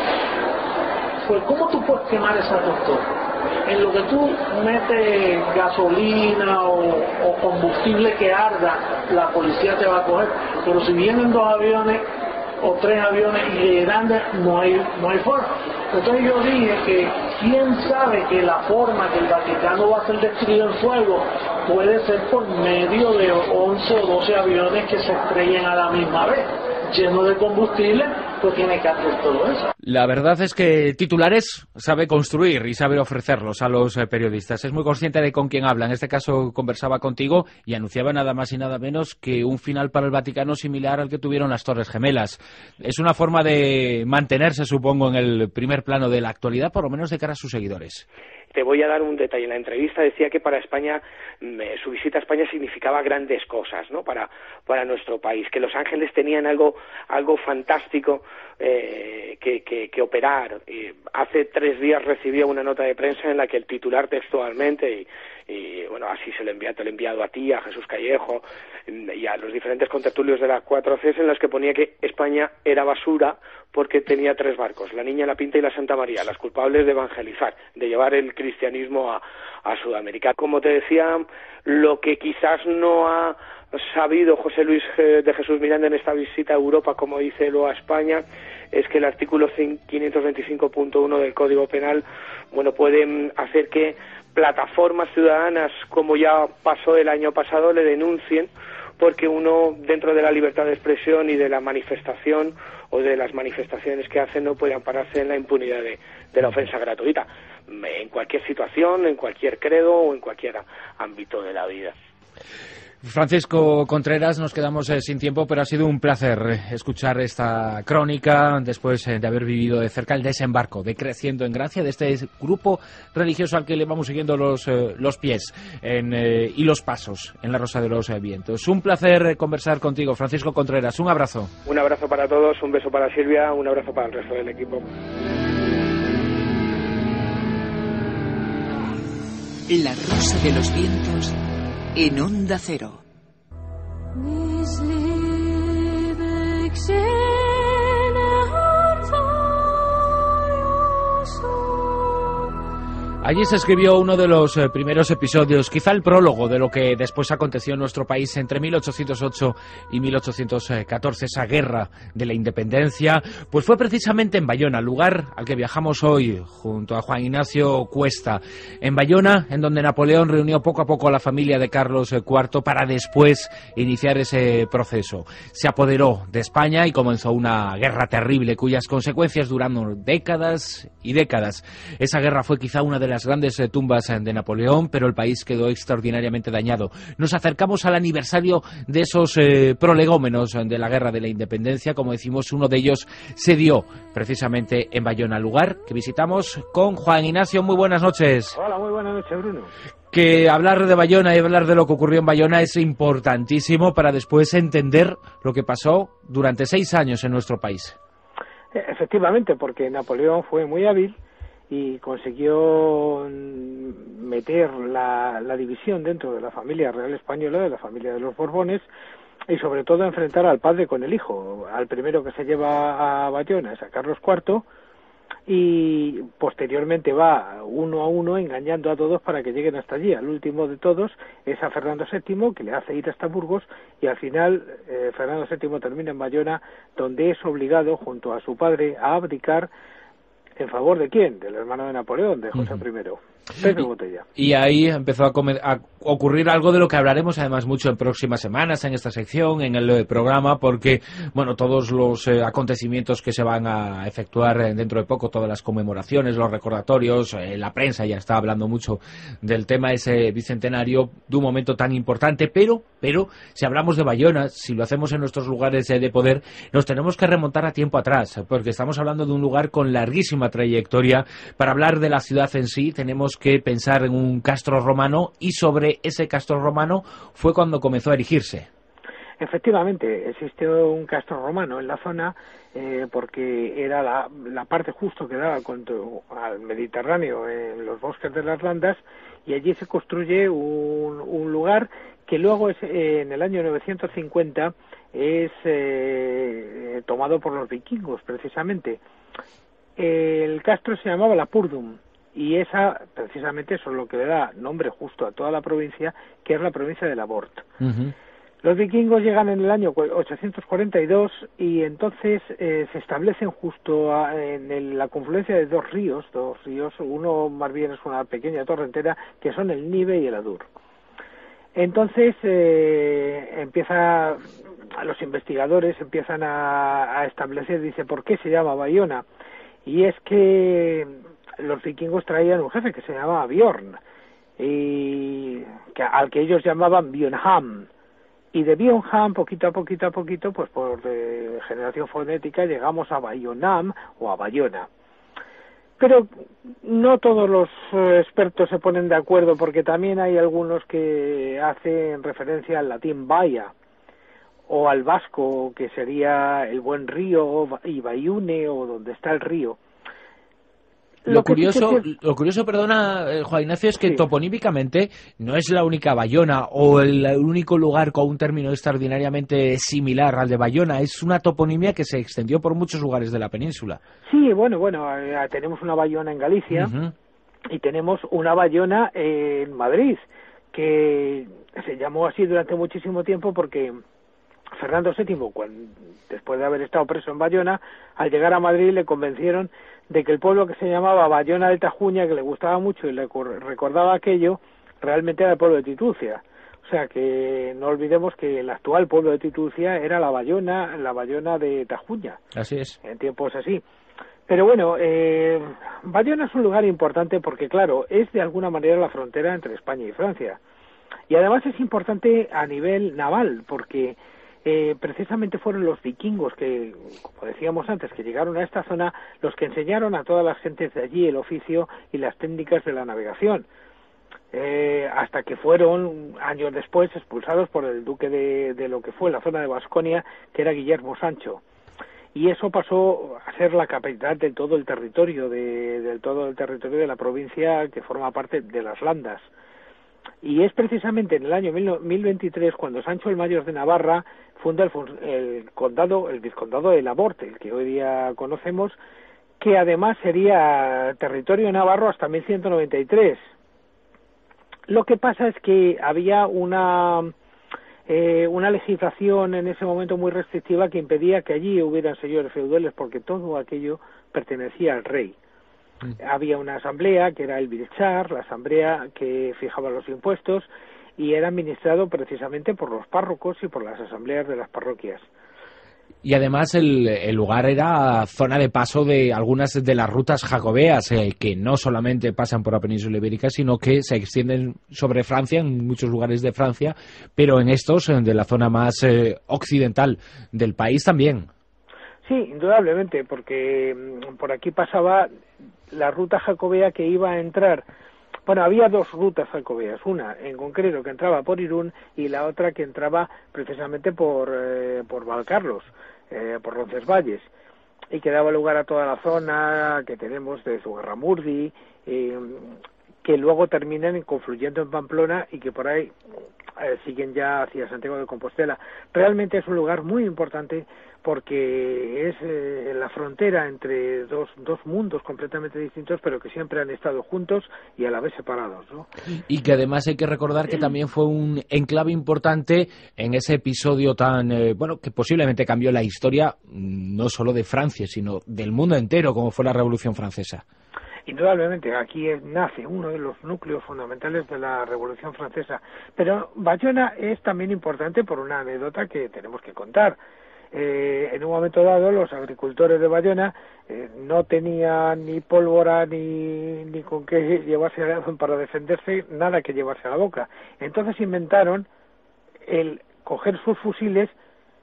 Pues ¿cómo tú puedes quemar esas dos torres? En lo que tú metes gasolina o, o combustible que arda, la policía te va a coger. Pero si vienen dos aviones o tres aviones y grandes, no hay, no hay forma. Entonces yo dije que quién sabe que la forma que el Vaticano va a ser destruido en fuego puede ser por medio de once o doce aviones que se estrellen a la misma vez, lleno de combustible, pues tiene que hacer todo eso. La verdad es que titulares sabe construir y sabe ofrecerlos a los eh, periodistas. Es muy consciente de con quién habla. En este caso conversaba contigo y anunciaba nada más y nada menos que un final para el Vaticano similar al que tuvieron las Torres Gemelas. Es una forma de mantenerse, supongo, en el primer plano de la actualidad, por lo menos de cara a sus seguidores. Te voy a dar un detalle. En la entrevista decía que para España, su visita a España significaba grandes cosas, ¿no? Para para nuestro país, que Los Ángeles tenían algo algo fantástico eh, que, que, que operar. Y hace tres días recibía una nota de prensa en la que el titular textualmente, y, y bueno, así se lo envía, te lo he enviado a ti, a Jesús Callejo y a los diferentes contertulios de las cuatro Cs, en los que ponía que España era basura porque tenía tres barcos, la Niña, la Pinta y la Santa María, las culpables de evangelizar, de llevar el cristianismo a, a Sudamérica. Como te decía, lo que quizás no ha sabido José Luis de Jesús Miranda en esta visita a Europa, como dice lo a España, es que el artículo quinientos veinticinco punto uno del Código Penal, bueno, puede hacer que plataformas ciudadanas, como ya pasó el año pasado, le denuncien porque uno, dentro de la libertad de expresión y de la manifestación o de las manifestaciones que hacen, no puede ampararse en la impunidad de, de la ofensa gratuita, en cualquier situación, en cualquier credo o en cualquier ámbito de la vida. Francisco Contreras, nos quedamos eh, sin tiempo, pero ha sido un placer escuchar esta crónica después eh, de haber vivido de cerca el desembarco de Creciendo en Gracia, de este grupo religioso al que le vamos siguiendo los, eh, los pies en, eh, y los pasos en la Rosa de los eh, Vientos. Un placer eh, conversar contigo, Francisco Contreras. Un abrazo. Un abrazo para todos, un beso para Silvia, un abrazo para el resto del equipo. La Rosa de los Vientos en Onda Cero. Allí se escribió uno de los eh, primeros episodios, quizá el prólogo de lo que después aconteció en nuestro país entre mil ochocientos ocho y mil ochocientos catorce, esa guerra de la independencia, pues fue precisamente en Bayona, lugar al que viajamos hoy junto a Juan Ignacio Cuesta. En Bayona, en donde Napoleón reunió poco a poco a la familia de Carlos cuarto para después iniciar ese proceso. Se apoderó de España y comenzó una guerra terrible cuyas consecuencias duraron décadas y décadas. Esa guerra fue quizá una de las grandes eh, tumbas eh, de Napoleón, pero el país quedó extraordinariamente dañado. Nos acercamos al aniversario de esos eh, prolegómenos eh, de la Guerra de la Independencia. Como decimos, uno de ellos se dio precisamente en Bayona, lugar que visitamos con Juan Ignacio. Muy buenas noches. Hola, muy buenas noches, Bruno. Que hablar de Bayona y hablar de lo que ocurrió en Bayona es importantísimo para después entender lo que pasó durante seis años en nuestro país. Efectivamente, porque Napoleón fue muy hábil y consiguió meter la, la división dentro de la familia real española, de la familia de los Borbones, y sobre todo enfrentar al padre con el hijo. Al primero que se lleva a Bayona es a Carlos cuarto, y posteriormente va uno a uno engañando a todos para que lleguen hasta allí. Al último de todos es a Fernando séptimo, que le hace ir hasta Burgos, y al final eh, Fernando séptimo termina en Bayona, donde es obligado junto a su padre a abdicar. ¿En favor de quién? Del hermano de Napoleón, de José primero, Pedro Botella. Y ahí empezó a, comer, a ocurrir algo de lo que hablaremos además mucho en próximas semanas, en esta sección, en el eh, programa, porque, bueno, todos los eh, acontecimientos que se van a efectuar eh, dentro de poco, todas las conmemoraciones, los recordatorios, eh, la prensa ya está hablando mucho del tema ese bicentenario, de un momento tan importante, pero, pero, si hablamos de Bayona, si lo hacemos en nuestros lugares eh, de poder, nos tenemos que remontar a tiempo atrás, porque estamos hablando de un lugar con larguísima trayectoria. Para hablar de la ciudad en sí tenemos que pensar en un castro romano, y sobre ese castro romano fue cuando comenzó a erigirse. Efectivamente, existió un castro romano en la zona eh, porque era la, la parte justo que daba contra, al Mediterráneo, en los bosques de las Landas, y allí se construye un, un lugar que luego es, eh, en el año novecientos cincuenta es eh, tomado por los vikingos precisamente. El castro se llamaba La Purdum, y esa, precisamente, eso es lo que le da nombre justo a toda la provincia, que es la provincia de Labort. Uh-huh. Los vikingos llegan en el año ochocientos cuarenta y dos, y entonces eh, se establecen justo a, en el, la confluencia de dos ríos, dos ríos, uno más bien es una pequeña torrentera, que son el Nive y el Adur. Entonces eh, empieza, los investigadores empiezan a, a establecer, dice, ¿por qué se llama Bayona? Y es que los vikingos traían un jefe que se llamaba Bjorn, y que, al que ellos llamaban Bjornham, y de Bjornham, poquito a poquito a poquito, pues por eh, generación fonética, llegamos a Bayonam o a Bayona. Pero no todos los eh, expertos se ponen de acuerdo, porque también hay algunos que hacen referencia al latín Baia, o al vasco, que sería el buen río, y Bayune, o donde está el río. Lo, lo curioso, sí que... lo curioso, perdona, eh, Juan Ignacio, es que sí, toponímicamente no es la única Bayona, o el, el único lugar con un término extraordinariamente similar al de Bayona. Es una toponimia que se extendió por muchos lugares de la península. Sí, bueno, bueno, eh, tenemos una Bayona en Galicia, uh-huh, y tenemos una Bayona en Madrid, que se llamó así durante muchísimo tiempo porque Fernando séptimo, cuando, después de haber estado preso en Bayona, al llegar a Madrid le convencieron de que el pueblo que se llamaba Bayona de Tajuña, que le gustaba mucho y le recordaba aquello, realmente era el pueblo de Titucia. O sea que no olvidemos que el actual pueblo de Titucia era la Bayona, la Bayona de Tajuña. Así es. En tiempos así. Pero bueno, eh, Bayona es un lugar importante porque, claro, es de alguna manera la frontera entre España y Francia. Y además es importante a nivel naval, porque Eh, precisamente fueron los vikingos que, como decíamos antes, que llegaron a esta zona, los que enseñaron a todas las gentes de allí el oficio y las técnicas de la navegación, eh, hasta que fueron años después expulsados por el duque de, de lo que fue la zona de Vasconia, que era Guillermo Sancho, y eso pasó a ser la capital de todo el territorio de, de todo el territorio de la provincia que forma parte de las Landas. Y es precisamente en el año mil veintitrés cuando Sancho el Mayor de Navarra funda el, el condado, el vizcondado de Labort, el que hoy día conocemos, que además sería territorio navarro hasta mil ciento noventa y tres. Lo que pasa es que había una eh, una legislación en ese momento muy restrictiva que impedía que allí hubieran señores feudales, porque todo aquello pertenecía al rey. Había una asamblea que era el Vilchar, la asamblea que fijaba los impuestos, y era administrado precisamente por los párrocos y por las asambleas de las parroquias. Y además el, el lugar era zona de paso de algunas de las rutas jacobeas, eh, que no solamente pasan por la península ibérica, sino que se extienden sobre Francia, en muchos lugares de Francia, pero en estos, de la zona más eh, occidental del país también. Sí, indudablemente, porque por aquí pasaba la ruta jacobea que iba a entrar. Bueno, había dos rutas jacobeas, una en concreto que entraba por Irún y la otra que entraba precisamente por eh, por Valcarlos, eh, por Roncesvalles. y que daba lugar a toda la zona que tenemos de Zugarramurdi, eh, que luego terminan confluyendo en Pamplona y que por ahí eh, siguen ya hacia Santiago de Compostela. Realmente es un lugar muy importante porque es eh, la frontera entre dos, dos mundos completamente distintos, pero que siempre han estado juntos y a la vez separados, ¿no? Y que además hay que recordar que también fue un enclave importante en ese episodio tan, eh, bueno, que posiblemente cambió la historia no solo de Francia, sino del mundo entero, como fue la Revolución Francesa. Indudablemente, aquí nace uno de los núcleos fundamentales de la Revolución Francesa. Pero Bayona es también importante por una anécdota que tenemos que contar. Eh, en un momento dado, los agricultores de Bayona eh, no tenían ni pólvora ni, ni con qué llevarse para defenderse, nada que llevarse a la boca. Entonces inventaron el coger sus fusiles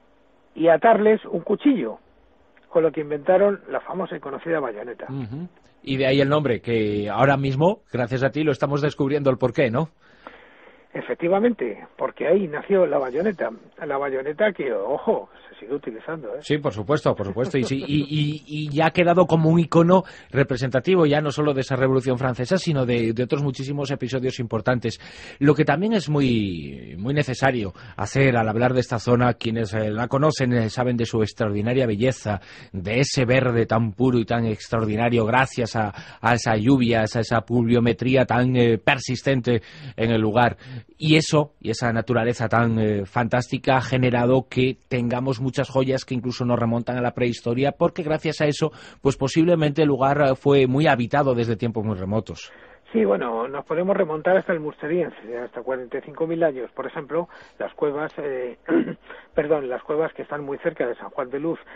y atarles un cuchillo, con lo que inventaron la famosa y conocida bayoneta. Uh-huh. Y de ahí el nombre, que ahora mismo, gracias a ti, lo estamos descubriendo el porqué, ¿no? Efectivamente, porque ahí nació la bayoneta, la bayoneta que, ojo, se sigue utilizando, ¿eh? Sí, por supuesto, por supuesto, y, sí, y, y, y ya ha quedado como un icono representativo ya no solo de esa Revolución Francesa, sino de, de otros muchísimos episodios importantes. Lo que también es muy, muy necesario hacer al hablar de esta zona, quienes eh, la conocen eh, saben de su extraordinaria belleza, de ese verde tan puro y tan extraordinario gracias a, a esa lluvia, a esa pluviometría tan eh, persistente en el lugar. Y eso, y esa naturaleza tan eh, fantástica ha generado que tengamos muchas joyas que incluso nos remontan a la prehistoria, porque gracias a eso, pues posiblemente el lugar eh, fue muy habitado desde tiempos muy remotos. Sí, bueno, nos podemos remontar hasta el Musteriense, hasta cuarenta y cinco mil años. Por ejemplo, las cuevas, eh, perdón, las cuevas que están muy cerca de San Juan de Luz,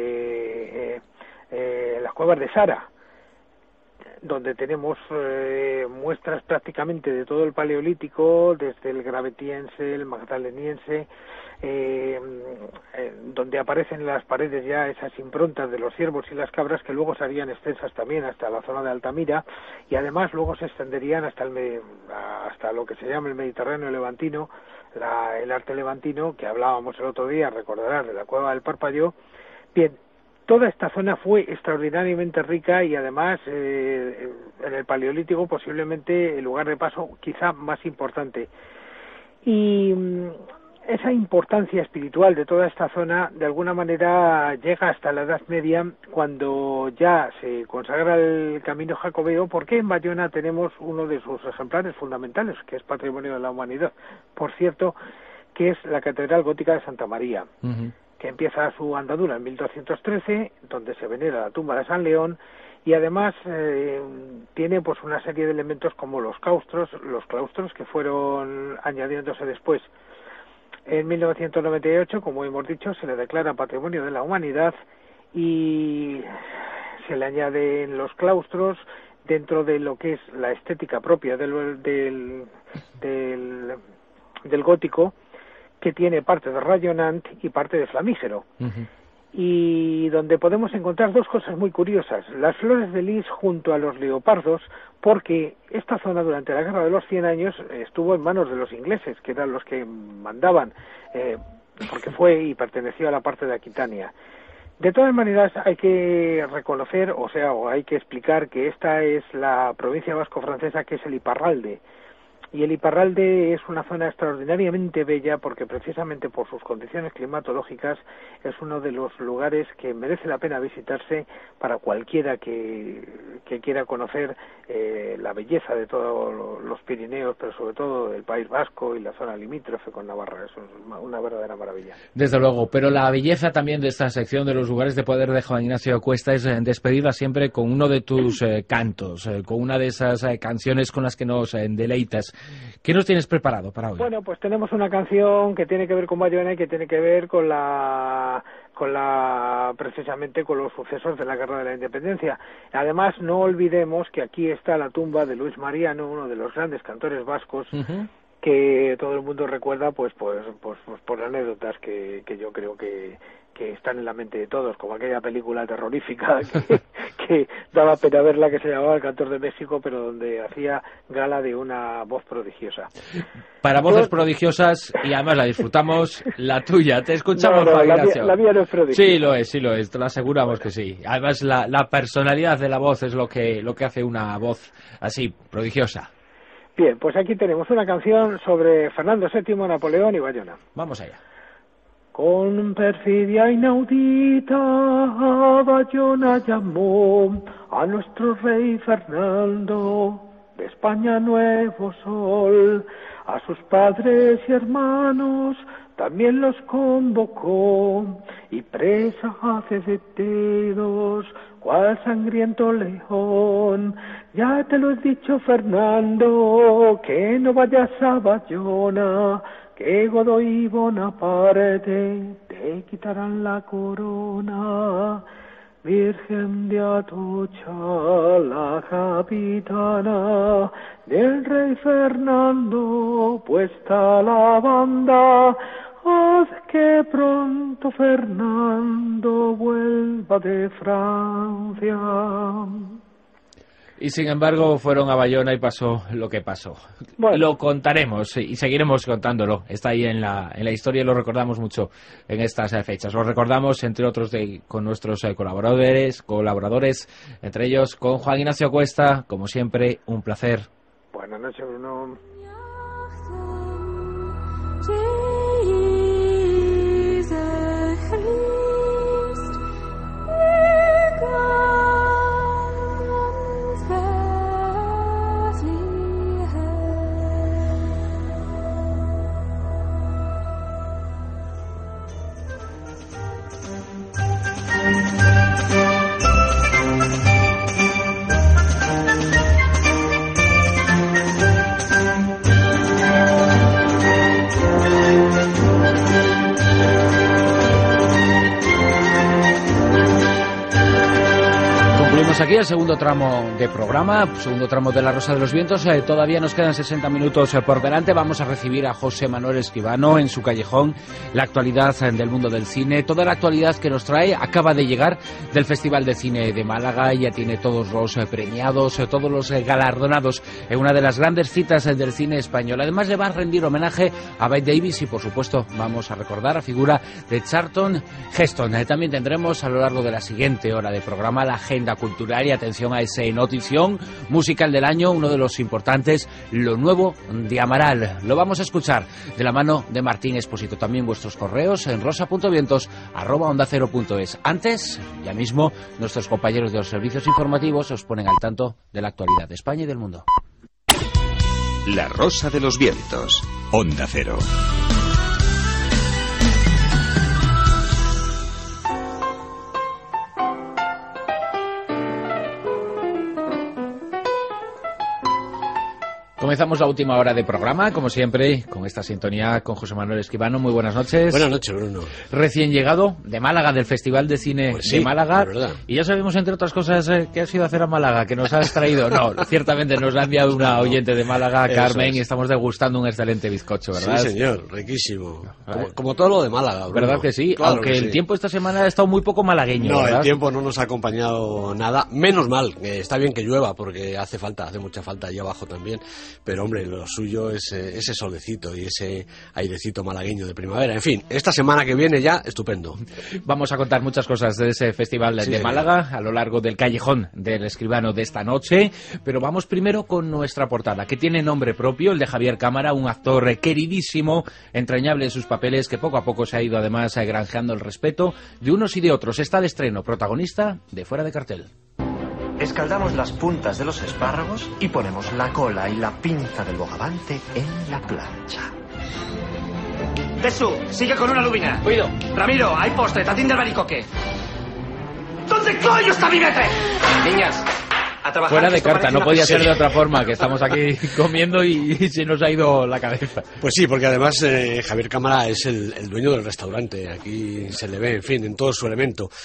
de eh, eh, las cuevas de Sara, donde tenemos eh, muestras prácticamente de todo el paleolítico, desde el gravetiense, el magdaleniense, eh, eh, donde aparecen en las paredes ya esas improntas de los ciervos y las cabras que luego se harían extensas también hasta la zona de Altamira, y además luego se extenderían hasta el hasta lo que se llama el Mediterráneo levantino, la, el arte levantino, que hablábamos el otro día, recordarás, de la Cueva del Parpalló. Bien, toda esta zona fue extraordinariamente rica y además eh, en el Paleolítico posiblemente el lugar de paso quizá más importante. Y mm, esa importancia espiritual de toda esta zona de alguna manera llega hasta la Edad Media, cuando ya se consagra el camino jacobeo, porque en Bayona tenemos uno de sus ejemplares fundamentales, que es Patrimonio de la Humanidad, por cierto, que es la Catedral Gótica de Santa María. Uh-huh. Que empieza su andadura en mil doscientos trece, donde se venera la tumba de San León, y además eh, tiene pues una serie de elementos como los claustros, los claustros que fueron añadiéndose después. En mil novecientos noventa y ocho, como hemos dicho, se le declara Patrimonio de la Humanidad y se le añaden los claustros dentro de lo que es la estética propia del, del, del, del gótico, que tiene parte de rayonant y parte de flamígero. Uh-huh. Y donde podemos encontrar dos cosas muy curiosas: las flores de lis junto a los leopardos, porque esta zona durante la Guerra de los Cien Años estuvo en manos de los ingleses, que eran los que mandaban, eh, porque fue y perteneció a la parte de Aquitania. De todas maneras, hay que reconocer, o sea, o hay que explicar que esta es la provincia vasco-francesa, que es el Iparralde. Y el Iparralde es una zona extraordinariamente bella porque precisamente por sus condiciones climatológicas es uno de los lugares que merece la pena visitarse para cualquiera que, que quiera conocer eh, la belleza de todos los Pirineos, pero sobre todo del País Vasco y la zona limítrofe con Navarra. Es una verdadera maravilla. Desde luego, pero la belleza también de esta sección de los lugares de poder de Juan Ignacio Cuesta es eh, despedirla siempre con uno de tus eh, cantos, eh, con una de esas eh, canciones con las que nos eh, deleitas. ¿Qué nos tienes preparado para hoy? Bueno, pues tenemos una canción que tiene que ver con Bayona y que tiene que ver con la, con la, precisamente con los sucesos de la Guerra de la Independencia. Además, no olvidemos que aquí está la tumba de Luis Mariano, uno de los grandes cantores vascos, uh-huh. que todo el mundo recuerda, pues, pues, pues, pues por anécdotas que, que yo creo que que están en la mente de todos, como aquella película terrorífica que, que daba pena verla, que se llamaba El Cantor de México, pero donde hacía gala de una voz prodigiosa. Para voces prodigiosas, y además la disfrutamos, la tuya. Te escuchamos, no, no, Juan la, Ignacio. mía, la mía no es prodigiosa. Sí, lo es, sí lo es, te lo aseguramos que sí. Además, la, la personalidad de la voz es lo que, lo que hace una voz así, prodigiosa. Bien, pues aquí tenemos una canción sobre Fernando séptimo, Napoleón y Bayona. Vamos allá. Con perfidia inaudita Bayona llamó a nuestro rey Fernando, de España nuevo sol, a sus padres y hermanos también los convocó, y presa hace de dedos cual sangriento león. Ya te lo he dicho, Fernando, que no vayas a Bayona, que Godoy y Bonaparte te quitarán la corona. Virgen de Atocha, la capitana del rey Fernando, puesta la banda, haz que pronto Fernando vuelva de Francia. Y sin embargo fueron a Bayona y pasó lo que pasó. Bueno. Lo contaremos y seguiremos contándolo. Está ahí en la, en la historia y lo recordamos mucho en estas eh, fechas. Lo recordamos, entre otros, de, con nuestros eh, colaboradores, colaboradores, entre ellos con Juan Ignacio Cuesta. Como siempre, un placer. Buenas noches, Bruno. Aquí el segundo tramo de programa, segundo tramo de La Rosa de los Vientos. Eh, todavía nos quedan sesenta minutos eh, por delante. Vamos a recibir a José Manuel Escribano en su callejón, la actualidad eh, del mundo del cine, toda la actualidad que nos trae. Acaba de llegar del Festival de Cine de Málaga, ya tiene todos los eh, premiados, eh, todos los eh, galardonados en una de las grandes citas eh, del cine español. Además le va a rendir homenaje a Bette Davis y, por supuesto, vamos a recordar la figura de Charlton Heston. Eh, también tendremos a lo largo de la siguiente hora de programa la agenda cultural. Y atención a ese notición musical del año, uno de los importantes, lo nuevo de Amaral. Lo vamos a escuchar de la mano de Martín Expósito. También vuestros correos en rosa punto vientos arroba onda cero punto es. Antes, ya mismo, nuestros compañeros de los servicios informativos os ponen al tanto de la actualidad de España y del mundo. La Rosa de los Vientos, Onda Cero. Comenzamos la última hora de programa, como siempre, con esta sintonía con José Manuel Escribano. Muy buenas noches. Buenas noches, Bruno. Recién llegado de Málaga, del Festival de Cine pues sí, de Málaga. verdad. Y ya sabemos, entre otras cosas, eh, qué has ido a hacer a Málaga, que nos has traído. No, ciertamente nos ha enviado una oyente de Málaga, Eso Carmen, es. y estamos degustando un excelente bizcocho, ¿verdad? Sí, señor, riquísimo. Como, como todo lo de Málaga, Bruno. ¿Verdad que sí? Claro Aunque que el sí. tiempo esta semana ha estado muy poco malagueño, No, ¿verdad? el tiempo no nos ha acompañado nada. Menos mal, que está bien que llueva, porque hace falta, hace mucha falta allí abajo también. Pero, hombre, lo suyo es eh, ese solecito y ese airecito malagueño de primavera. En fin, esta semana que viene ya, estupendo. Vamos a contar muchas cosas de ese festival Sí, de señor. Málaga a lo largo del callejón del Escribano de esta noche, pero vamos primero con nuestra portada, que tiene nombre propio, el de Javier Cámara, un actor eh, queridísimo, entrañable en sus papeles, que poco a poco se ha ido además eh, granjeando el respeto de unos y de otros. Está de estreno, protagonista de Fuera de Cartel. Escaldamos las puntas de los espárragos y ponemos la cola y la pinza del bogavante en la plancha. Tesu, sigue con una lubina. Cuido. Ramiro, hay postre, tatín del baricoque. ¿Dónde coño está mi metre? Niñas, a trabajar. Fuera que de esto carta, parece no una podía ser de pizzería. otra forma, que estamos aquí comiendo y, y se nos ha ido la cabeza. Pues sí, porque además eh, Javier Cámara es el, el dueño del restaurante. Aquí se le ve, en fin, en todo su elemento.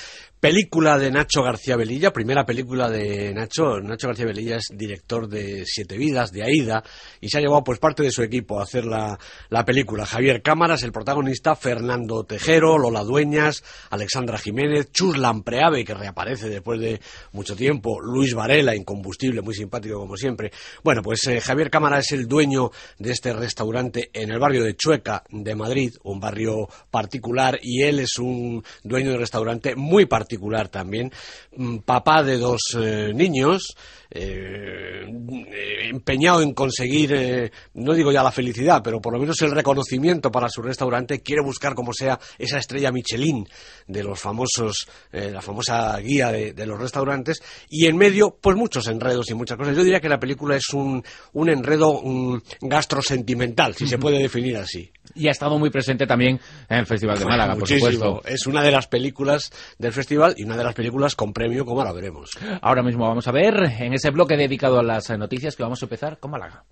Película de Nacho García Velilla, primera película de Nacho. Nacho García Velilla es director de Siete Vidas, de Aída, y se ha llevado pues parte de su equipo a hacer la, la película. Javier Cámaras, el protagonista, Fernando Tejero, Lola Dueñas, Alexandra Jiménez, Chus Lampreave, que reaparece después de mucho tiempo, Luis Varela, incombustible, muy simpático como siempre. Bueno, pues eh, Javier Cámaras es el dueño de este restaurante en el barrio de Chueca de Madrid, un barrio particular, y él es un dueño de restaurante muy particular también, papá de dos eh, niños, eh, empeñado en conseguir, eh, no digo ya la felicidad, pero por lo menos el reconocimiento para su restaurante. Quiere buscar como sea esa estrella Michelin de los famosos, eh, la famosa guía de, de los restaurantes, y en medio pues muchos enredos y muchas cosas. Yo diría que la película es un, un enredo un gastrosentimental, si se puede definir así. Y ha estado muy presente también en el Festival de Málaga, por Muchísimo. supuesto. Es una de las películas del festival y una de las películas con premio, como ahora veremos. Ahora mismo vamos a ver en ese bloque dedicado a las noticias que vamos a empezar con Málaga.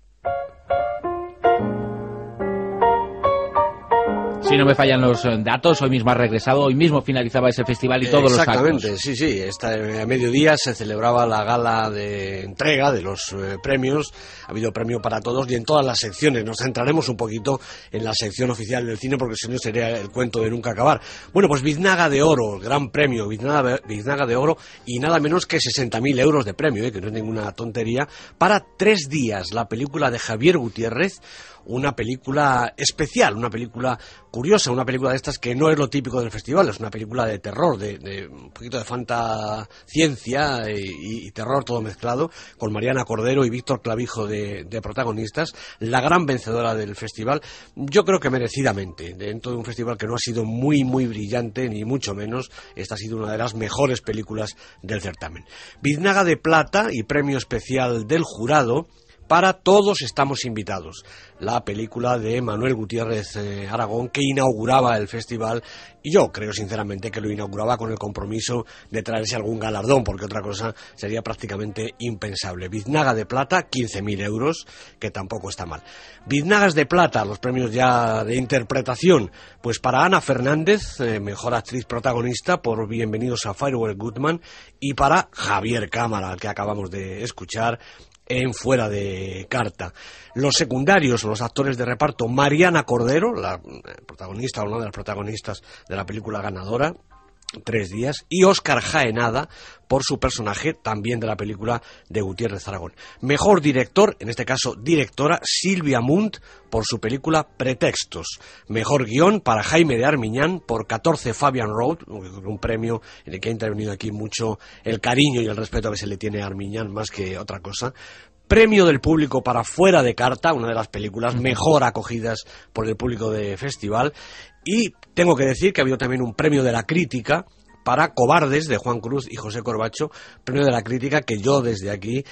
Si no me fallan los datos, hoy mismo ha regresado, hoy mismo finalizaba ese festival y todos los actos. Exactamente, sí, sí. Esta, a mediodía se celebraba la gala de entrega de los eh, premios. Ha habido premio para todos y en todas las secciones. Nos centraremos un poquito en la sección oficial del cine porque si no sería el cuento de nunca acabar. Bueno, pues Biznaga de Oro, gran premio, Biznaga, Biznaga de Oro, y nada menos que sesenta mil euros de premio, eh, que no es ninguna tontería, para tres días. La película de Javier Gutiérrez, una película especial, una película curiosa, una película de estas que no es lo típico del festival, es una película de terror, de, de un poquito de fantasciencia y, y terror todo mezclado, con Mariana Cordero y Víctor Clavijo de, de protagonistas, la gran vencedora del festival, yo creo que merecidamente, dentro de un festival que no ha sido muy, muy brillante, ni mucho menos, esta ha sido una de las mejores películas del certamen. Biznaga de Plata y premio especial del jurado para Todos estamos invitados, la película de Manuel Gutiérrez eh, Aragón, que inauguraba el festival, y yo creo sinceramente que lo inauguraba con el compromiso de traerse algún galardón, porque otra cosa sería prácticamente impensable. Biznaga de Plata, quince mil euros, que tampoco está mal. Biznagas de Plata, los premios ya de interpretación, pues para Ana Fernández, eh, mejor actriz protagonista por Bienvenidos a Firewall Goodman, y para Javier Cámara, que acabamos de escuchar en Fuera de Carta. Los secundarios, los actores de reparto, Mariana Cordero, la protagonista o una de las protagonistas de la película ganadora, Tres días, y Óscar Jaenada por su personaje también de la película de Gutiérrez Aragón. Mejor director, en este caso directora, Silvia Munt por su película Pretextos. Mejor guión para Jaime de Armiñán por catorce Fabian Road, un premio en el que ha intervenido aquí mucho el cariño y el respeto que se le tiene a Armiñán más que otra cosa. Premio del público para Fuera de Carta, una de las películas mejor acogidas por el público de festival. Y tengo que decir que ha habido también un premio de la crítica para Cobardes, de Juan Cruz y José Corbacho, premio de la crítica que yo desde aquí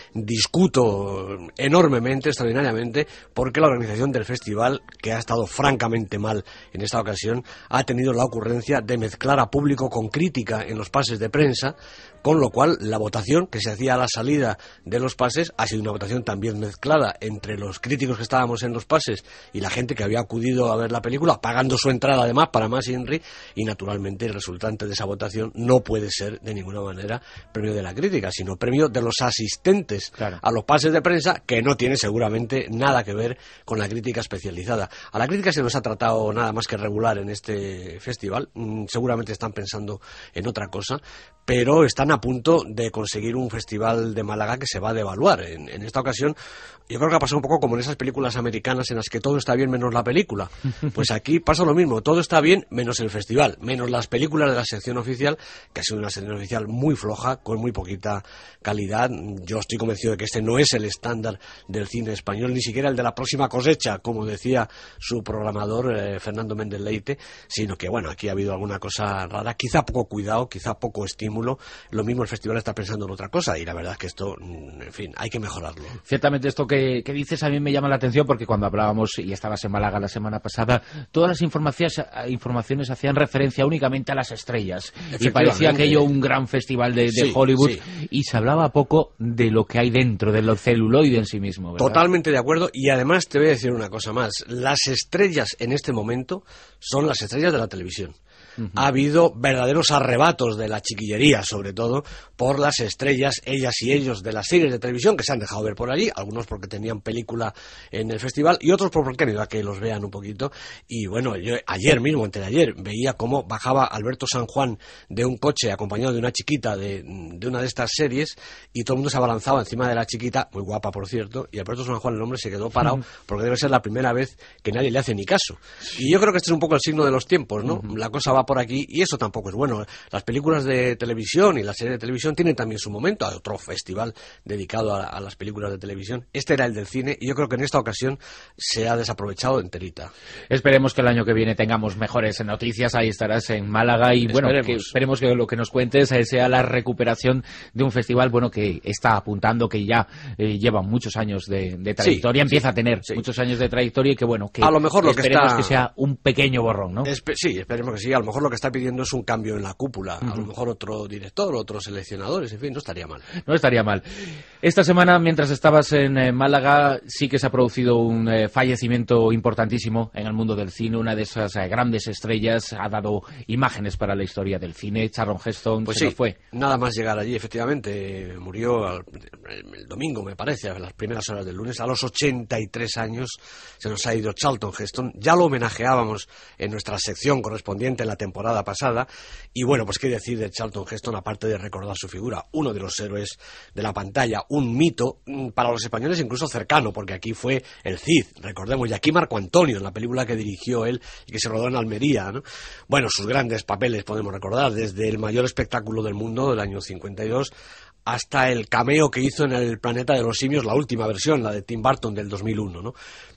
discuto enormemente, extraordinariamente, porque la organización del festival, que ha estado francamente mal en esta ocasión, ha tenido la ocurrencia de mezclar a público con crítica en los pases de prensa, con lo cual la votación que se hacía a la salida de los pases ha sido una votación también mezclada entre los críticos que estábamos en los pases y la gente que había acudido a ver la película, pagando su entrada además para más INRI, y naturalmente el resultante de esa votación no puede ser de ninguna manera premio de la crítica, sino premio de los asistentes claro. a los pases de prensa, que no tiene seguramente nada que ver con la crítica especializada. A la crítica se nos ha tratado nada más que regular en este festival, mm, seguramente están pensando en otra cosa, pero están a punto de conseguir un festival de Málaga que se va a devaluar. En, en esta ocasión, yo creo que ha pasado un poco como en esas películas americanas en las que todo está bien menos la película. Pues aquí pasa lo mismo, todo está bien menos el festival, menos las películas de la sección oficial, que ha sido una sección oficial muy floja, con muy poquita calidad. Yo estoy convencido de que este no es el estándar del cine español, ni siquiera el de la próxima cosecha, como decía su programador, eh, Fernando Méndez Leite, sino que, bueno, aquí ha habido alguna cosa rara, quizá poco cuidado, quizá poco estímulo. Lo mismo el festival está pensando en otra cosa, y la verdad es que esto, en fin, hay que mejorarlo. Ciertamente esto que, que dices a mí me llama la atención, porque cuando hablábamos, y estabas en Málaga la semana pasada, todas las informaciones, informaciones hacían referencia únicamente a las estrellas, y parecía aquello un gran festival de, de sí, Hollywood, sí. y se hablaba poco de lo que hay dentro, del celuloide en sí mismo, ¿verdad? Totalmente de acuerdo, y además te voy a decir una cosa más. Las estrellas en este momento son las estrellas de la televisión. uh-huh. ha habido verdaderos arrebatos de la chiquillería, sobre todo por las estrellas, ellas y ellos, de las series de televisión que se han dejado ver por allí, algunos porque tenían película en el festival y otros porque han ido a que los vean un poquito. Y bueno, yo ayer mismo, antes de ayer, veía cómo bajaba Alberto San Juan de un coche acompañado de una chiquita de, de una de estas series y todo el mundo se abalanzaba encima de la chiquita, muy guapa por cierto, y Alberto San Juan, el hombre, se quedó parado uh-huh. porque debe ser la primera vez que nadie le hace ni caso. Y yo creo que este es un poco el signo de los tiempos, ¿no? Uh-huh. La cosa va por aquí y eso tampoco es bueno. Las películas de televisión y las series de televisión tienen también su momento. Hay otro festival dedicado a, a las películas de televisión. Este era el del cine y yo creo que en esta ocasión se ha desaprovechado enterita. Esperemos que el año que viene tengamos mejores noticias. Ahí estarás en Málaga y bueno, esperemos que, esperemos que lo que nos cuentes sea la recuperación de un festival bueno que está apuntando, que ya eh, lleva muchos años de, de trayectoria, sí, empieza sí, a tener sí. muchos años de trayectoria y que bueno, que a lo mejor lo esperemos que, está... que sea un pequeño borrón, ¿no? Espe- sí, esperemos que sí. A lo mejor lo que está pidiendo es un cambio en la cúpula. Uh-huh. A lo mejor otro director, otros seleccionadores, en fin, no estaría mal. No estaría mal. Esta semana, mientras estabas en eh, Málaga, sí que se ha producido un eh, fallecimiento importantísimo en el mundo del cine. Una de esas eh, grandes estrellas ha dado imágenes para la historia del cine. Charlton Heston pues se sí, nos fue. Nada más llegar allí, efectivamente, murió al, el, el domingo, me parece, a las primeras horas del lunes, a los ochenta y tres años. Se nos ha ido Charlton Heston. Ya lo homenajeábamos en nuestra sección correspondiente en la temporada pasada. Y bueno, pues qué decir de Charlton Heston, aparte de recordar su figura, uno de los héroes de la pantalla, un mito para los españoles incluso cercano, porque aquí fue el Cid, recordemos, y aquí Marco Antonio, en la película que dirigió él y que se rodó en Almería, ¿no? Bueno, sus grandes papeles podemos recordar, desde el mayor espectáculo del mundo del año cincuenta y dos hasta el cameo que hizo en El planeta de los simios, la última versión, la de Tim Burton del dos mil uno, ¿no?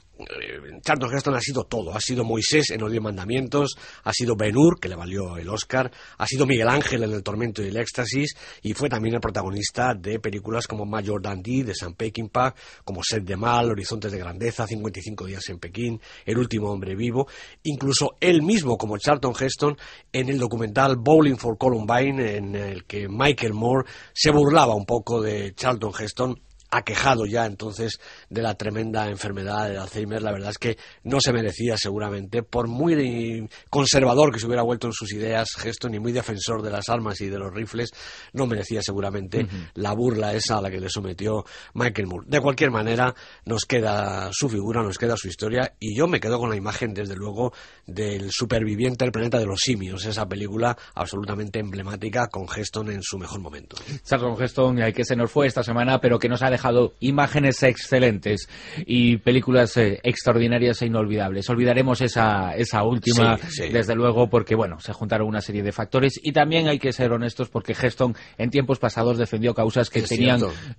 Charlton Heston ha sido todo, ha sido Moisés en Odio y Mandamientos, ha sido Ben-Hur, que le valió el Oscar, ha sido Miguel Ángel en El tormento y el éxtasis, y fue también el protagonista de películas como Major Dundee, de Sam Peckinpah, como Set de Mal, Horizontes de Grandeza, cincuenta y cinco días en Pekín, El último hombre vivo, incluso él mismo como Charlton Heston en el documental Bowling for Columbine, en el que Michael Moore se burlaba un poco de Charlton Heston, aquejado ya entonces de la tremenda enfermedad de Alzheimer. La verdad es que no se merecía seguramente, por muy conservador que se hubiera vuelto en sus ideas Heston y muy defensor de las armas y de los rifles, no merecía seguramente uh-huh. la burla esa a la que le sometió Michael Moore. De cualquier manera, nos queda su figura, nos queda su historia, y yo me quedo con la imagen, desde luego, del superviviente del planeta de los simios, esa película absolutamente emblemática con Heston en su mejor momento. Charlton Heston, que se nos fue esta semana, pero que nos ha dejado dejado imágenes excelentes y películas eh, extraordinarias e inolvidables. Olvidaremos esa, esa última, sí, sí. desde luego, porque bueno, se juntaron una serie de factores, y también hay que ser honestos porque Heston en tiempos pasados defendió causas que es tenían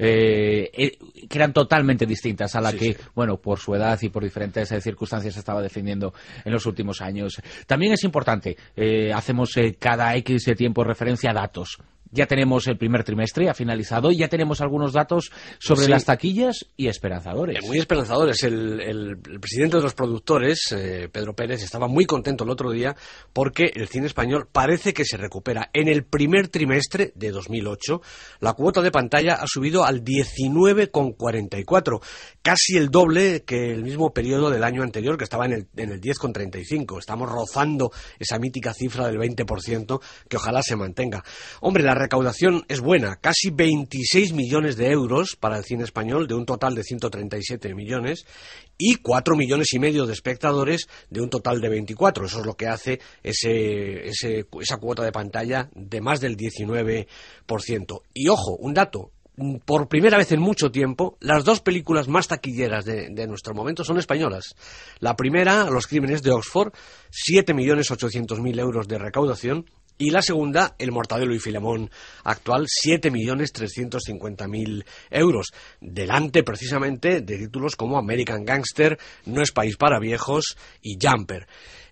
eh, eh, que eran totalmente distintas a la sí, que, sí. bueno, por su edad y por diferentes eh, circunstancias estaba defendiendo en los últimos años. También es importante, eh, hacemos eh, cada X de tiempo referencia a datos. Ya tenemos el primer trimestre, ha finalizado, y ya tenemos algunos datos sobre sí. las taquillas y esperanzadores. Muy esperanzadores. El, el, el presidente de los productores, eh, Pedro Pérez, estaba muy contento el otro día porque el cine español parece que se recupera. En el primer trimestre de dos mil ocho, la cuota de pantalla ha subido al diecinueve coma cuarenta y cuatro, casi el doble que el mismo periodo del año anterior, que estaba en el, en el diez coma treinta y cinco. Estamos rozando esa mítica cifra del veinte por ciento, que ojalá se mantenga. Hombre, la recaudación es buena, casi veintiséis millones de euros para el cine español, de un total de ciento treinta y siete millones, y cuatro millones y medio de espectadores de un total de veinticuatro. Eso es lo que hace ese, ese, esa cuota de pantalla de más del diecinueve por ciento. Y ojo, un dato. Por primera vez en mucho tiempo, las dos películas más taquilleras de, de nuestro momento son españolas. La primera, Los crímenes de Oxford, siete millones ochocientos mil euros de recaudación, y la segunda, El Mortadelo y Filemón actual, siete millones trescientos cincuenta mil euros. Delante, precisamente, de títulos como American Gangster, No es país para viejos y Jumper.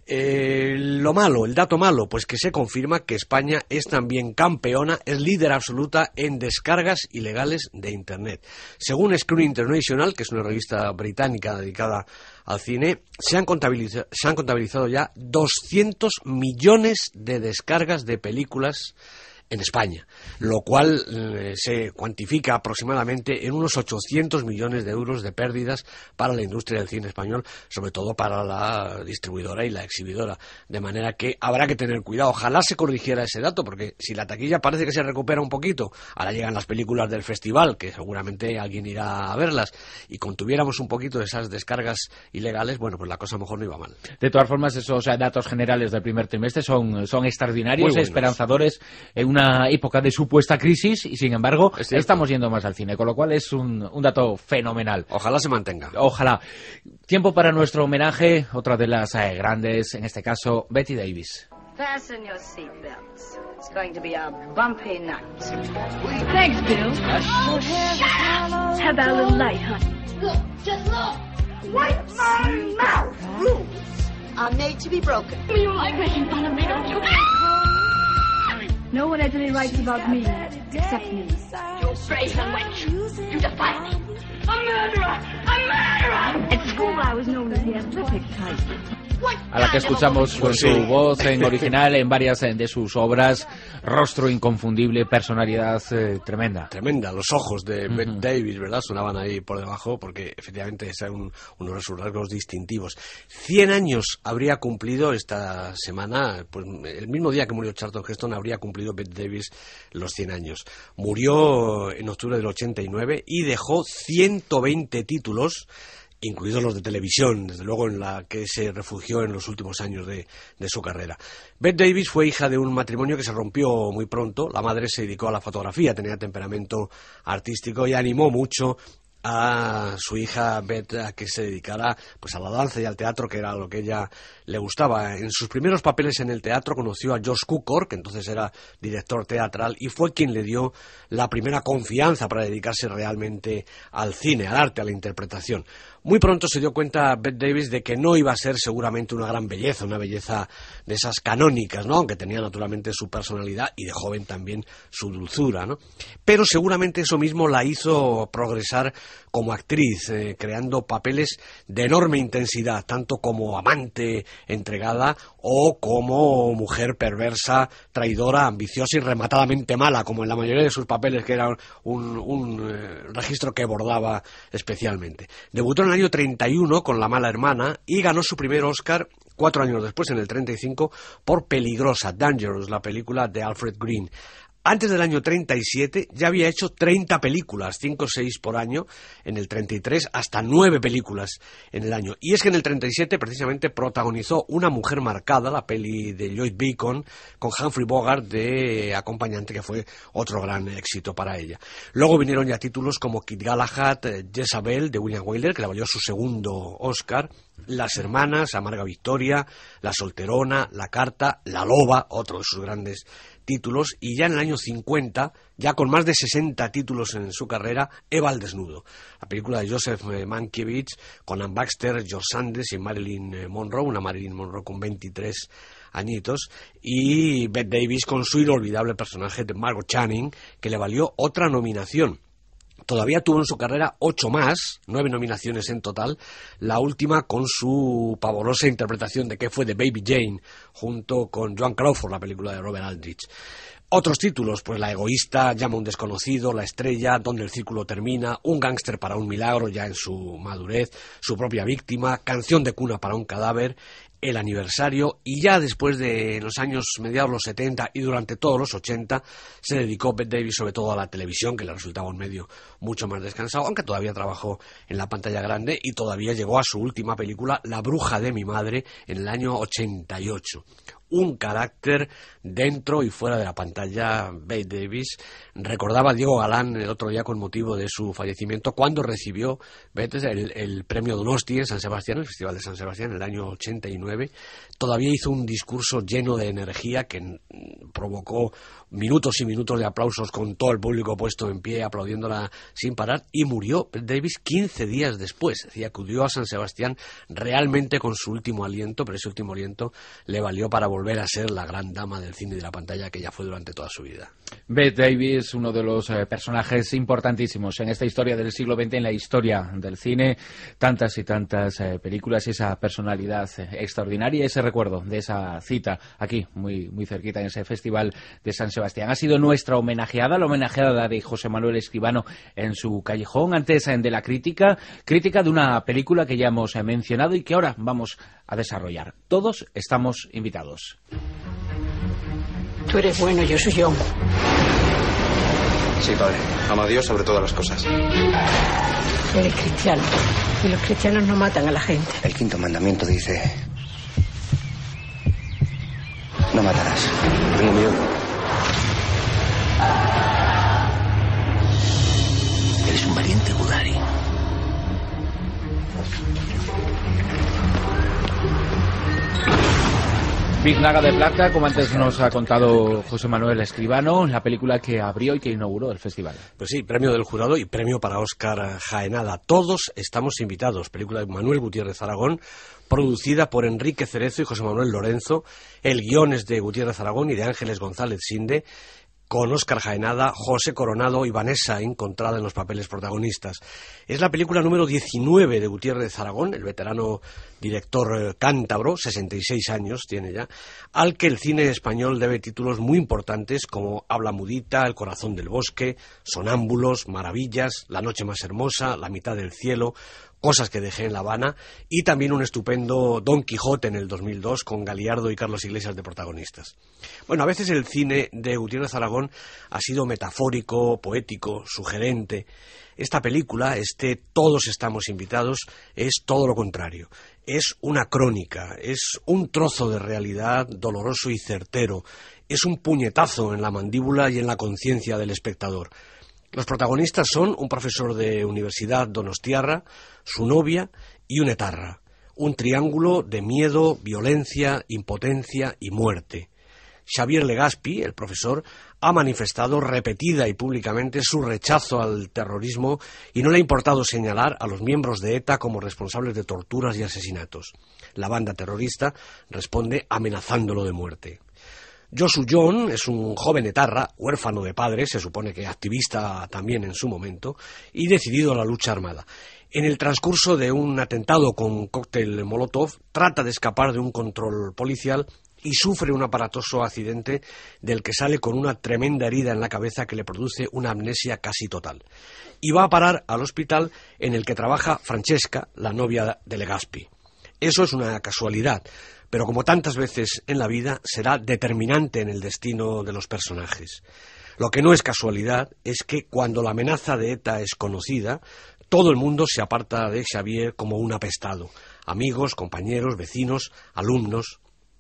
Eh, lo malo, el dato malo, pues que se confirma que España es también campeona, es líder absoluta en descargas ilegales de Internet. Según Screen International, que es una revista británica dedicada al cine, se han contabilizado, se han contabilizado ya doscientos millones de descargas de películas en España, lo cual eh, se cuantifica aproximadamente en unos ochocientos millones de euros de pérdidas para la industria del cine español, sobre todo para la distribuidora y la exhibidora, de manera que habrá que tener cuidado. Ojalá se corrigiera ese dato, porque si la taquilla parece que se recupera un poquito, ahora llegan las películas del festival, que seguramente alguien irá a verlas, y contuviéramos un poquito de esas descargas ilegales, bueno, pues la cosa a lo mejor no iba mal. De todas formas, esos eh, datos generales del primer trimestre son, son extraordinarios, esperanzadores en una época de supuesta crisis, y sin embargo estamos yendo más al cine, con lo cual es un, un dato fenomenal. Ojalá se mantenga. Ojalá. Tiempo para nuestro homenaje, otra de las eh, grandes, en este caso, Bette Davis. Fasten your seatbelts. It's going to be a bumpy night. Thanks, Bill. Have that little light, honey. Look, just look. Wipe my mouth. Rules are made to be broken. You like making fun of me, don't you? No one has any rights about me except me. You brazen witch. You defy me. A murderer! A murderer! At school I was known as the athletic type. A la que escuchamos con su voz en original en varias de sus obras, rostro inconfundible, personalidad eh, tremenda. Tremenda, los ojos de uh-huh. Bette Davis, ¿verdad? Sonaban ahí por debajo porque efectivamente es un, uno de sus rasgos distintivos. Cien años habría cumplido esta semana, pues el mismo día que murió Charlton Heston habría cumplido Bette Davis los cien años. Murió en octubre del ochenta y nueve y dejó ciento veinte títulos, incluidos los de televisión, desde luego en la que se refugió en los últimos años de, de su carrera. Bette Davis fue hija de un matrimonio que se rompió muy pronto. La madre se dedicó a la fotografía, tenía temperamento artístico y animó mucho a su hija Bette a que se dedicara pues a la danza y al teatro, que era lo que ella le gustaba. En sus primeros papeles en el teatro conoció a George Cukor, que entonces era director teatral, y fue quien le dio la primera confianza para dedicarse realmente al cine, al arte, a la interpretación. Muy pronto se dio cuenta Bette Davis de que no iba a ser seguramente una gran belleza, una belleza de esas canónicas, ¿no? Aunque tenía naturalmente su personalidad y de joven también su dulzura, ¿no? Pero seguramente eso mismo la hizo progresar como actriz, eh, creando papeles de enorme intensidad, tanto como amante entregada o como mujer perversa, traidora, ambiciosa y rematadamente mala, como en la mayoría de sus papeles, que era un, un eh, registro que bordaba especialmente. Debutó en el año treinta y uno con La mala hermana y ganó su primer Oscar cuatro años después, en el treinta y cinco, por Peligrosa, Dangerous, la película de Alfred Green. Antes del año treinta y siete ya había hecho treinta películas, cinco o seis por año, en el treinta y tres hasta nueve películas en el año. Y es que en el treinta y siete precisamente protagonizó Una mujer marcada, la peli de Lloyd Bacon, con Humphrey Bogart de acompañante, que fue otro gran éxito para ella. Luego vinieron ya títulos como Kid Galahad, Jezabel de William Wyler, que le valió su segundo Oscar, Las hermanas, Amarga Victoria, La solterona, La carta, La loba, otro de sus grandes títulos, y ya en el año cincuenta, ya con más de sesenta títulos en su carrera, Eva al desnudo, la película de Joseph Mankiewicz con Ann Baxter, George Sanders y Marilyn Monroe, una Marilyn Monroe con veintitrés añitos, y Bette Davis con su inolvidable personaje de Margot Channing, que le valió otra nominación. Todavía tuvo en su carrera ocho más, nueve nominaciones en total, la última con su pavorosa interpretación de ¿Qué fue de Baby Jane?, junto con Joan Crawford, la película de Robert Aldrich. Otros títulos, pues La egoísta, Llama a un desconocido, La estrella, Donde el círculo termina, Un gángster para un milagro, ya en su madurez, Su propia víctima, Canción de cuna para un cadáver, El aniversario, y ya después de los años mediados de los setenta y durante todos los ochenta se dedicó Bette Davis sobre todo a la televisión, que le resultaba un medio mucho más descansado, aunque todavía trabajó en la pantalla grande y todavía llegó a su última película, La bruja de mi madre, en el año ochenta y ocho. Un carácter dentro y fuera de la pantalla. Bette Davis. Recordaba a Diego Galán el otro día con motivo de su fallecimiento, cuando recibió Bette el, el premio Donosti en San Sebastián, el Festival de San Sebastián, en el año ochenta y nueve. Todavía hizo un discurso lleno de energía que provocó minutos y minutos de aplausos, con todo el público puesto en pie aplaudiéndola sin parar, y murió Bette Davis quince días después. Decía, acudió a San Sebastián realmente con su último aliento, pero ese último aliento le valió para volver volver a ser la gran dama del cine y de la pantalla que ya fue durante toda su vida. Bette Davis, uno de los eh, personajes importantísimos en esta historia del siglo veinte, en la historia del cine, tantas y tantas eh, películas y esa personalidad eh, extraordinaria. extraordinaria, ese recuerdo de esa cita aquí, muy, muy cerquita, en ese Festival de San Sebastián. Ha sido nuestra homenajeada, la homenajeada de José Manuel Escribano en su callejón, antes de la crítica, crítica de una película que ya hemos mencionado y que ahora vamos a desarrollar. Todos estamos invitados. Tú eres bueno, yo soy yo. Sí, padre. Ama a Dios sobre todas las cosas. Eres cristiano. Y los cristianos no matan a la gente. El quinto mandamiento dice... no matarás. Tengo miedo. Eres un valiente Budari. Biznaga de Plata, como antes nos ha contado José Manuel Escribano, la película que abrió y que inauguró el festival. Pues sí, premio del jurado y premio para Óscar Jaenada. Todos estamos invitados. Película de Manuel Gutiérrez Aragón, producida por Enrique Cerezo y José Manuel Lorenzo. El guión es de Gutiérrez Aragón y de Ángeles González Sinde, con Óscar Jaenada, José Coronado y Vanessa encontrada en los papeles protagonistas. Es la película número diecinueve de Gutiérrez Aragón, el veterano director cántabro, sesenta y seis años tiene ya, al que el cine español debe títulos muy importantes como Habla Mudita, El corazón del bosque, Sonámbulos, Maravillas, La noche más hermosa, La mitad del cielo, Cosas que dejé en La Habana, y también un estupendo Don Quijote en el dos mil dos con Galiardo y Carlos Iglesias de protagonistas. Bueno, a veces el cine de Gutiérrez Aragón ha sido metafórico, poético, sugerente. Esta película, este Todos estamos invitados, es todo lo contrario. Es una crónica, es un trozo de realidad doloroso y certero, es un puñetazo en la mandíbula y en la conciencia del espectador. Los protagonistas son un profesor de universidad donostiarra, su novia y un etarra. Un triángulo de miedo, violencia, impotencia y muerte. Xavier Legazpi, el profesor, ha manifestado repetida y públicamente su rechazo al terrorismo y no le ha importado señalar a los miembros de ETA como responsables de torturas y asesinatos. La banda terrorista responde amenazándolo de muerte. Josu Jon es un joven etarra, huérfano de padre, se supone que activista también en su momento, y decidido a la lucha armada. En el transcurso de un atentado con cóctel Molotov, trata de escapar de un control policial y sufre un aparatoso accidente del que sale con una tremenda herida en la cabeza que le produce una amnesia casi total. Y va a parar al hospital en el que trabaja Francesca, la novia de Legazpi. Eso es una casualidad, pero como tantas veces en la vida, será determinante en el destino de los personajes. Lo que no es casualidad es que cuando la amenaza de ETA es conocida, todo el mundo se aparta de Xavier como un apestado. Amigos, compañeros, vecinos, alumnos.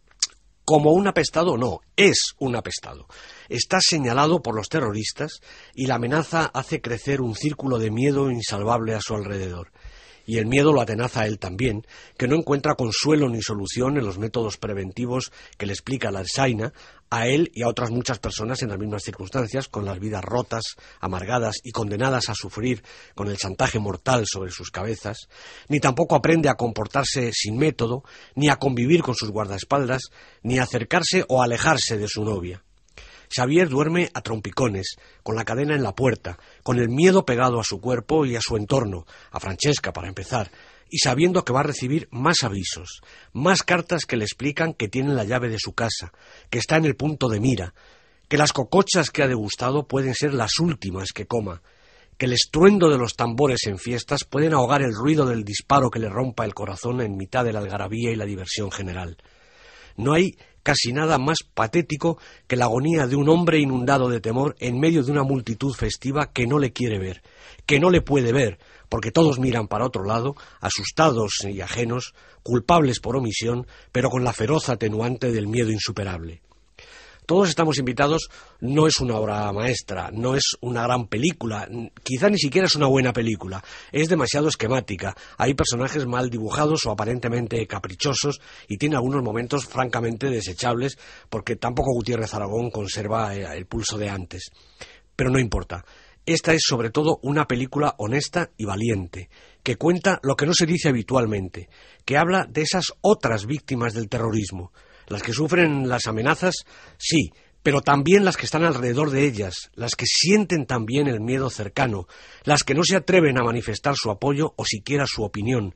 Como un apestado no, es un apestado. Está señalado por los terroristas y la amenaza hace crecer un círculo de miedo insalvable a su alrededor. Y el miedo lo atenaza a él también, que no encuentra consuelo ni solución en los métodos preventivos que le explica la Ertzaina, a él y a otras muchas personas en las mismas circunstancias, con las vidas rotas, amargadas y condenadas a sufrir con el chantaje mortal sobre sus cabezas, ni tampoco aprende a comportarse sin método, ni a convivir con sus guardaespaldas, ni a acercarse o alejarse de su novia. Xavier duerme a trompicones, con la cadena en la puerta, con el miedo pegado a su cuerpo y a su entorno, a Francesca para empezar, y sabiendo que va a recibir más avisos, más cartas que le explican que tiene la llave de su casa, que está en el punto de mira, que las cocochas que ha degustado pueden ser las últimas que coma, que el estruendo de los tambores en fiestas pueden ahogar el ruido del disparo que le rompa el corazón en mitad de la algarabía y la diversión general. No hay casi nada más patético que la agonía de un hombre inundado de temor en medio de una multitud festiva que no le quiere ver, que no le puede ver, porque todos miran para otro lado, asustados y ajenos, culpables por omisión, pero con la feroz atenuante del miedo insuperable. Todos estamos invitados no es una obra maestra, no es una gran película, quizá ni siquiera es una buena película, es demasiado esquemática, hay personajes mal dibujados o aparentemente caprichosos y tiene algunos momentos francamente desechables porque tampoco Gutiérrez Aragón conserva el pulso de antes. Pero no importa, esta es sobre todo una película honesta y valiente, que cuenta lo que no se dice habitualmente, que habla de esas otras víctimas del terrorismo. Las que sufren las amenazas, sí, pero también las que están alrededor de ellas, las que sienten también el miedo cercano, las que no se atreven a manifestar su apoyo o siquiera su opinión,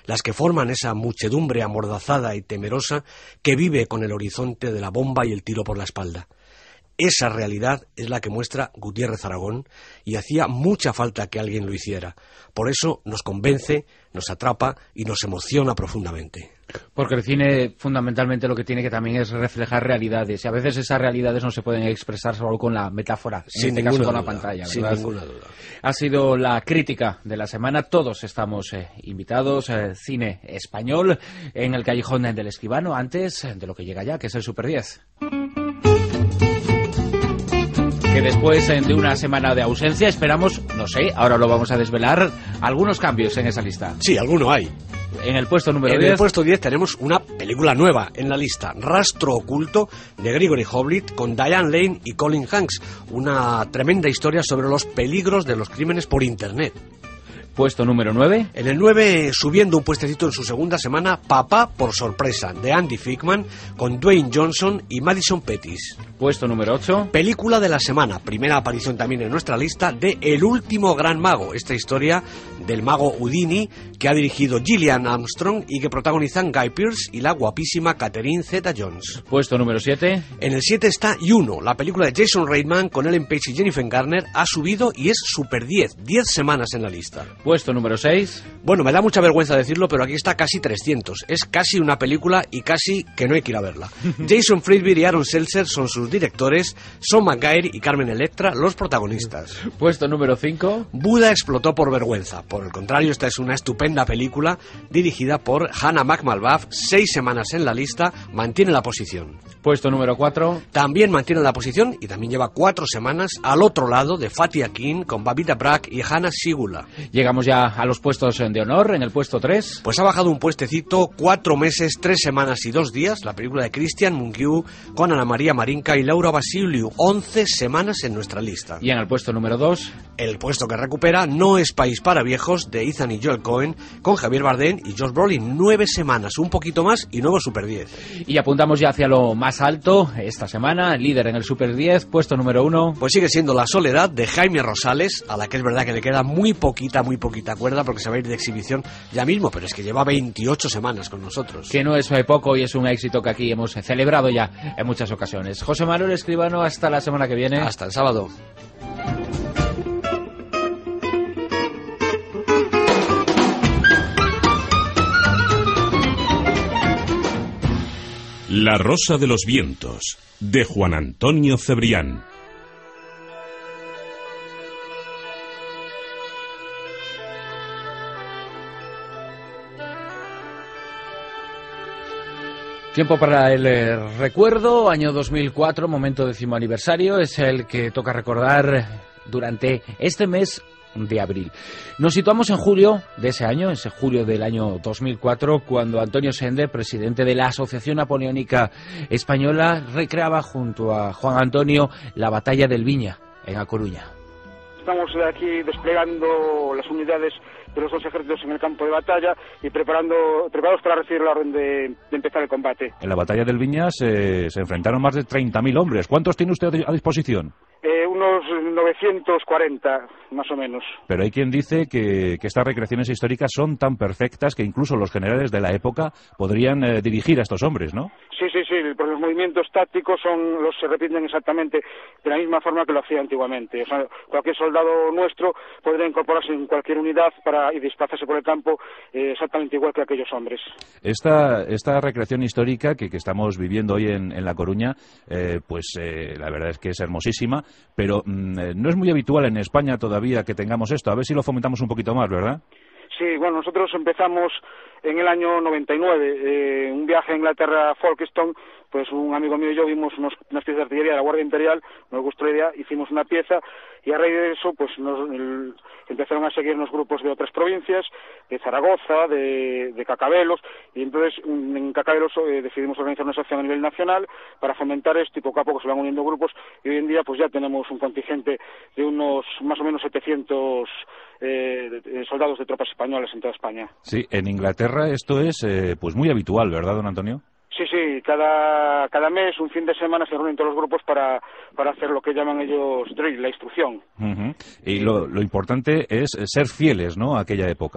las que forman esa muchedumbre amordazada y temerosa que vive con el horizonte de la bomba y el tiro por la espalda. Esa realidad es la que muestra Gutiérrez Aragón y hacía mucha falta que alguien lo hiciera. Por eso nos convence, nos atrapa y nos emociona profundamente. Porque el cine fundamentalmente lo que tiene que también es reflejar realidades y a veces esas realidades no se pueden expresar solo con la metáfora, en Sin este caso con duda, la pantalla, sin ¿verdad? ninguna duda. Ha sido la crítica de la semana, todos estamos eh, invitados, eh, cine español en el Callejón del Escribano, antes de lo que llega ya, que es el Super diez. Que después de una semana de ausencia esperamos, no sé, ahora lo vamos a desvelar, algunos cambios en esa lista. Sí, alguno hay. En el puesto número en diez... En el puesto diez tenemos una película nueva en la lista, Rastro Oculto, de Gregory Hoblit, con Diane Lane y Colin Hanks. Una tremenda historia sobre los peligros de los crímenes por Internet. Puesto número nueve. En el nueve, subiendo un puestecito en su segunda semana, Papá por sorpresa, de Andy Fickman, con Dwayne Johnson y Madison Pettis. Puesto número ocho. Película de la semana, primera aparición también en nuestra lista, de El último gran mago, esta historia del mago Houdini, que ha dirigido Gillian Armstrong y que protagonizan Guy Pearce y la guapísima Catherine Zeta-Jones. Puesto número siete. En el siete está Juno, la película de Jason Reitman con Ellen Page y Jennifer Garner, ha subido y es Super diez, diez semanas en la lista. Puesto número seis. Bueno, me da mucha vergüenza decirlo, pero aquí está casi trescientos. Es casi una película y casi que no hay que ir a verla. Jason Friedberg y Aaron Seltzer son sus directores, Sean McGuire y Carmen Electra los protagonistas. Puesto número cinco. Buda explotó por vergüenza. Por el contrario, esta es una estupenda película dirigida por Hannah McMalbath, seis semanas en la lista, mantiene la posición. Puesto número cuatro. También mantiene la posición y también lleva cuatro semanas al otro lado de Fatih Akin con Babita Brack y Hannah Sigula. Llegamos ya a los puestos de honor, en el puesto tres. Pues ha bajado un puestecito, cuatro meses, tres semanas y dos días, la película de Christian Mungiu con Ana María Marinka y Laura Basiliou, once semanas en nuestra lista. Y en el puesto número dos. El puesto que recupera No es país para viejos, de Ethan y Joel Cohen, con Javier Bardem y Josh Brolin, nueve semanas, un poquito más y nuevo Super diez. Y apuntamos ya hacia lo más alto esta semana, líder en el Super diez, puesto número uno. Pues sigue siendo La soledad, de Jaime Rosales, a la que es verdad que le queda muy poquita, muy poquita cuerda porque se va a ir de exhibición ya mismo, pero es que lleva veintiocho semanas con nosotros. Que no es poco y es un éxito que aquí hemos celebrado ya en muchas ocasiones. José Manuel Escribano, hasta la semana que viene. Hasta el sábado. La rosa de los vientos, de Juan Antonio Cebrián. Tiempo para el eh, recuerdo, año dos mil cuatro, momento décimo aniversario, es el que toca recordar durante este mes de abril. Nos situamos en julio de ese año, ese julio del año dos mil cuatro, cuando Antonio Sender, presidente de la Asociación Napoleónica Española, recreaba junto a Juan Antonio la batalla del Viña, en A Coruña. Estamos aquí desplegando las unidades de los dos ejércitos en el campo de batalla y preparando preparados para recibir la orden de, de empezar el combate. En la batalla del Viña se, se enfrentaron más de treinta mil hombres. ¿Cuántos tiene usted a disposición? Eh, unos novecientos cuarenta, más o menos. Pero hay quien dice que, que estas recreaciones históricas son tan perfectas que incluso los generales de la época podrían eh, dirigir a estos hombres, ¿no? Sí, sí, sí, porque los movimientos tácticos son los se repiten exactamente de la misma forma que lo hacía antiguamente. O sea, cualquier soldado nuestro podría incorporarse en cualquier unidad para y desplazarse por el campo eh, exactamente igual que aquellos hombres. Esta, esta recreación histórica que, que estamos viviendo hoy en, en La Coruña, eh, pues eh, la verdad es que es hermosísima, pero mmm, no es muy habitual en España todavía que tengamos esto. A ver si lo fomentamos un poquito más, ¿verdad? Sí, bueno, nosotros empezamos en el año noventa y nueve, eh, un viaje a Inglaterra, a Folkestone, pues un amigo mío y yo vimos unos, unas piezas de artillería de la Guardia Imperial, nos gustó la idea, hicimos una pieza y a raíz de eso pues nos, el, empezaron a seguirnos grupos de otras provincias, de Zaragoza, de, de Cacabelos, y entonces en Cacabelos eh, decidimos organizar una asociación a nivel nacional para fomentar esto y poco a poco se van uniendo grupos y hoy en día pues ya tenemos un contingente de unos más o menos setecientos eh, de, de soldados de tropas españolas en toda España. Sí, en Inglaterra esto es eh, pues muy habitual, ¿verdad, don Antonio? Sí, sí, cada, cada mes, un fin de semana se reúnen todos los grupos para, para hacer lo que llaman ellos drill, la instrucción. Uh-huh. Y lo, lo importante es ser fieles, ¿no?, a aquella época.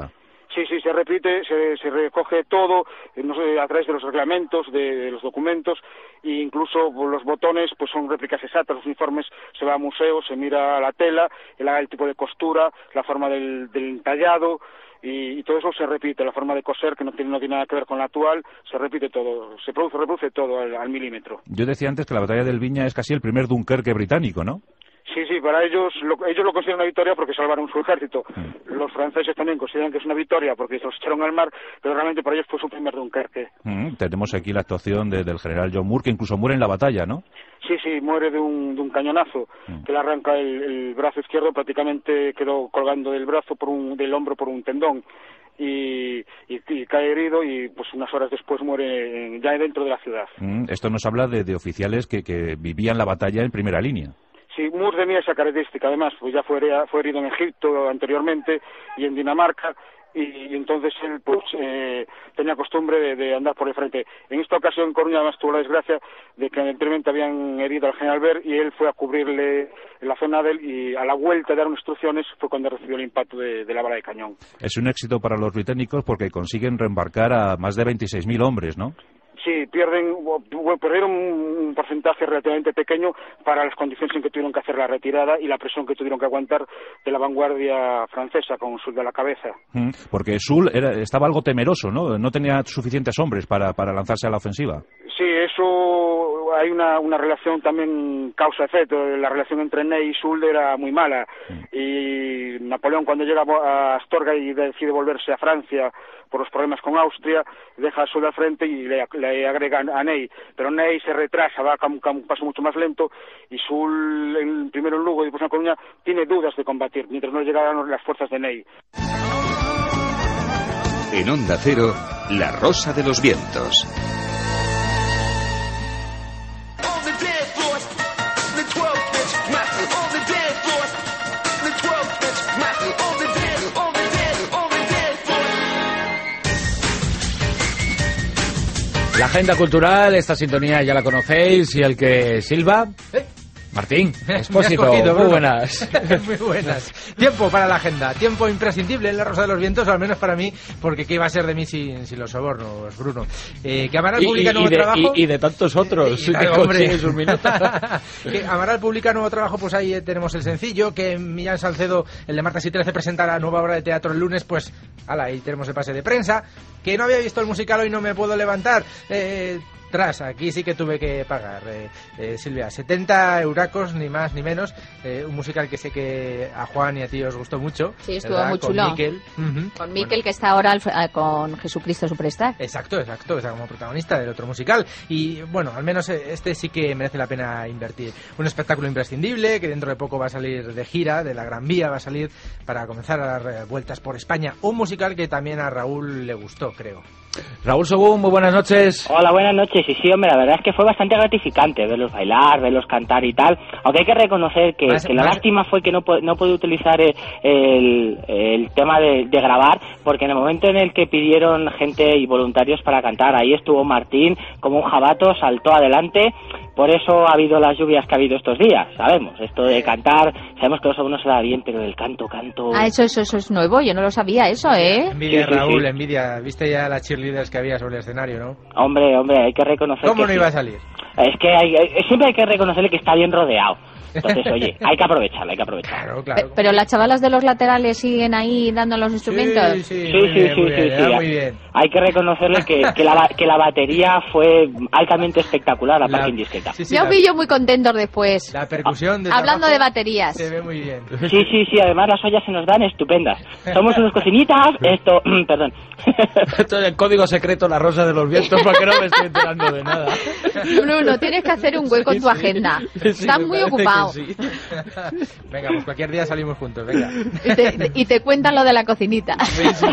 Sí, sí, se repite, se, se recoge todo, eh, no sé, a través de los reglamentos, de, de los documentos, e incluso los botones pues son réplicas exactas, los uniformes se va a museos, se mira la tela, el, el tipo de costura, la forma del, del entallado, y, y todo eso se repite, la forma de coser, que no tiene, no tiene nada que ver con la actual, se repite todo, se produce, reproduce todo al, al milímetro. Yo decía antes que la batalla del Viña es casi el primer Dunkerque británico, ¿no? Sí, sí, para ellos lo, ellos lo consideran una victoria porque salvaron su ejército. Mm. Los franceses también consideran que es una victoria porque se los echaron al mar, pero realmente para ellos fue su primer Dunkerque. Mm, tenemos aquí la actuación de, del general John Moore, que incluso muere en la batalla, ¿no? Sí, sí, muere de un, de un cañonazo, mm. que le arranca el, el brazo izquierdo, prácticamente quedó colgando del brazo, por un, del hombro por un tendón. Y, y, y cae herido y pues unas horas después muere en, ya dentro de la ciudad. Mm, esto nos habla de, de oficiales que, que vivían la batalla en primera línea. Sí, Moore tenía esa característica, además, pues ya fue, fue herido en Egipto anteriormente y en Dinamarca, y, y entonces él pues eh, tenía costumbre de, de andar por el frente. En esta ocasión en Coruña además tuvo la desgracia de que anteriormente habían herido al general Ver y él fue a cubrirle en la zona de él, y a la vuelta de dar instrucciones fue cuando recibió el impacto de, de la bala de cañón. Es un éxito para los británicos porque consiguen reembarcar a más de veintiséis mil hombres, ¿no? Sí, pierden, perdieron un porcentaje relativamente pequeño para las condiciones en que tuvieron que hacer la retirada y la presión que tuvieron que aguantar de la vanguardia francesa con Soult a la cabeza. Mm, porque Soult era, estaba algo temeroso, ¿no? No tenía suficientes hombres para, para lanzarse a la ofensiva. Sí, eso hay una, una relación también causa-efecto. La relación entre Ney y Soult era muy mala. Mm. Y Napoleón, cuando llega a Astorga y decide volverse a Francia por los problemas con Austria, deja a Soult al frente y le, le agrega a Ney, pero Ney se retrasa, va a un, un paso mucho más lento, y Soult, en, primero en Lugo y después en Coruña, tiene dudas de combatir, mientras no llegaran las fuerzas de Ney. En Onda Cero, La Rosa de los Vientos. La agenda cultural, esta sintonía ya la conocéis, y el que silba... ¿Eh? Martín, Expósito, cogido, muy buenas. Muy buenas. Tiempo para la agenda, tiempo imprescindible en La Rosa de los Vientos, o al menos para mí, porque ¿qué iba a ser de mí sin, sin los sobornos, Bruno? Eh, que Amaral publica nuevo y de, trabajo... Y, y de tantos otros. Y, y, hombre. Que Amaral publica nuevo trabajo, pues ahí tenemos el sencillo, que Millán Salcedo, el de Martas y trece, presenta la nueva obra de teatro el lunes, pues, ala, ahí tenemos el pase de prensa. Que no había visto el musical, hoy no me puedo levantar. Eh... Tras, aquí sí que tuve que pagar, eh, eh, Silvia, setenta euracos, ni más ni menos, eh, un musical que sé que a Juan y a ti os gustó mucho. Sí, estuvo ¿verdad? muy chulo. Con Miquel. Uh-huh. Con Miquel, bueno, que está ahora al, con Jesucristo Superstar. Exacto, exacto, está como protagonista del otro musical. Y bueno, al menos este sí que merece la pena invertir. Un espectáculo imprescindible, que dentro de poco va a salir de gira, de la Gran Vía, va a salir para comenzar a dar vueltas por España. Un musical que también a Raúl le gustó, creo. Raúl Sogún, muy buenas noches. Hola, buenas noches. Y sí, hombre, la verdad es que fue bastante gratificante verlos bailar, verlos cantar y tal. Aunque hay que reconocer que, más, que la más... lástima fue que no, no pude utilizar el, el, el tema de, de grabar, porque en el momento en el que pidieron gente y voluntarios para cantar, ahí estuvo Martín como un jabato, saltó adelante. Por eso ha habido las lluvias que ha habido estos días, sabemos. Esto de cantar, sabemos que a uno se da bien, pero el canto, canto... Ah, eso, eso, eso es nuevo, yo no lo sabía eso, ¿eh? Envidia, sí, sí, Raúl, sí. envidia. Viste ya las cheerleaders que había sobre el escenario, ¿no? Hombre, hombre, hay que reconocer ¿Cómo que no sí. iba a salir? Es que hay, siempre hay que reconocerle que está bien rodeado. Entonces, oye, hay que aprovecharlo, hay que aprovecharlo. Claro, claro. Pero, pero las chavalas de los laterales siguen ahí dando los instrumentos. Sí, sí, sí, sí, bien, sí, bien, sí, sí. Muy bien. Hay que reconocerle que, que, la, que la batería fue altamente espectacular, aparte indiscreta. Sí, sí, yo vi yo muy contentos después. La percusión de Hablando trabajo de baterías. se ve muy bien. Sí, sí, sí, además las ollas se nos dan estupendas. Somos unos cocinitas, esto, perdón. Esto es el código secreto La Rosa de los Vientos, porque no me estoy enterando de nada. Bruno, tienes que hacer un hueco sí, en tu agenda. Sí, Estás muy ocupado. Sí. Venga, pues cualquier día salimos juntos, venga. Y te, y te cuentan lo de la cocinita. Sí, sí.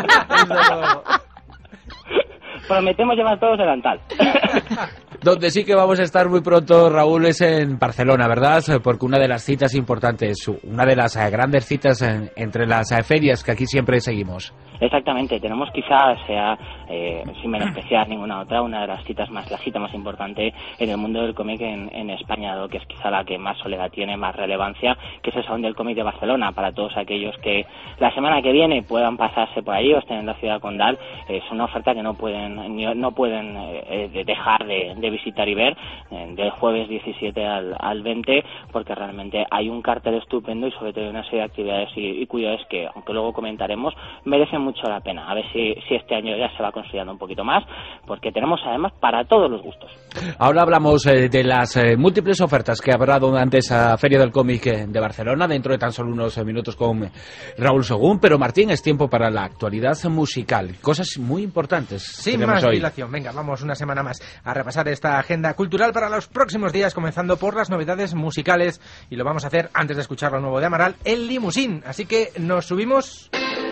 Prometemos llevar todos delantal. Donde sí que vamos a estar muy pronto, Raúl, es en Barcelona, ¿verdad? Porque una de las citas importantes, una de las grandes citas en, entre las ferias que aquí siempre seguimos. Exactamente, tenemos quizás, sea eh, sin menospreciar ninguna otra, una de las citas más, la cita más importante en el mundo del cómic en, en España, dado que es quizá la que más soledad tiene, más relevancia, que es el Salón del Cómic de Barcelona. Para todos aquellos que la semana que viene puedan pasarse por ahí o estén en la ciudad condal, es una oferta que no pueden no pueden eh, dejar de, de visitar y ver eh, del jueves diecisiete al, al veinte, porque realmente hay un cartel estupendo y sobre todo una serie de actividades y, y cuidados que, aunque luego comentaremos, merecen mucho la pena. A ver si, si este año ya se va consolidando un poquito más, porque tenemos además para todos los gustos. Ahora hablamos eh, de las eh, múltiples ofertas que habrá durante esa Feria del Cómic eh, de Barcelona, dentro de tan solo unos eh, minutos con eh, Raúl Según, pero Martín, es tiempo para la actualidad musical. Cosas muy importantes. Sin más dilación, venga, vamos una semana más a repasar esta agenda cultural para los próximos días, comenzando por las novedades musicales, y lo vamos a hacer antes de escuchar lo nuevo de Amaral, El Limusín. Así que nos subimos.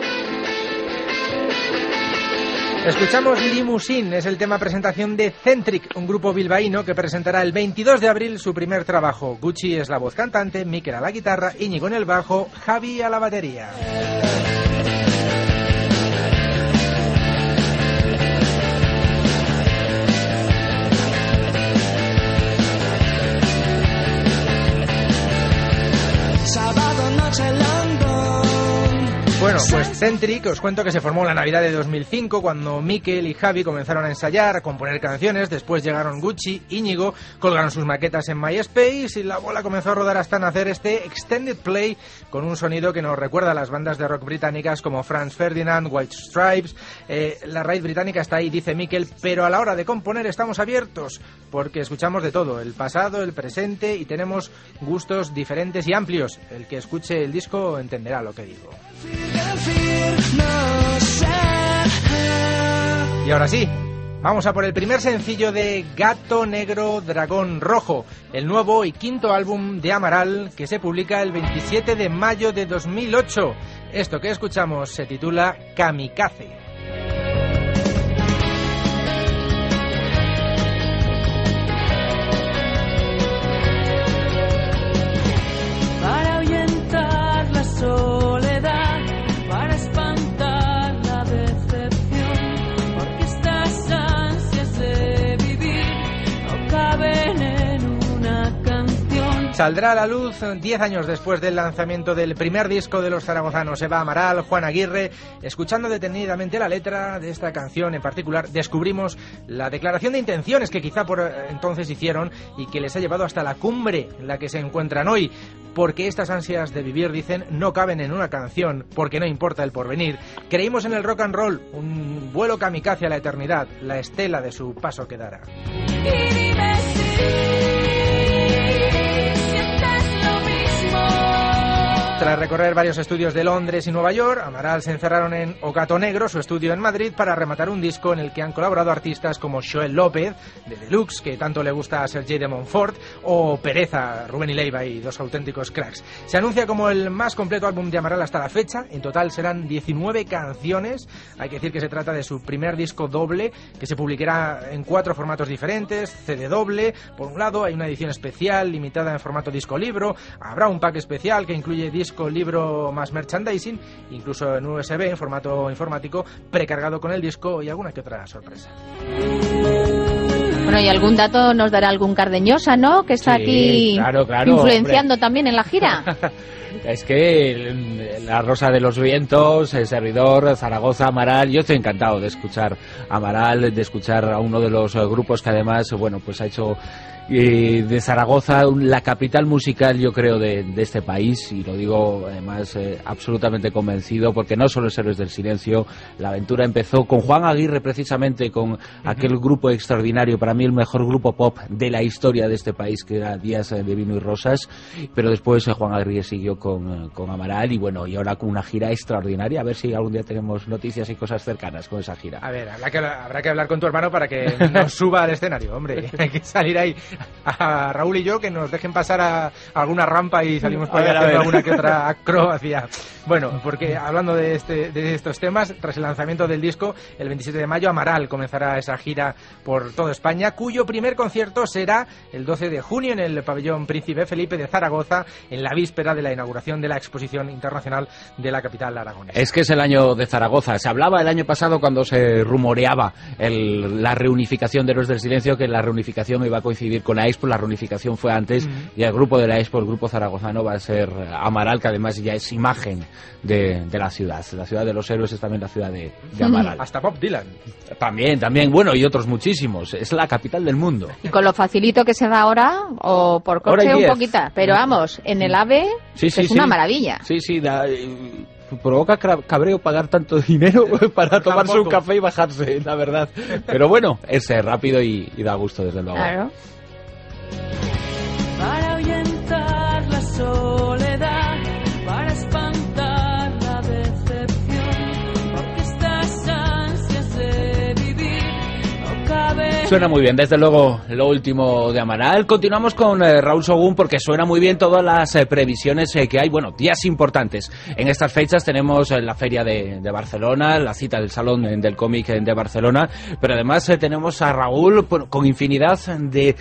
Escuchamos Limusín, es el tema presentación de Centric, un grupo bilbaíno que presentará el veintidós de abril su primer trabajo. Gucci es la voz cantante, Mikel a la guitarra, Íñigo en el bajo, Javi a la batería. Sábado noche London. Bueno, pues Centric, os cuento que se formó la Navidad de dos mil cinco, cuando Mikel y Javi comenzaron a ensayar, a componer canciones. Después llegaron Gucci, Íñigo, colgaron sus maquetas en MySpace y la bola comenzó a rodar hasta nacer este Extended Play, con un sonido que nos recuerda a las bandas de rock británicas como Franz Ferdinand, White Stripes. Eh, la raíz británica está ahí, dice Mikel, pero a la hora de componer estamos abiertos, porque escuchamos de todo, el pasado, el presente, y tenemos gustos diferentes y amplios. El que escuche el disco entenderá lo que digo. Y ahora sí, vamos a por el primer sencillo de Gato Negro Dragón Rojo, el nuevo y quinto álbum de Amaral, que se publica el veintisiete de mayo de dos mil ocho. Esto que escuchamos se titula Kamikaze. Para ahuyentar la soledad, para espantar la decepción, porque estas ansias de vivir no caben en una canción. Saldrá a la luz diez años después del lanzamiento del primer disco de los zaragozanos Eva Amaral, Juan Aguirre. Escuchando detenidamente la letra de esta canción en particular, descubrimos la declaración de intenciones que quizá por entonces hicieron y que les ha llevado hasta la cumbre en la que se encuentran hoy. Porque estas ansias de vivir, dicen, no caben en una canción, porque no importa el porvenir. Creímos en el rock and roll, un vuelo kamikaze a la eternidad, la estela de su paso que dará. Y dime si sientes lo mismo. Tras recorrer varios estudios de Londres y Nueva York, Amaral se encerraron en O Gato Negro, su estudio en Madrid, para rematar un disco en el que han colaborado artistas como Joel López, de Deluxe, que tanto le gusta a Sergi de Montfort, o Pereza, Rubén y Leiva, y dos auténticos cracks. Se anuncia como el más completo álbum de Amaral hasta la fecha. En total serán diecinueve canciones. Hay que decir que se trata de su primer disco doble, que se publicará en cuatro formatos diferentes. C D doble, por un lado, hay una edición especial limitada en formato disco-libro. Habrá un pack especial que incluye disco disco, libro más merchandising, incluso en U S B en formato informático, precargado con el disco y alguna que otra sorpresa. Bueno, y algún dato nos dará algún Cardeñosa, ¿no? Que está sí, aquí claro, claro, influenciando hombre. también en la gira. Es que La Rosa de los Vientos, El Servidor, Zaragoza, Amaral, yo estoy encantado de escuchar a Amaral, de escuchar a uno de los grupos que además, bueno, pues ha hecho eh, de Zaragoza la capital musical, yo creo, de, de este país, y lo digo además eh, absolutamente convencido, porque no solo es Héroes del Silencio, la aventura empezó con Juan Aguirre, precisamente, con uh-huh. aquel grupo extraordinario, para mí el mejor grupo pop de la historia de este país, que era Días de Vino y Rosas, pero después eh, Juan Aguirre siguió con, con Amaral, y bueno, y ahora con una gira extraordinaria. A ver si algún día tenemos noticias y cosas cercanas con esa gira. A ver, habrá que, habrá que hablar con tu hermano para que nos suba al escenario, hombre. Hay que salir ahí a Raúl y yo, que nos dejen pasar a, a alguna rampa y salimos por ahí haciendo alguna que otra acrobacia. Bueno, porque hablando de, este, de estos temas, tras el lanzamiento del disco, el veintisiete de mayo, Amaral comenzará esa gira por toda España, cuyo primer concierto será el doce de junio en el pabellón Príncipe Felipe de Zaragoza, en la víspera de la inauguración inauguración de la Exposición Internacional de la capital aragonesa. Es que es el año de Zaragoza. Se hablaba el año pasado cuando se rumoreaba el, la reunificación de Héroes del Silencio, que la reunificación iba a coincidir con la Expo. La reunificación fue antes uh-huh. y el grupo de la Expo, el grupo zaragozano, va a ser Amaral, que además ya es imagen de, de la ciudad. La ciudad de los héroes es también la ciudad de, de Amaral. Hasta Bob Dylan. También, también. Bueno, y otros muchísimos. Es la capital del mundo. Y con lo facilito que se da ahora, o por coche un poquito, pero vamos, en el AVE sí, sí, es sí. una maravilla. Sí, sí, da, provoca cabreo pagar tanto dinero para tomarse Tampoco. un café y bajarse, la verdad. Pero bueno, es rápido y, y da gusto, desde luego. Claro. Para ahuyentar la soledad, para espantar la decepción, porque estas ansias de vivir no caben. Suena muy bien, desde luego, lo último de Amaral. Continuamos con eh, Raúl Sogún, porque suena muy bien todas las eh, previsiones eh, que hay. Bueno, días importantes. En estas fechas tenemos eh, la Feria de, de Barcelona, la cita del Salón eh, del Cómic eh, de Barcelona, pero además eh, tenemos a Raúl bueno, con infinidad de,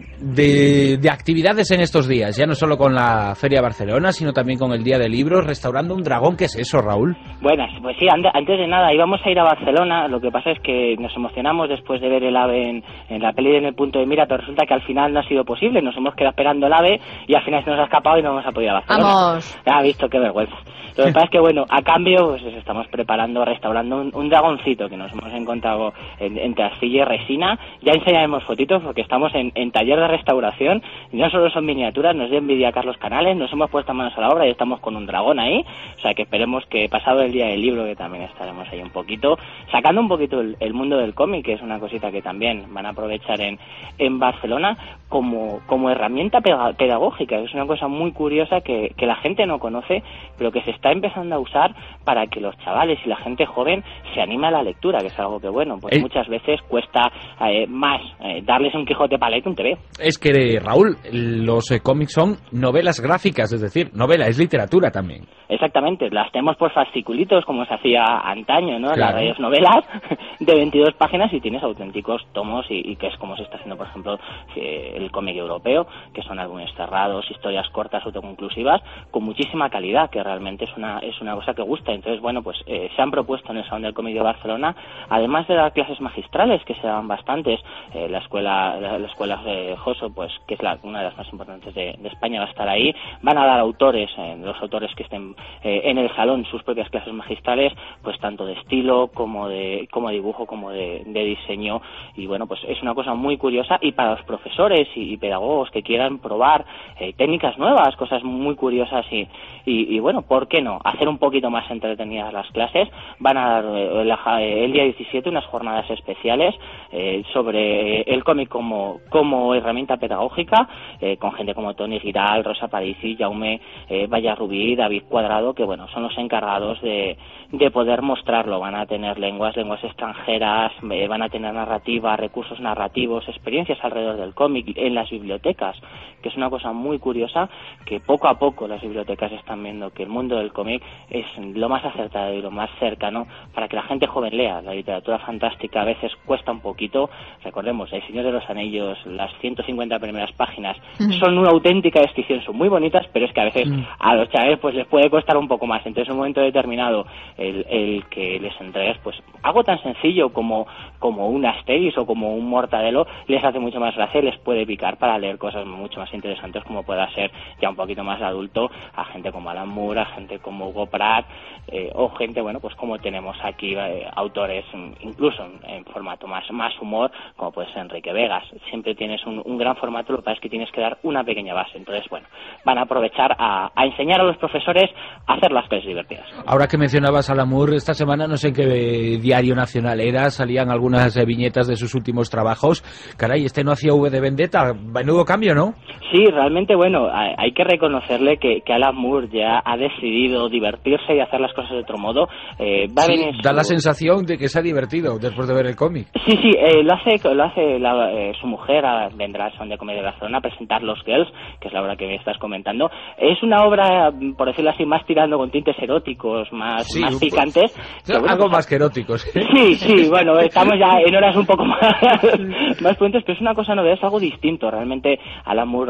de, de actividades en estos días. Ya no solo con la Feria de Barcelona, sino también con el Día del Libro, restaurando un dragón. ¿Qué es eso, Raúl? Buenas, pues sí, antes de nada íbamos a ir a Barcelona. Lo que pasa es que nos emocionamos después de ver el AVE en, en la peli En el punto de mira, pero resulta que al final no ha sido posible. Nos hemos quedado esperando el AVE y al final se nos ha escapado y no hemos podido ir a Barcelona. Vamos. Ha visto, qué vergüenza. Lo que pasa es que, bueno, a cambio, pues estamos preparando, restaurando un, un dragoncito que nos hemos encontrado en, entre arcilla y resina. Ya enseñaremos fotitos porque estamos en, en taller de restauración. Y no solo son miniaturas, nos dio envidia Carlos Canales, nos hemos puesto manos a la obra y estamos con un dragón ahí. O sea que esperemos que pasado el día del libro, que también estaremos ahí un poquito, sacando un poquito el, el mundo del cómic, que es una cosita que también van a aprovechar en, en Barcelona como, como herramienta pedagógica. Es una cosa muy curiosa que, que la gente no conoce, pero que se está empezando a usar para que los chavales y la gente joven se anime a la lectura, que es algo que, bueno, pues ¿Eh? muchas veces cuesta eh, más eh, darles un Quijote para leer que un T V. Es que, Raúl, los eh, cómics son novelas gráficas, es decir, novela, es literatura también. Exactamente, las tenemos por fasciculitos, como se hacía antaño, ¿no? Claro. Las radios novelas de veintidós páginas y tienes auténticos tomos y, y que es como se está haciendo, por ejemplo, eh, el cómic europeo, que son álbumes cerrados, historias cortas, autoconclusivas, con muchísima calidad, que realmente es una es una cosa que gusta. Entonces, bueno, pues eh, se han propuesto en el Salón del Cómic de Barcelona, además de dar clases magistrales, que se dan bastantes, eh, la escuela la, la escuela de Joso, pues que es la, una de las más importantes de, de España, va a estar ahí. Van a dar autores, eh, los autores que estén eh, en el salón, sus propias clases magistrales, pues tanto de estilo como de como de dibujo, como de, de diseño. Y bueno, pues es una cosa muy curiosa, y para los profesores y, y pedagogos que quieran probar eh, técnicas nuevas, cosas muy curiosas y, y, y bueno, ¿por qué no? Hacer un poquito más entretenidas las clases. Van a dar eh, la, el día diecisiete unas jornadas especiales eh, sobre el cómic como, como herramienta pedagógica, eh, con gente como Toni Giral, Rosa Parisi, Jaume eh, Vallarrubí, David Cuadrado, que bueno, son los encargados de, de poder mostrarlo. Van a tener lenguas, lenguas extranjeras, eh, van a tener narrativa, recursos narrativos, experiencias alrededor del cómic en las bibliotecas, que es una cosa muy curiosa, que poco a poco las bibliotecas están viendo que el mundo del cómic es lo más acertado y lo más cercano para que la gente joven lea. La literatura fantástica a veces cuesta un poquito. Recordemos, El Señor de los Anillos, las ciento cincuenta primeras páginas uh-huh. son una auténtica descripción, son muy bonitas, pero es que a veces uh-huh. a los chavales pues les puede costar un poco más. Entonces, en un momento determinado, el, el que les entregues pues algo tan sencillo como, como un Asterix o como un Mortadelo les hace mucho más gracia y les puede picar para leer cosas mucho más interesantes, como pueda ser ya un poquito más adulto, a gente como Alan Moore, a gente como Hugo Pratt, eh, o gente, bueno, pues como tenemos aquí eh, autores incluso en, en formato más, más humor, como puede ser Enrique Vegas. Siempre tienes un, un gran formato, lo que pasa es que tienes que dar una pequeña base. Entonces, bueno, van a aprovechar a, a enseñar a los profesores a hacer las clases divertidas. Ahora que mencionabas a Alan Moore, esta semana no sé en qué diario nacional era, salían algunas eh, viñetas de sus últimos trabajos. Caray, este no hacía V de Vendetta, menudo cambio, ¿no? Sí, realmente, bueno, hay, hay que reconocerle que, que Alan Moore ya ha decidido divertirse y hacer las cosas de otro modo. Eh, va sí, a venir da su... la sensación de que se ha divertido después de ver el cómic. Sí, sí, eh, lo hace, lo hace la, eh, su mujer, a, vendrá al Salón de Comedia de Barcelona a presentar Los Girls, que es la obra que me estás comentando. Es una obra, por decirlo así, más tirando con tintes eróticos, más, sí, más picantes. Pues, bueno, algo pues, más que eróticos. ¿eh? Sí, sí, bueno, estamos ya en horas un poco más, más puentes, pero es una cosa novedosa, algo distinto. Realmente Alan Moore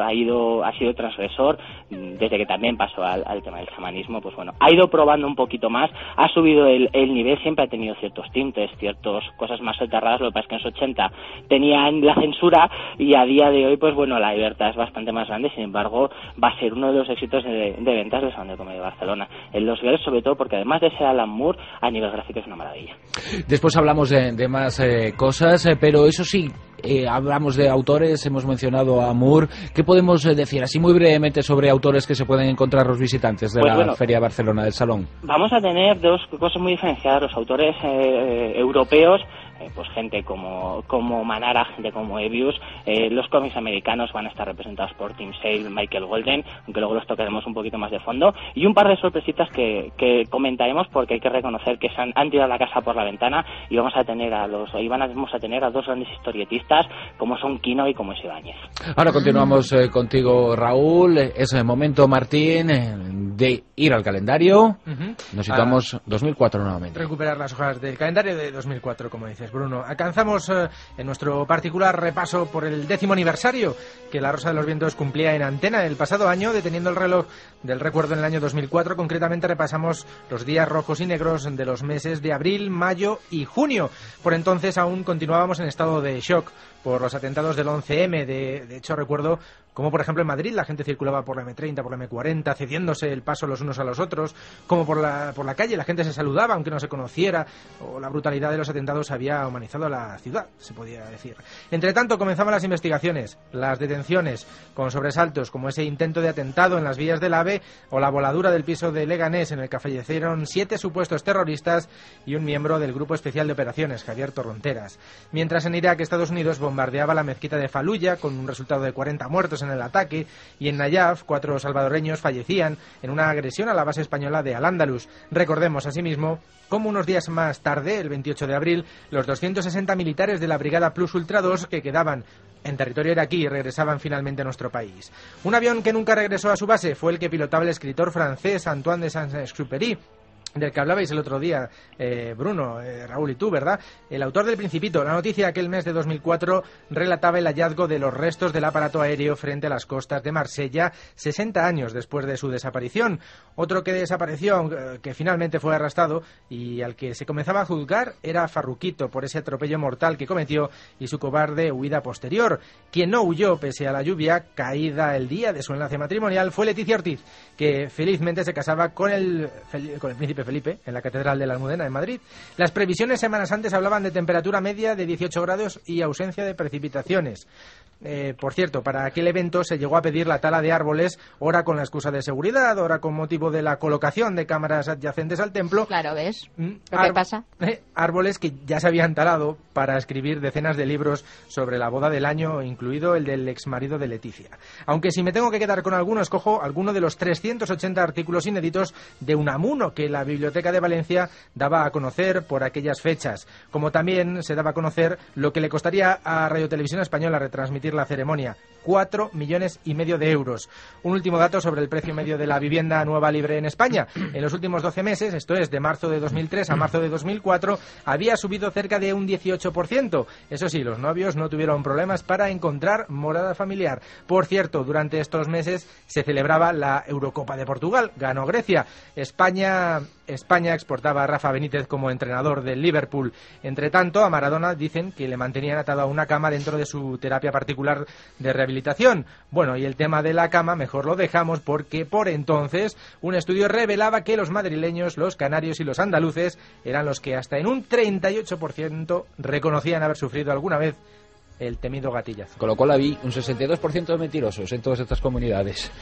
ha ido, ha sido transgresor, desde que también pasó al, al tema del chamanismo, pues bueno, ha ido probando un poquito más, ha subido el, el nivel, siempre ha tenido ciertos tintes, ciertas cosas más soterradas, lo que pasa es que en los ochenta tenían la censura y a día de hoy, pues bueno, la libertad es bastante más grande, sin embargo, va a ser uno de los éxitos de, de ventas del Salón de Comedia de Barcelona. En los Girls, sobre todo, porque además de ser Alan Moore, a nivel gráfico es una maravilla. Después hablamos de, de más eh, cosas, eh, pero eso sí, eh, hablamos de autores, hemos mencionado a Moore. ¿Qué podemos eh, decir así muy brevemente sobre autores que se pueden encontrar los visitantes de pues la bueno, Feria Barcelona del Salón? Vamos a tener dos cosas muy diferenciadas. Los autores eh, europeos, eh, pues gente como, como Manara, gente como Ebius, eh, los cómics americanos van a estar representados por Tim Sale, Michael Golden, aunque luego los tocaremos un poquito más de fondo, y un par de sorpresitas que, que comentaremos, porque hay que reconocer que se han, han tirado la casa por la ventana, y vamos a tener a los y van a, vamos a tener a dos grandes historietistas como son Quino y como es Ibáñez. Ahora continuamos eh, contigo, Raúl. Es el momento, Martín, eh, de ir al calendario. Uh-huh. Nos situamos ah, dos mil cuatro nuevamente. Recuperar las hojas del calendario de dos mil cuatro, como dices, Bruno. Alcanzamos eh, en nuestro particular repaso por el décimo aniversario que La Rosa de los Vientos cumplía en antena el pasado año, deteniendo el reloj del recuerdo en el año dos mil cuatro. Concretamente repasamos los días rojos y negros de los meses de abril, mayo y junio. Por entonces aún continuábamos en estado de shock por los atentados del once eme. De, de hecho, recuerdo como, por ejemplo, en Madrid la gente circulaba por la eme treinta, por la eme cuarenta, cediéndose el paso los unos a los otros, como por la, por la calle la gente se saludaba aunque no se conociera, o la brutalidad de los atentados había humanizado la ciudad, se podía decir. Entre tanto, comenzaban las investigaciones, las detenciones, con sobresaltos como ese intento de atentado en las vías del AVE o la voladura del piso de Leganés, en el que fallecieron siete supuestos terroristas y un miembro del Grupo Especial de Operaciones, Javier Torronteras. Mientras en Irak, Estados Unidos bombardeaba la mezquita de Faluya, con un resultado de cuarenta muertos en el ataque, y en Nayaf cuatro salvadoreños fallecían en una agresión a la base española de Al-Ándalus. Recordemos asimismo como unos días más tarde, el veintiocho de abril, los doscientos sesenta militares de la Brigada Plus Ultra dos que quedaban en territorio iraquí regresaban finalmente a nuestro país. Un avión que nunca regresó a su base fue el que pilotaba el escritor francés Antoine de Saint-Exupéry, del que hablabais el otro día, eh, Bruno, eh, Raúl y tú, ¿verdad? El autor del Principito. La noticia aquel mes de dos mil cuatro relataba el hallazgo de los restos del aparato aéreo frente a las costas de Marsella, sesenta años después de su desaparición. Otro que desapareció, eh, que finalmente fue arrestado y al que se comenzaba a juzgar, era Farruquito, por ese atropello mortal que cometió y su cobarde huida posterior. Quien no huyó pese a la lluvia caída el día de su enlace matrimonial fue Leticia Ortiz, que felizmente se casaba con el, con el príncipe Felipe en la Catedral de la Almudena en Madrid. Las previsiones semanas antes hablaban de temperatura media de dieciocho grados y ausencia de precipitaciones. Eh, por cierto, para aquel evento se llegó a pedir la tala de árboles, ora con la excusa de seguridad, ora con motivo de la colocación de cámaras adyacentes al templo. Claro, ¿ves? Mm, ¿Qué pasa? Eh, árboles que ya se habían talado para escribir decenas de libros sobre la boda del año, incluido el del exmarido de Leticia. Aunque si me tengo que quedar con alguno, escojo alguno de los trescientos ochenta artículos inéditos de Unamuno que la Biblioteca de Valencia daba a conocer por aquellas fechas, como también se daba a conocer lo que le costaría a Radio Televisión Española retransmitir la ceremonia: cuatro millones y medio de euros. Un último dato sobre el precio medio de la vivienda nueva libre en España. En los últimos doce meses, esto es de marzo de dos mil tres a marzo de dos mil cuatro, había subido cerca de un dieciocho por ciento. Eso sí, los novios no tuvieron problemas para encontrar morada familiar. Por cierto, durante estos meses se celebraba la Eurocopa de Portugal. Ganó Grecia. España... España exportaba a Rafa Benítez como entrenador del Liverpool. Entre tanto, a Maradona dicen que le mantenían atado a una cama dentro de su terapia particular de rehabilitación. Bueno, y el tema de la cama mejor lo dejamos, porque por entonces un estudio revelaba que los madrileños, los canarios y los andaluces eran los que hasta en un treinta y ocho por ciento reconocían haber sufrido alguna vez el temido gatillazo. Con lo cual había un sesenta y dos por ciento de mentirosos en todas estas comunidades.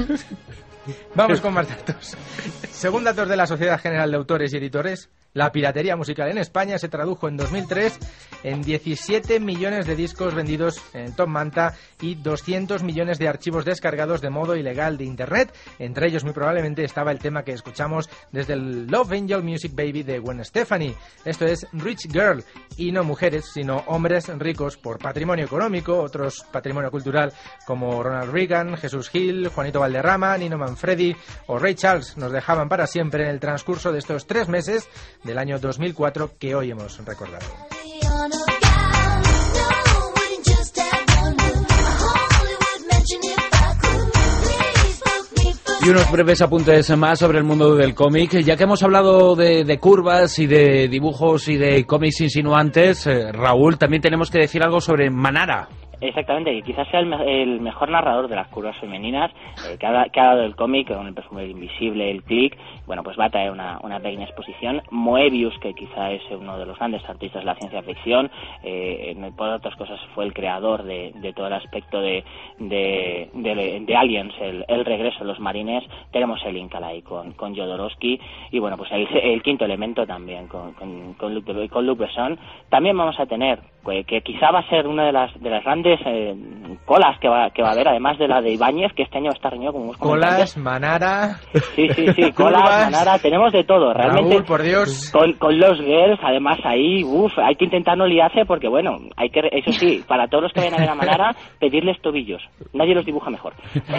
Vamos con más datos. Según datos de la Sociedad General de Autores y Editores, la piratería musical en España se tradujo en dos mil tres en diecisiete millones de discos vendidos en el Top Manta y doscientos millones de archivos descargados de modo ilegal de Internet. Entre ellos, muy probablemente, estaba el tema que escuchamos desde el Love Angel Music Baby de Gwen Stefani. Esto es Rich Girl, y no mujeres, sino hombres ricos por patrimonio económico, otros patrimonio cultural como Ronald Reagan, Jesús Gil, Juanito Valderrama, Nino Manfredi o Ray Charles nos dejaban para siempre en el transcurso de estos tres meses del año dos mil cuatro que hoy hemos recordado. Y unos breves apuntes más sobre el mundo del cómic. Ya que hemos hablado de, de curvas y de dibujos y de cómics insinuantes, eh, Raúl, también tenemos que decir algo sobre Manara. Exactamente, que quizás sea el, me el mejor narrador de las curvas femeninas eh, que, ha, que ha dado el cómic, con el perfume invisible, el click. Bueno, pues va a traer una, una pequeña exposición. Moebius, que quizá es uno de los grandes artistas de la ciencia ficción, eh, por otras cosas fue el creador de, de todo el aspecto de, de, de, de Aliens, el, el regreso de los marines. Tenemos el Incal ahí con, con Jodorowsky, y bueno, pues el, el quinto elemento también con, con, con, Luc, con Luc Besson. También vamos a tener, pues, que quizá va a ser una de las, de las grandes Eh, colas que va que va a haber, además de la de Ibáñez, que este año está reñido, como hemos comentado. Colas, Manara. Sí, sí, sí, colas, Manara, tenemos de todo, realmente. Raúl, por Dios. Con, con los girls, además ahí, uff, hay que intentar no liarse, porque bueno, hay que, eso sí, para todos los que vayan a ver a Manara, pedirles tobillos. Nadie los dibuja mejor.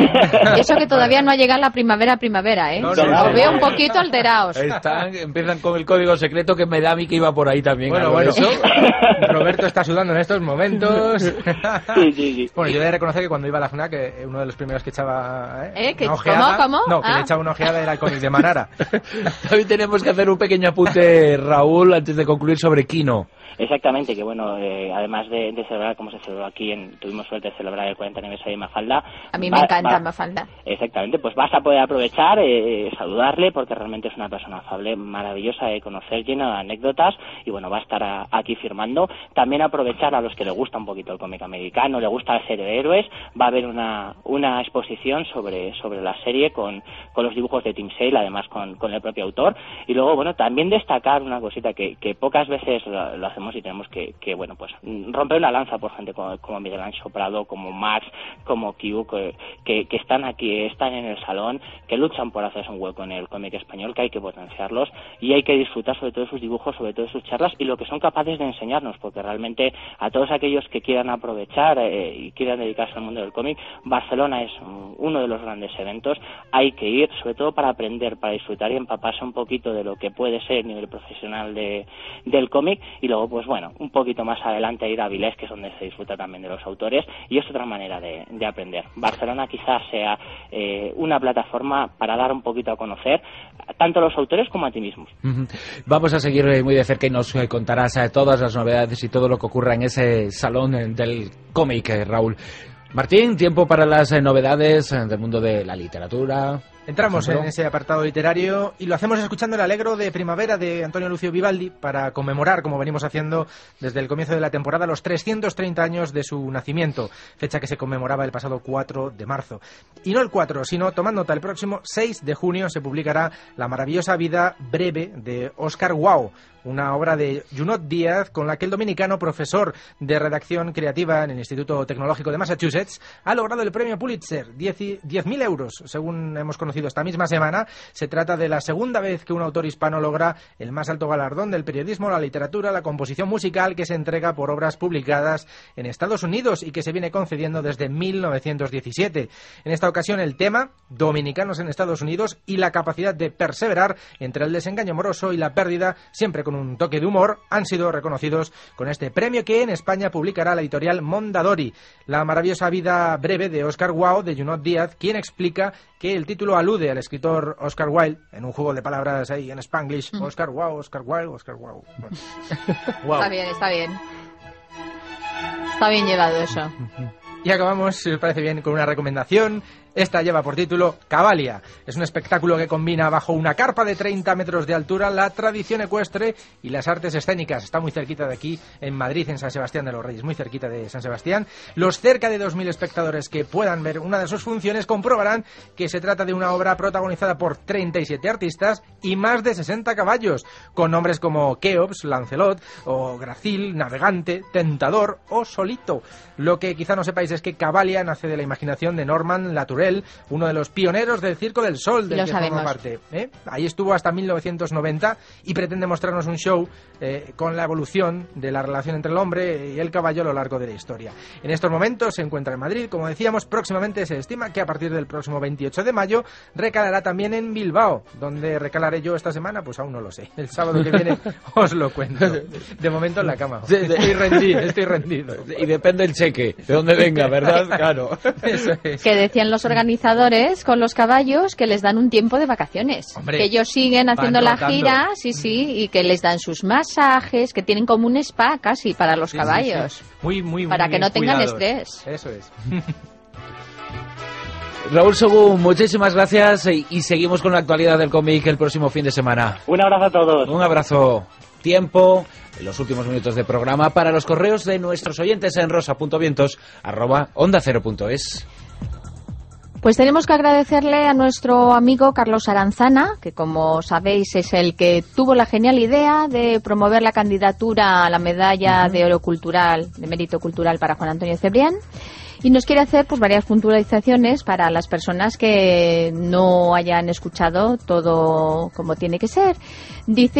Eso que todavía no ha llegado la primavera, primavera, ¿eh? No, Los no, no, veo no. un poquito alterados. Están, empiezan con el código secreto que me da a mí que iba por ahí también. Bueno, algo de bueno. eso. Roberto está sudando en estos momentos. Sí, sí, sí. Bueno, yo he de reconocer que cuando iba a la FNAC, eh, uno de los primeros que echaba eh, ¿Eh? ¿Que, una ojeada, ¿Cómo? ¿Cómo? no, que Ah. le echaba una ojeada era el cómic de Manara. También tenemos que hacer un pequeño apunte, Raúl, antes de concluir sobre Kino. Exactamente, que bueno, eh, además de, de celebrar como se celebró aquí, en, tuvimos suerte de celebrar el cuarenta aniversario de Mafalda. A mí me va, encanta va, Mafalda. Exactamente, pues vas a poder aprovechar, eh, saludarle, porque realmente es una persona afable, maravillosa de conocer, llena de anécdotas, y bueno, va a estar a, aquí firmando. También aprovechar a los que le gusta un poquito el cómic americano, le gusta la serie de héroes, va a haber una, una exposición sobre, sobre la serie con, con los dibujos de Tim Sale, además con, con el propio autor. Y luego, bueno, también destacar una cosita que, que pocas veces lo, lo hacemos y tenemos que, que, bueno, pues romper una lanza por gente como, como Miguel Ancho Prado, como Max, como Q, que, que, que están aquí, están en el salón, que luchan por hacerse un hueco en el cómic español, que hay que potenciarlos y hay que disfrutar sobre todo de sus dibujos, sobre todo de sus charlas y lo que son capaces de enseñarnos, porque realmente a todos aquellos que quieran aprovechar eh, y quieran dedicarse al mundo del cómic, Barcelona es uno de los grandes eventos. Hay que ir, sobre todo para aprender, para disfrutar y empaparse un poquito de lo que puede ser el nivel profesional de, del cómic, y luego, pues bueno, un poquito más adelante ir a Avilés, que es donde se disfruta también de los autores, y es otra manera de, de aprender. Barcelona quizás sea eh, una plataforma para dar un poquito a conocer tanto a los autores como a ti mismos. Vamos a seguir muy de cerca y nos eh, contarás eh, todas las novedades y todo lo que ocurra en ese salón eh, del cómic, eh, Raúl. Martín, tiempo para las eh, novedades eh, del mundo de la literatura. Entramos en ese apartado literario y lo hacemos escuchando el Alegro de Primavera de Antonio Lucio Vivaldi para conmemorar, como venimos haciendo desde el comienzo de la temporada, los trescientos treinta años de su nacimiento, fecha que se conmemoraba el pasado cuatro de marzo. Y no el cuatro, sino, tomad nota, el próximo seis de junio se publicará La maravillosa vida breve de Oscar Wilde, una obra de Junot Díaz con la que el dominicano, profesor de redacción creativa en el Instituto Tecnológico de Massachusetts, ha logrado el premio Pulitzer, diez mil euros, según hemos conocido esta misma semana. Se trata de la segunda vez que un autor hispano logra el más alto galardón del periodismo, la literatura, la composición musical, que se entrega por obras publicadas en Estados Unidos y que se viene concediendo desde mil novecientos diecisiete. En esta ocasión el tema, dominicanos en Estados Unidos y la capacidad de perseverar entre el desengaño amoroso y la pérdida, siempre con un toque de humor, han sido reconocidos con este premio que en España publicará la editorial Mondadori. La maravillosa vida breve de Oscar Wilde de Junot Díaz, quien explica que el título alude al escritor Oscar Wilde, en un juego de palabras ahí en Spanglish, mm. Oscar Wilde, Oscar Wilde, Oscar Wilde. Bueno. Wow. Está bien, está bien. Está bien llevado eso. Y acabamos, si os parece bien, con una recomendación. Esta lleva por título Cavalia. Es un espectáculo que combina bajo una carpa de treinta metros de altura la tradición ecuestre y las artes escénicas. Está muy cerquita de aquí, en Madrid, en San Sebastián de los Reyes, muy cerquita de San Sebastián. Los cerca de dos mil espectadores que puedan ver una de sus funciones comprobarán que se trata de una obra protagonizada por treinta y siete artistas y más de sesenta caballos, con nombres como Keops, Lancelot, o Gracil, Navegante, Tentador o Solito. Lo que quizá no sepáis es que Cavalia nace de la imaginación de Norman Latourell, uno de los pioneros del Circo del Sol, del Lo que sabemos. forma parte. ¿eh? Ahí estuvo hasta mil novecientos noventa y pretende mostrarnos un show eh, con la evolución de la relación entre el hombre y el caballo a lo largo de la historia. En estos momentos se encuentra en Madrid, como decíamos. Próximamente se estima que a partir del próximo veintiocho de mayo recalará también en Bilbao. ¿Dónde recalaré yo esta semana? Pues aún no lo sé. El sábado que viene os lo cuento. De momento en la cama. Estoy rendido, estoy rendido. Y depende el cheque, de dónde venga, ¿verdad? Claro. Eso es. Que decían los organizadores con los caballos que les dan un tiempo de vacaciones. Hombre, que ellos siguen haciendo la rotando. gira, sí, sí, y que les dan sus masajes, que tienen como un spa casi para los Sí, caballos. sí, sí. Muy, muy, Para muy que no tengan cuidados. estrés. Eso es. Raúl Según, muchísimas gracias y, y seguimos con la actualidad del cómic el próximo fin de semana. Un abrazo a todos. Un abrazo. Tiempo en los últimos minutos de programa para los correos de nuestros oyentes en rosa.vientos arroba onda cero punto es. Pues tenemos que agradecerle a nuestro amigo Carlos Aranzana, que como sabéis es el que tuvo la genial idea de promover la candidatura a la medalla uh-huh. de oro cultural, de mérito cultural para Juan Antonio Cebrián. Y nos quiere hacer pues varias puntualizaciones para las personas que no hayan escuchado todo como tiene que ser. Dice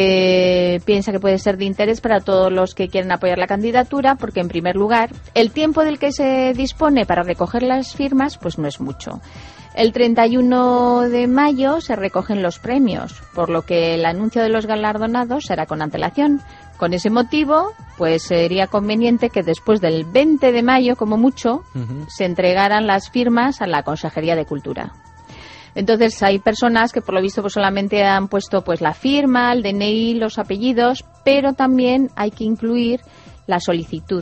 que piensa que puede ser de interés para todos los que quieren apoyar la candidatura, porque en primer lugar, el tiempo del que se dispone para recoger las firmas pues no es mucho. El treinta y uno de mayo se recogen los premios, por lo que el anuncio de los galardonados será con antelación. Con ese motivo, pues sería conveniente que después del veinte de mayo, como mucho, uh-huh. se entregaran las firmas a la Consejería de Cultura. Entonces hay personas que por lo visto pues solamente han puesto pues la firma, el D N I, los apellidos, pero también hay que incluir la solicitud,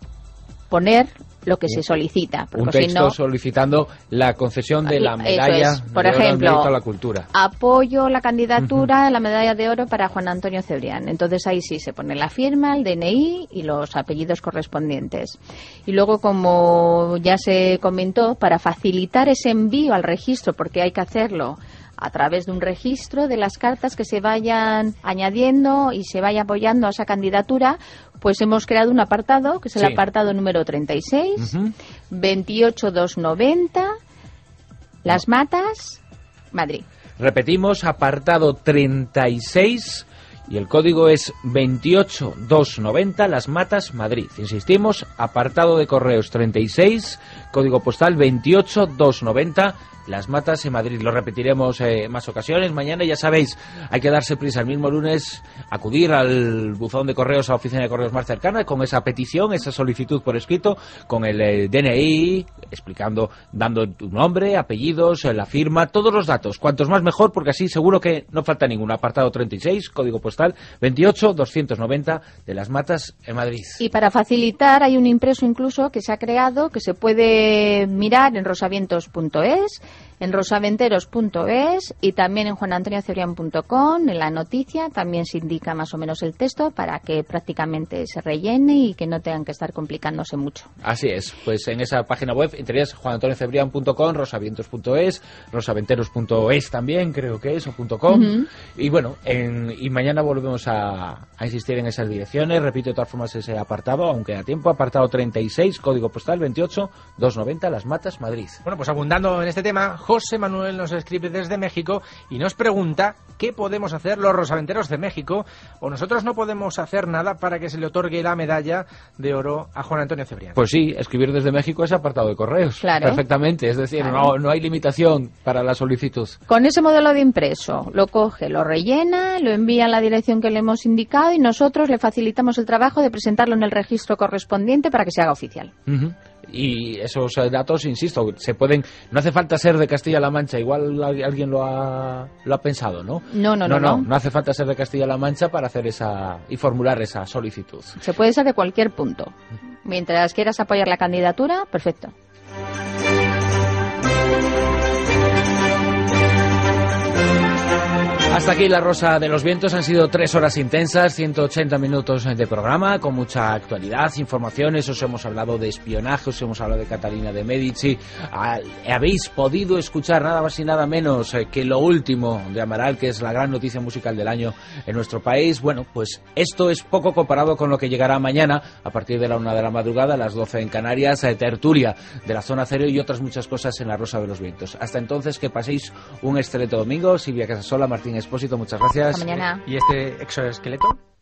poner lo que se solicita. Un texto si no, solicitando la concesión de la medalla es. Por de oro al ejemplo, mérito a la cultura. Apoyo la candidatura uh-huh. a la medalla de oro para Juan Antonio Cebrián. Entonces ahí sí se pone la firma, el D N I y los apellidos correspondientes. Y luego, como ya se comentó, para facilitar ese envío al registro, porque hay que hacerlo a través de un registro de las cartas que se vayan añadiendo y se vaya apoyando a esa candidatura, pues hemos creado un apartado, que es el sí. apartado número treinta y seis, uh-huh. veintiocho mil doscientos noventa, Las Matas, Madrid. Repetimos, apartado treinta y seis y el código es veintiocho mil doscientos noventa, Las Matas, Madrid. Insistimos, apartado de correos treinta y seis, código postal veintiocho mil doscientos noventa, Las Matas en Madrid. Lo repetiremos en eh, más ocasiones. Mañana, ya sabéis, hay que darse prisa el mismo lunes, acudir al buzón de correos, a la oficina de correos más cercana, con esa petición, esa solicitud por escrito, con el eh, D N I, explicando, dando tu nombre, apellidos, eh, la firma, todos los datos. Cuantos más mejor, porque así seguro que no falta ninguno. Apartado treinta y seis, código postal veintiocho mil doscientos noventa de Las Matas en Madrid. Y para facilitar, hay un impreso incluso que se ha creado, que se puede mirar en rosavientos punto es, en rosaventeros punto es y también en juan antonio cebrián punto com. En la noticia también se indica más o menos el texto para que prácticamente se rellene y que no tengan que estar complicándose mucho. Así es, pues en esa página web entrarías juan antonio cebrián punto com, rosavientos punto es, rosaventeros punto es también creo que es, o .com. Uh-huh. Y bueno, en, y mañana volvemos a, a insistir en esas direcciones. Repito de todas formas ese apartado, aunque a tiempo, apartado treinta y seis, código postal veintiocho mil doscientos noventa, Las Matas, Madrid. Bueno, pues abundando en este tema, José Manuel nos escribe desde México y nos pregunta qué podemos hacer los rosaventeros de México, o nosotros no podemos hacer nada para que se le otorgue la medalla de oro a Juan Antonio Cebrián. Pues sí, escribir desde México es apartado de correos. Claro. Perfectamente, es decir, claro. no, no hay limitación para la solicitud. Con ese modelo de impreso, lo coge, lo rellena, lo envía a la dirección que le hemos indicado y nosotros le facilitamos el trabajo de presentarlo en el registro correspondiente para que se haga oficial. Uh-huh. Y esos datos, insisto, se pueden, no hace falta ser de Castilla-La Mancha, igual alguien lo ha, lo ha pensado, ¿no? No, no, no, no, no, no. No hace falta ser de Castilla-La Mancha para hacer esa y formular esa solicitud. Se puede ser de cualquier punto. Mientras quieras apoyar la candidatura, perfecto. Hasta aquí La Rosa de los Vientos. Han sido tres horas intensas, ciento ochenta minutos de programa, con mucha actualidad, informaciones. Os hemos hablado de espionaje, os hemos hablado de Catalina de Medici. Habéis podido escuchar nada más y nada menos que lo último de Amaral, que es la gran noticia musical del año en nuestro país. Bueno, pues esto es poco comparado con lo que llegará mañana, a partir de la una de la madrugada, a las doce en Canarias, tertulia de la Zona Cero y otras muchas cosas en La Rosa de los Vientos. Hasta entonces, que paséis un excelente domingo. Silvia Casasola, Martín Expósito, muchas gracias. Hasta mañana. ¿Y este exoesqueleto?